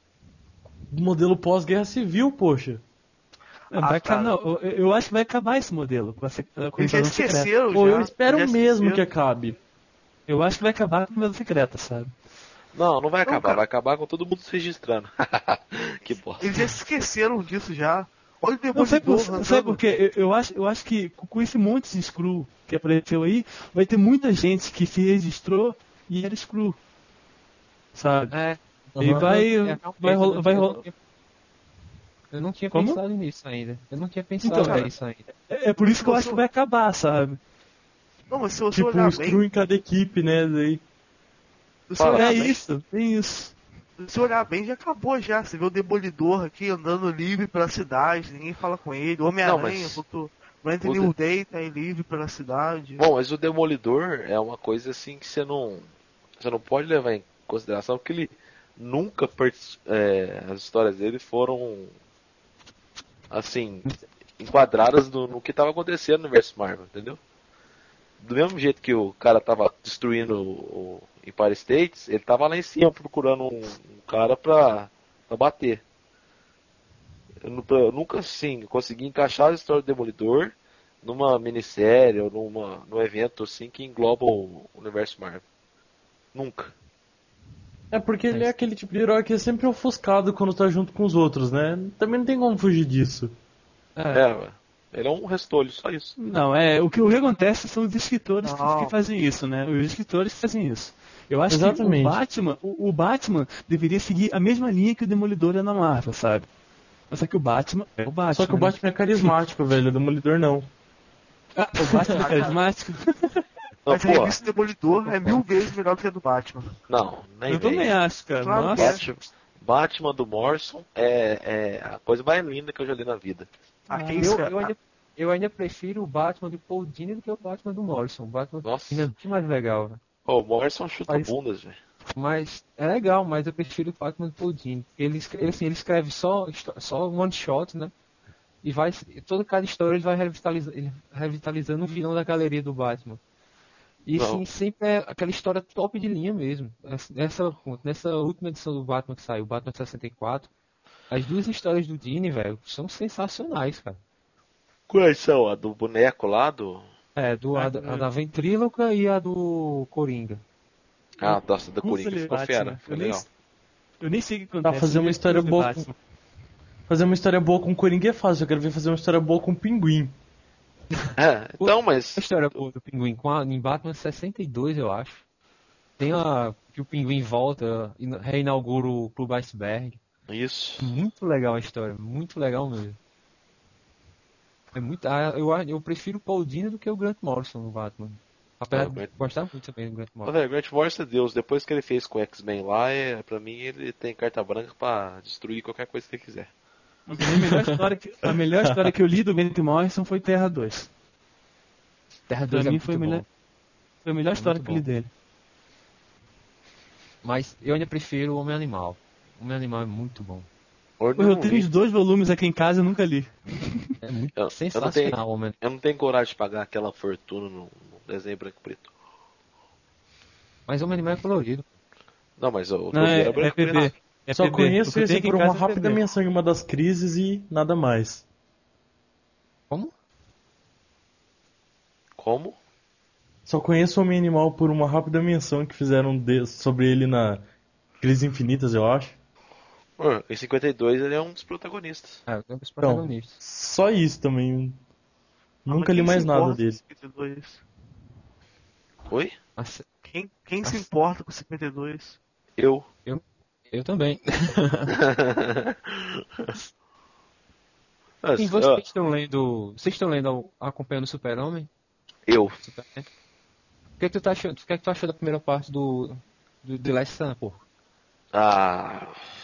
Do modelo pós-guerra civil, poxa. Não, vai Ah, acabar- tá. não, eu, eu acho que vai acabar esse modelo. Com a, sec- com a Eles já invasão secreta. esqueceram, Pô, já. eu espero já mesmo que esqueceram. acabe. Eu acho que vai acabar com a invasão secreta, sabe? Não, não vai acabar, cara. vai acabar com todo mundo se registrando. Que bosta. Eles já esqueceram disso já. Olha o Não, sabe, Demolidor por, andando. sabe por quê? Eu, eu acho, eu acho que com esse monte de Screw que apareceu aí, vai ter muita gente que se registrou e era Screw. Sabe? É. E vai- É, realmente, vai rolar- eu não- vai eu rolar- não tinha- Eu não tinha Como? pensado nisso ainda. Eu não tinha pensado Então, nisso ainda. É, é por isso que eu acho que vai acabar, sabe? Não, mas se você Tipo, olhar um bem, Screw em cada equipe, né? Daí. se você Fala, olhar É bem, isso, tem isso. se você olhar bem, já acabou já. Você vê o Demolidor aqui andando livre pela cidade, ninguém fala com ele. O Não, Homem-Aranha, mas- botou. O Anthony o de- Day tá aí livre pela cidade. Bom, mas o Demolidor é uma coisa assim que você não, você não pode levar em consideração, porque ele nunca, part- é, as histórias dele foram assim, enquadradas no, no que estava acontecendo no universo Marvel, entendeu? Do mesmo jeito que o cara tava destruindo o, o Empire States, ele tava lá em cima procurando um, um cara pra, pra bater. Eu, nu- eu nunca assim consegui encaixar a história do Demolidor numa minissérie ou numa, num evento assim que engloba o universo Marvel. Nunca. É porque ele é aquele tipo de herói que é sempre ofuscado quando tá junto com os outros, né? Também não tem como fugir disso. É. É, ué. Ele é um restolho, só isso. Não, é, o que, o que acontece são os escritores que, Não. que fazem isso, né? Os escritores que fazem isso. Eu acho Exatamente. que o Batman, o, o Batman deveria seguir a mesma linha que o Demolidor é na Marvel, sabe? Só que o Batman é o Batman. Só que o né? Batman é carismático, velho. O Demolidor não. Ah, o Batman é carismático? Não, Mas a pô, revista Demolidor é mil vezes melhor do que a do Batman. não, nem Eu vem. também acho, cara. Claro que Nossa. é. Batman, Batman do Morrison é, é a coisa mais linda que eu já li na vida. A quem Eu, escreve- eu, ainda, eu ainda prefiro o Batman do Paul Dini do que o Batman do Morrison. O Batman do Nossa. Dini é muito mais legal, velho. Pô, o Morrison chuta Mas- bundas, velho. Mas é legal, mas eu prefiro o Batman do Paul Dini. Ele, escreve- assim, ele escreve só, só one shot, né? E vai, toda cada história ele vai revitaliza, ele revitalizando um vilão da galeria do Batman. E Não. assim, sempre é aquela história top de linha mesmo. Nessa, nessa última edição do Batman que saiu, Batman sessenta e quatro, as duas histórias do Dini, velho, são sensacionais, cara. Quais são? A do boneco lá do. É, do, a, da- a da Ventríloca e a do Coringa. Ah, nossa, da Como Coringa. você lê Ficou Batman? fera. Ficou Eu nem, legal. eu nem sei o que Pra acontece. fazer eu uma vi história tudo boa do com... Batman. Fazer uma história boa com o Coringa é fácil. Eu quero ver fazer uma história boa com o Pinguim. É, então, mas. A história boa do Pinguim com a, em Batman sessenta e dois, eu acho. Tem a que o Pinguim volta e reinaugura o Clube Iceberg. Isso. Muito legal a história, muito legal mesmo. É muito, ah, eu, eu prefiro o Paul Dini do que o Grant Morrison no Batman. Apesar Ah, de Grant- gostar muito também do Grant Mas, Morrison. velho, Grant Morrison é Deus. Depois que ele fez com o X-Men lá, é, pra mim ele tem carta branca pra destruir qualquer coisa que ele quiser. A melhor história que, a melhor história que eu li do Grant Morrison foi Terra dois. Terra Pra dois é mim muito foi a bom. melhor, foi a melhor É história muito que eu li bom. dele. Mas eu ainda prefiro o Homem Animal. O Homem Animal é muito bom. Hoje Pô, eu eu não tenho li. os dois volumes aqui em casa e nunca li. É muito Eu- eu não sensacional tenho- o Homem Eu não tenho coragem de pagar aquela fortuna no, no desenho branco e preto. Mas o Homem Animal é colorido. Não, mas o, o Não, é, Toledo é branco e P preto. B. É Só P B. O conheço que eu tenho esse aqui em por uma casa é rápida P B. menção em uma das crises e nada mais. Como? Como? Só conheço o Homem Animal por uma rápida menção que fizeram de- sobre ele na Crises Infinitas, eu acho. Ah, em cinquenta e dois ele é um dos protagonistas. É, é um dos protagonistas. Só isso também. Ah, Nunca mas li quem mais se nada importa dele. com cinquenta e dois? Oi? Mas Quem, quem se importa com cinquenta e dois? Eu. eu também. Mas, E ó, vocês estão lendo. Vocês estão lendo acompanhando o Super-Homem? eu. Superman? O que, é que tu tá achando? O que, é que tu achou da primeira parte do. do The Last Sun, pô? Ah.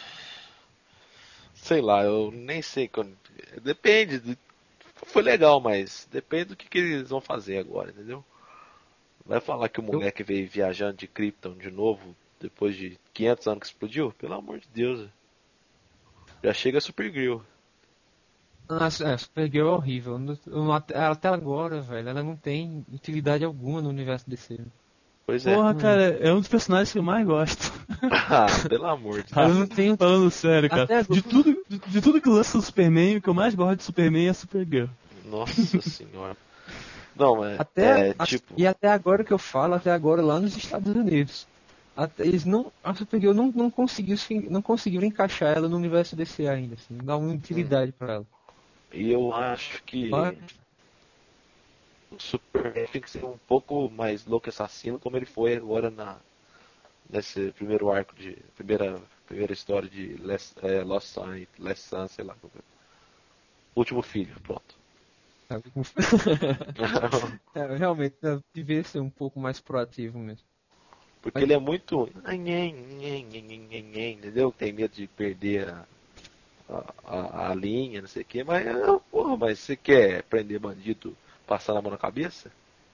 Sei lá, eu nem sei quando. Depende. de- Foi legal, mas depende do que, que eles vão fazer agora, entendeu? Vai falar que o moleque veio viajando de Krypton de novo depois de quinhentos anos que explodiu? Pelo amor de Deus. Já chega Supergirl. Ah, é, Supergirl é horrível. Eu não- eu não- até, até agora, velho, ela não tem utilidade alguma no universo D C. Pois é. Porra, cara, é um dos personagens que eu mais gosto. Ah, pelo amor de Deus. Ela não tem. Falando sério, cara. Até agora- De tudo, de, de tudo que lança o Superman, o que eu mais gosto de Superman é a Supergirl. Nossa senhora. Não, é, Até, é a- tipo. E até agora que eu falo, até agora lá nos Estados Unidos. Até, eles não, a Supergirl não, não, conseguiu, se- não conseguiram encaixar ela no universo D C ainda, assim, não dá uma utilidade pra ela. E eu acho que Mas- o Superman tem que ser um pouco mais louco assassino, como ele foi agora na nesse primeiro arco de primeira primeira história de Last, é, Lost Sun, Last Sun, sei lá. como é. Último filho, pronto. Sabe? É, realmente, né, devia ser um pouco mais proativo mesmo. Porque ele é muito. Entendeu? Tem medo de perder a, a, a- a linha, não sei o que, mas, ah, porra, mas você quer prender bandido passando a mão na cabeça?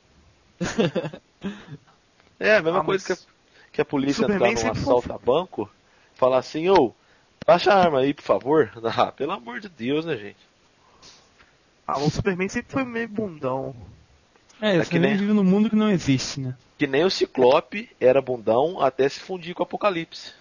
É a mesma Ah, coisa que a, mas que a polícia Superman entrar num sempre assalto a banco, falar assim, ô, baixa a arma aí, por favor. Ah, pelo amor de Deus, né, gente? Ah, o Superman sempre foi meio bundão. É, É o que Superman nem- vive num mundo que não existe, né? Que nem o Ciclope era bundão até se fundir com o Apocalipse.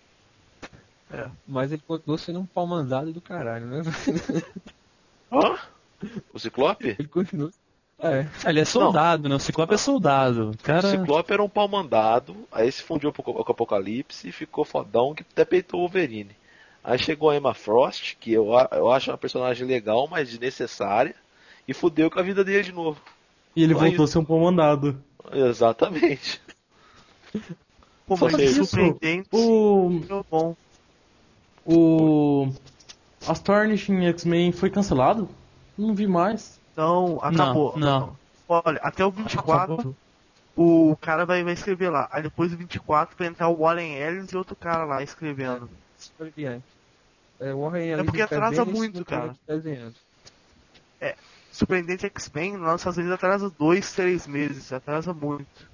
Mas ele continuou sendo um pau mandado do caralho, né? Hã? O Ciclope? Ele continua. É. Ele é soldado, né? O Ciclope é soldado. O cara... O Ciclope era um pau mandado, aí se fundiu com o Apocalipse e ficou fodão que até peitou o Wolverine. Aí chegou a Emma Frost, que eu, a- eu acho uma personagem legal, mas desnecessária, e fudeu com a vida dele de novo. E ele Só voltou a isso. ser um pau mandado. Exatamente. Pô, Só mas que isso, surpreendente. o, Muito bom. o Astonishing X-Men foi cancelado? Não vi mais. Então, acabou. Não, não. Olha, até o vinte e quatro, Acabou. o cara vai, vai escrever lá. Aí depois do vinte e quatro vai entrar o Warren Ellis e outro cara lá escrevendo. É, o Warren É Ellis porque atrasa escrevendo e muito, esse cara. desenhando. Surpreendente X-Men lá nos Estados Unidos atrasa dois, três meses. Atrasa muito.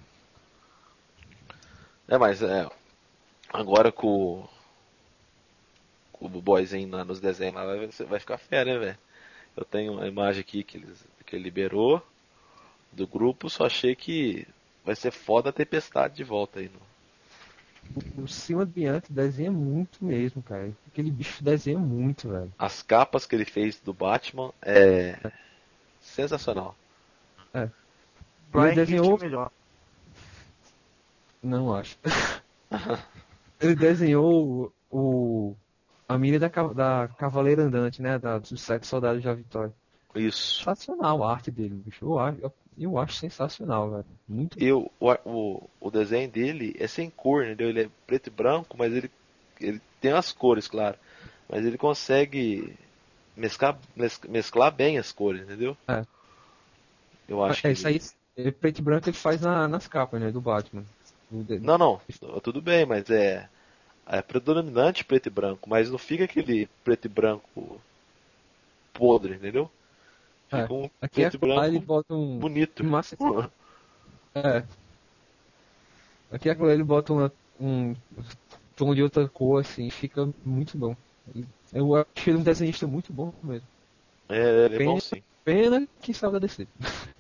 É, mas é. Agora com, o- com o boyzinho lá nos desenhos lá, vai, vai ficar fera, né, velho? Eu tenho uma imagem aqui que, eles, que ele liberou do grupo, só achei que vai ser foda a Tempestade de volta aí. No... O Cima Bianchi desenha muito mesmo, cara. Aquele bicho desenha muito, velho. As capas que ele fez do Batman é sensacional. Brian Ele desenhou- Hitch é melhor. Não acho. Ele desenhou o, o- a mira da, ca- da Cavaleira Andante, né? Da, dos Sete Soldados da Vitória. Isso. Sensacional a arte dele, bicho. Eu acho, eu, eu acho sensacional, velho. Muito Eu, o, o, o desenho dele é sem cor, entendeu? Ele é preto e branco, mas ele, ele tem as cores, claro. Mas ele consegue mesclar, mes- mesclar bem as cores, entendeu? É. Eu acho É, que... isso aí, ele, preto e branco ele faz na- nas capas, né? Do Batman. Do- de- Não, não, tudo bem, mas é, é predominante preto e branco, mas não fica aquele preto e branco podre, entendeu? É, Fica um Aqui é preto e lá ele branco bota um. bonito. um massa- É. Aqui agora ele bota uma- um tom de outra cor, assim, fica muito bom. Eu acho ele um desenhista muito bom mesmo. É, ele é bom Pena- sim. Pena que saiu da D C.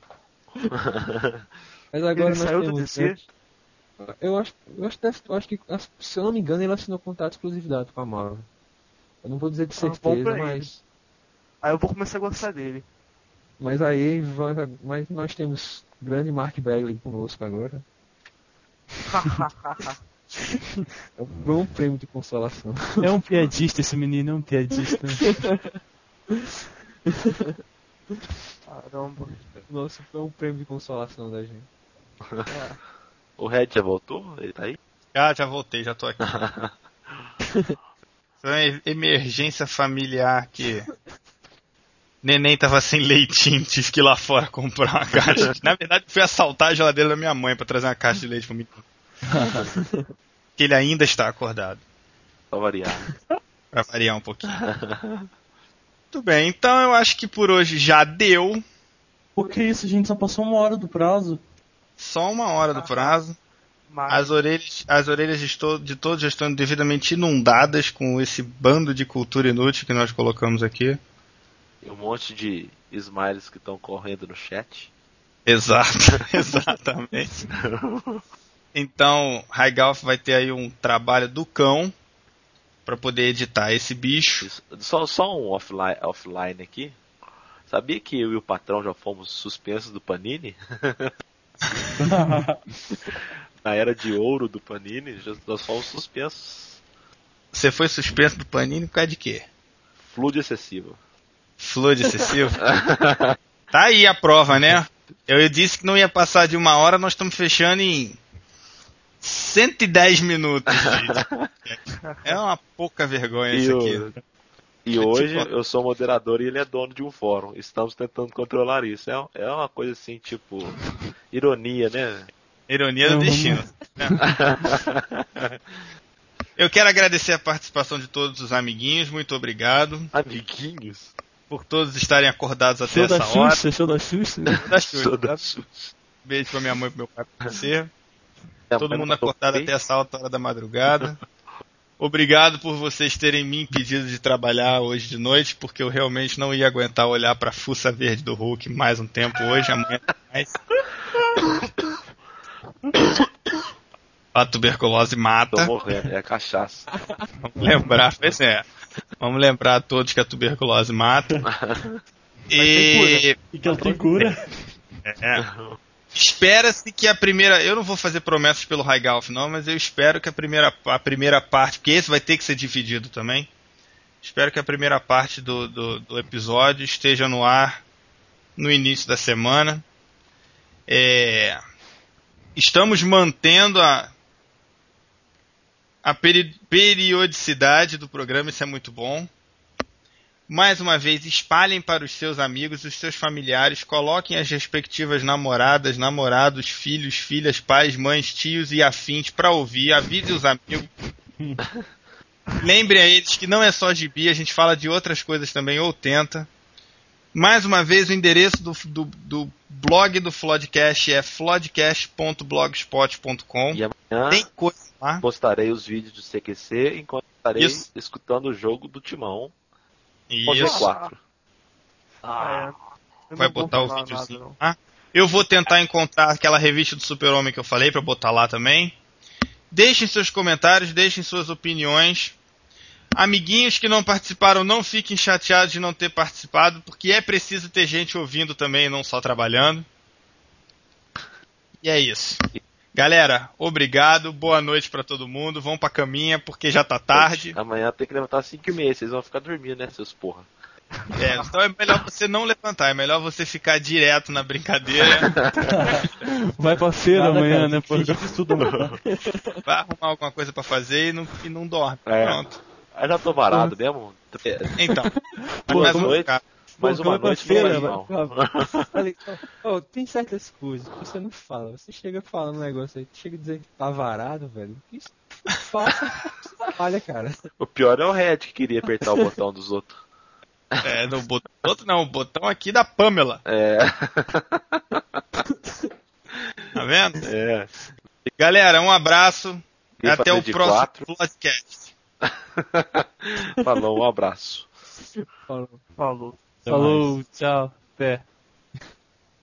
Mas agora Ele nós saiu da temos, D C? né, Eu acho, eu acho, deve- eu acho que, se eu não me engano, ele assinou contrato de exclusividade com a Marvel. Eu não vou dizer de Ah, bom certeza, pra mas, Aí eu vou começar a gostar dele. mas aí vai- mas nós temos grande Mark Bagley conosco agora. É um bom prêmio de consolação. É um piadista esse menino, é um piadista. Caramba. Nossa, foi um prêmio de consolação da gente. O Red já voltou? Ele tá aí? Ah, já voltei, já tô aqui. Foi uma e- emergência familiar que. Neném tava sem leitinho, tive que ir lá fora comprar uma caixa. Na verdade, fui assaltar a geladeira da minha mãe pra trazer uma caixa de leite pra mim. Que ele ainda está acordado. Pra variar. Pra variar um pouquinho. Muito bem, então eu acho que por hoje já deu. Por que isso, a gente só passou uma hora do prazo? Só uma hora do prazo. Mas As orelhas, as orelhas de, to- de todos já estão devidamente inundadas com esse bando de cultura inútil que nós colocamos aqui. E um monte de smiles que estão correndo no chat. Exato, exatamente. Então, Raigalf vai ter aí um trabalho do cão para poder editar esse bicho. Isso. Só, só um offline, offline aqui. Sabia que eu e o patrão já fomos suspensos do Panini? Na era de ouro do Panini, já, nós fomos suspensos. Você foi suspenso do Panini por causa de quê? Fluide excessivo. Fluide excessivo? Tá aí a prova, né? Eu disse que não ia passar de uma hora, nós estamos fechando em cento e dez minutos. Gente. É uma pouca vergonha E, isso o- aqui. e hoje eu sou moderador e ele é dono de um fórum. Estamos tentando controlar isso. É, é uma coisa assim, tipo, ironia, né? Ironia do Uhum. destino. Eu quero agradecer a participação de todos os amiguinhos, muito obrigado Amiguinhos. por todos estarem acordados até Show da essa hora. Xuxa, show da Xuxa. Da Xuxa. Sou da Xuxa. Beijo pra minha mãe e pro meu pai, pra você. É, Todo mas mundo não acordado toquei. até essa alta hora da madrugada. Obrigado por vocês terem me impedido de trabalhar hoje de noite, porque eu realmente não ia aguentar olhar pra fuça verde do Hulk mais um tempo hoje, amanhã mais. A tuberculose Tô mata. morrendo, é a cachaça. Vamos lembrar, pois é. Vamos lembrar a todos que a tuberculose mata. E E que ela tem cura. é. Espera-se que a primeira. Eu não vou fazer promessas pelo Raigalf, não, mas eu espero que a primeira, a primeira parte, porque esse vai ter que ser dividido também. Espero que a primeira parte do, do, do episódio esteja no ar no início da semana. É, estamos mantendo a, a peri- periodicidade do programa, isso é muito bom. Mais uma vez, espalhem para os seus amigos, os seus familiares, coloquem as respectivas namoradas, namorados, filhos, filhas, pais, mães, tios e afins para ouvir, avise os amigos. Lembre a eles que não é só gibi, a gente fala de outras coisas também, ou tenta. Mais uma vez, o endereço do, do, do blog do Flodcast é flodcast ponto blogspot ponto com. E amanhã Tem coisa lá. postarei os vídeos do C Q C enquanto estarei Isso. escutando o jogo do Timão. Isso. quatro. Ah, é. Eu Vai não vou botar o falar videozinho nada, não. lá. Eu vou tentar encontrar aquela revista do Super-Homem que eu falei pra botar lá também. Deixem seus comentários, deixem suas opiniões. Amiguinhos que não participaram, não fiquem chateados de não ter participado, porque é preciso ter gente ouvindo também, não só trabalhando. E é isso. Galera, obrigado, boa noite pra todo mundo. Vão pra caminha, porque já tá tarde. Amanhã tem que levantar às cinco e meia, vocês vão ficar dormindo, né, seus porra? É, então é melhor você não levantar, é melhor você ficar direto na brincadeira. Vai pra feira Nada, amanhã, cara, né? Pô? finge que estuda muito. Vai arrumar alguma coisa pra fazer e não, e não dorme. É. Pronto. Aí já tô varado mesmo. Então, Pô, mais como- uma cara. Mais Pô, uma vai pra noite feira, não faz vai- mal. Falei, ó, ó, tem certas coisas que você não fala. Você chega falando um negócio aí, chega a dizer que tá varado, velho. Isso fala, olha, cara. O pior é o Red que queria apertar o botão dos outros. É, no botão, outro não, o botão aqui da Pamela. É. Tá vendo? É. Galera, um abraço. Quem Até fazer o de próximo quatro. podcast. Falou, um abraço. Falou. Falou. Até Falou, mais. tchau, até.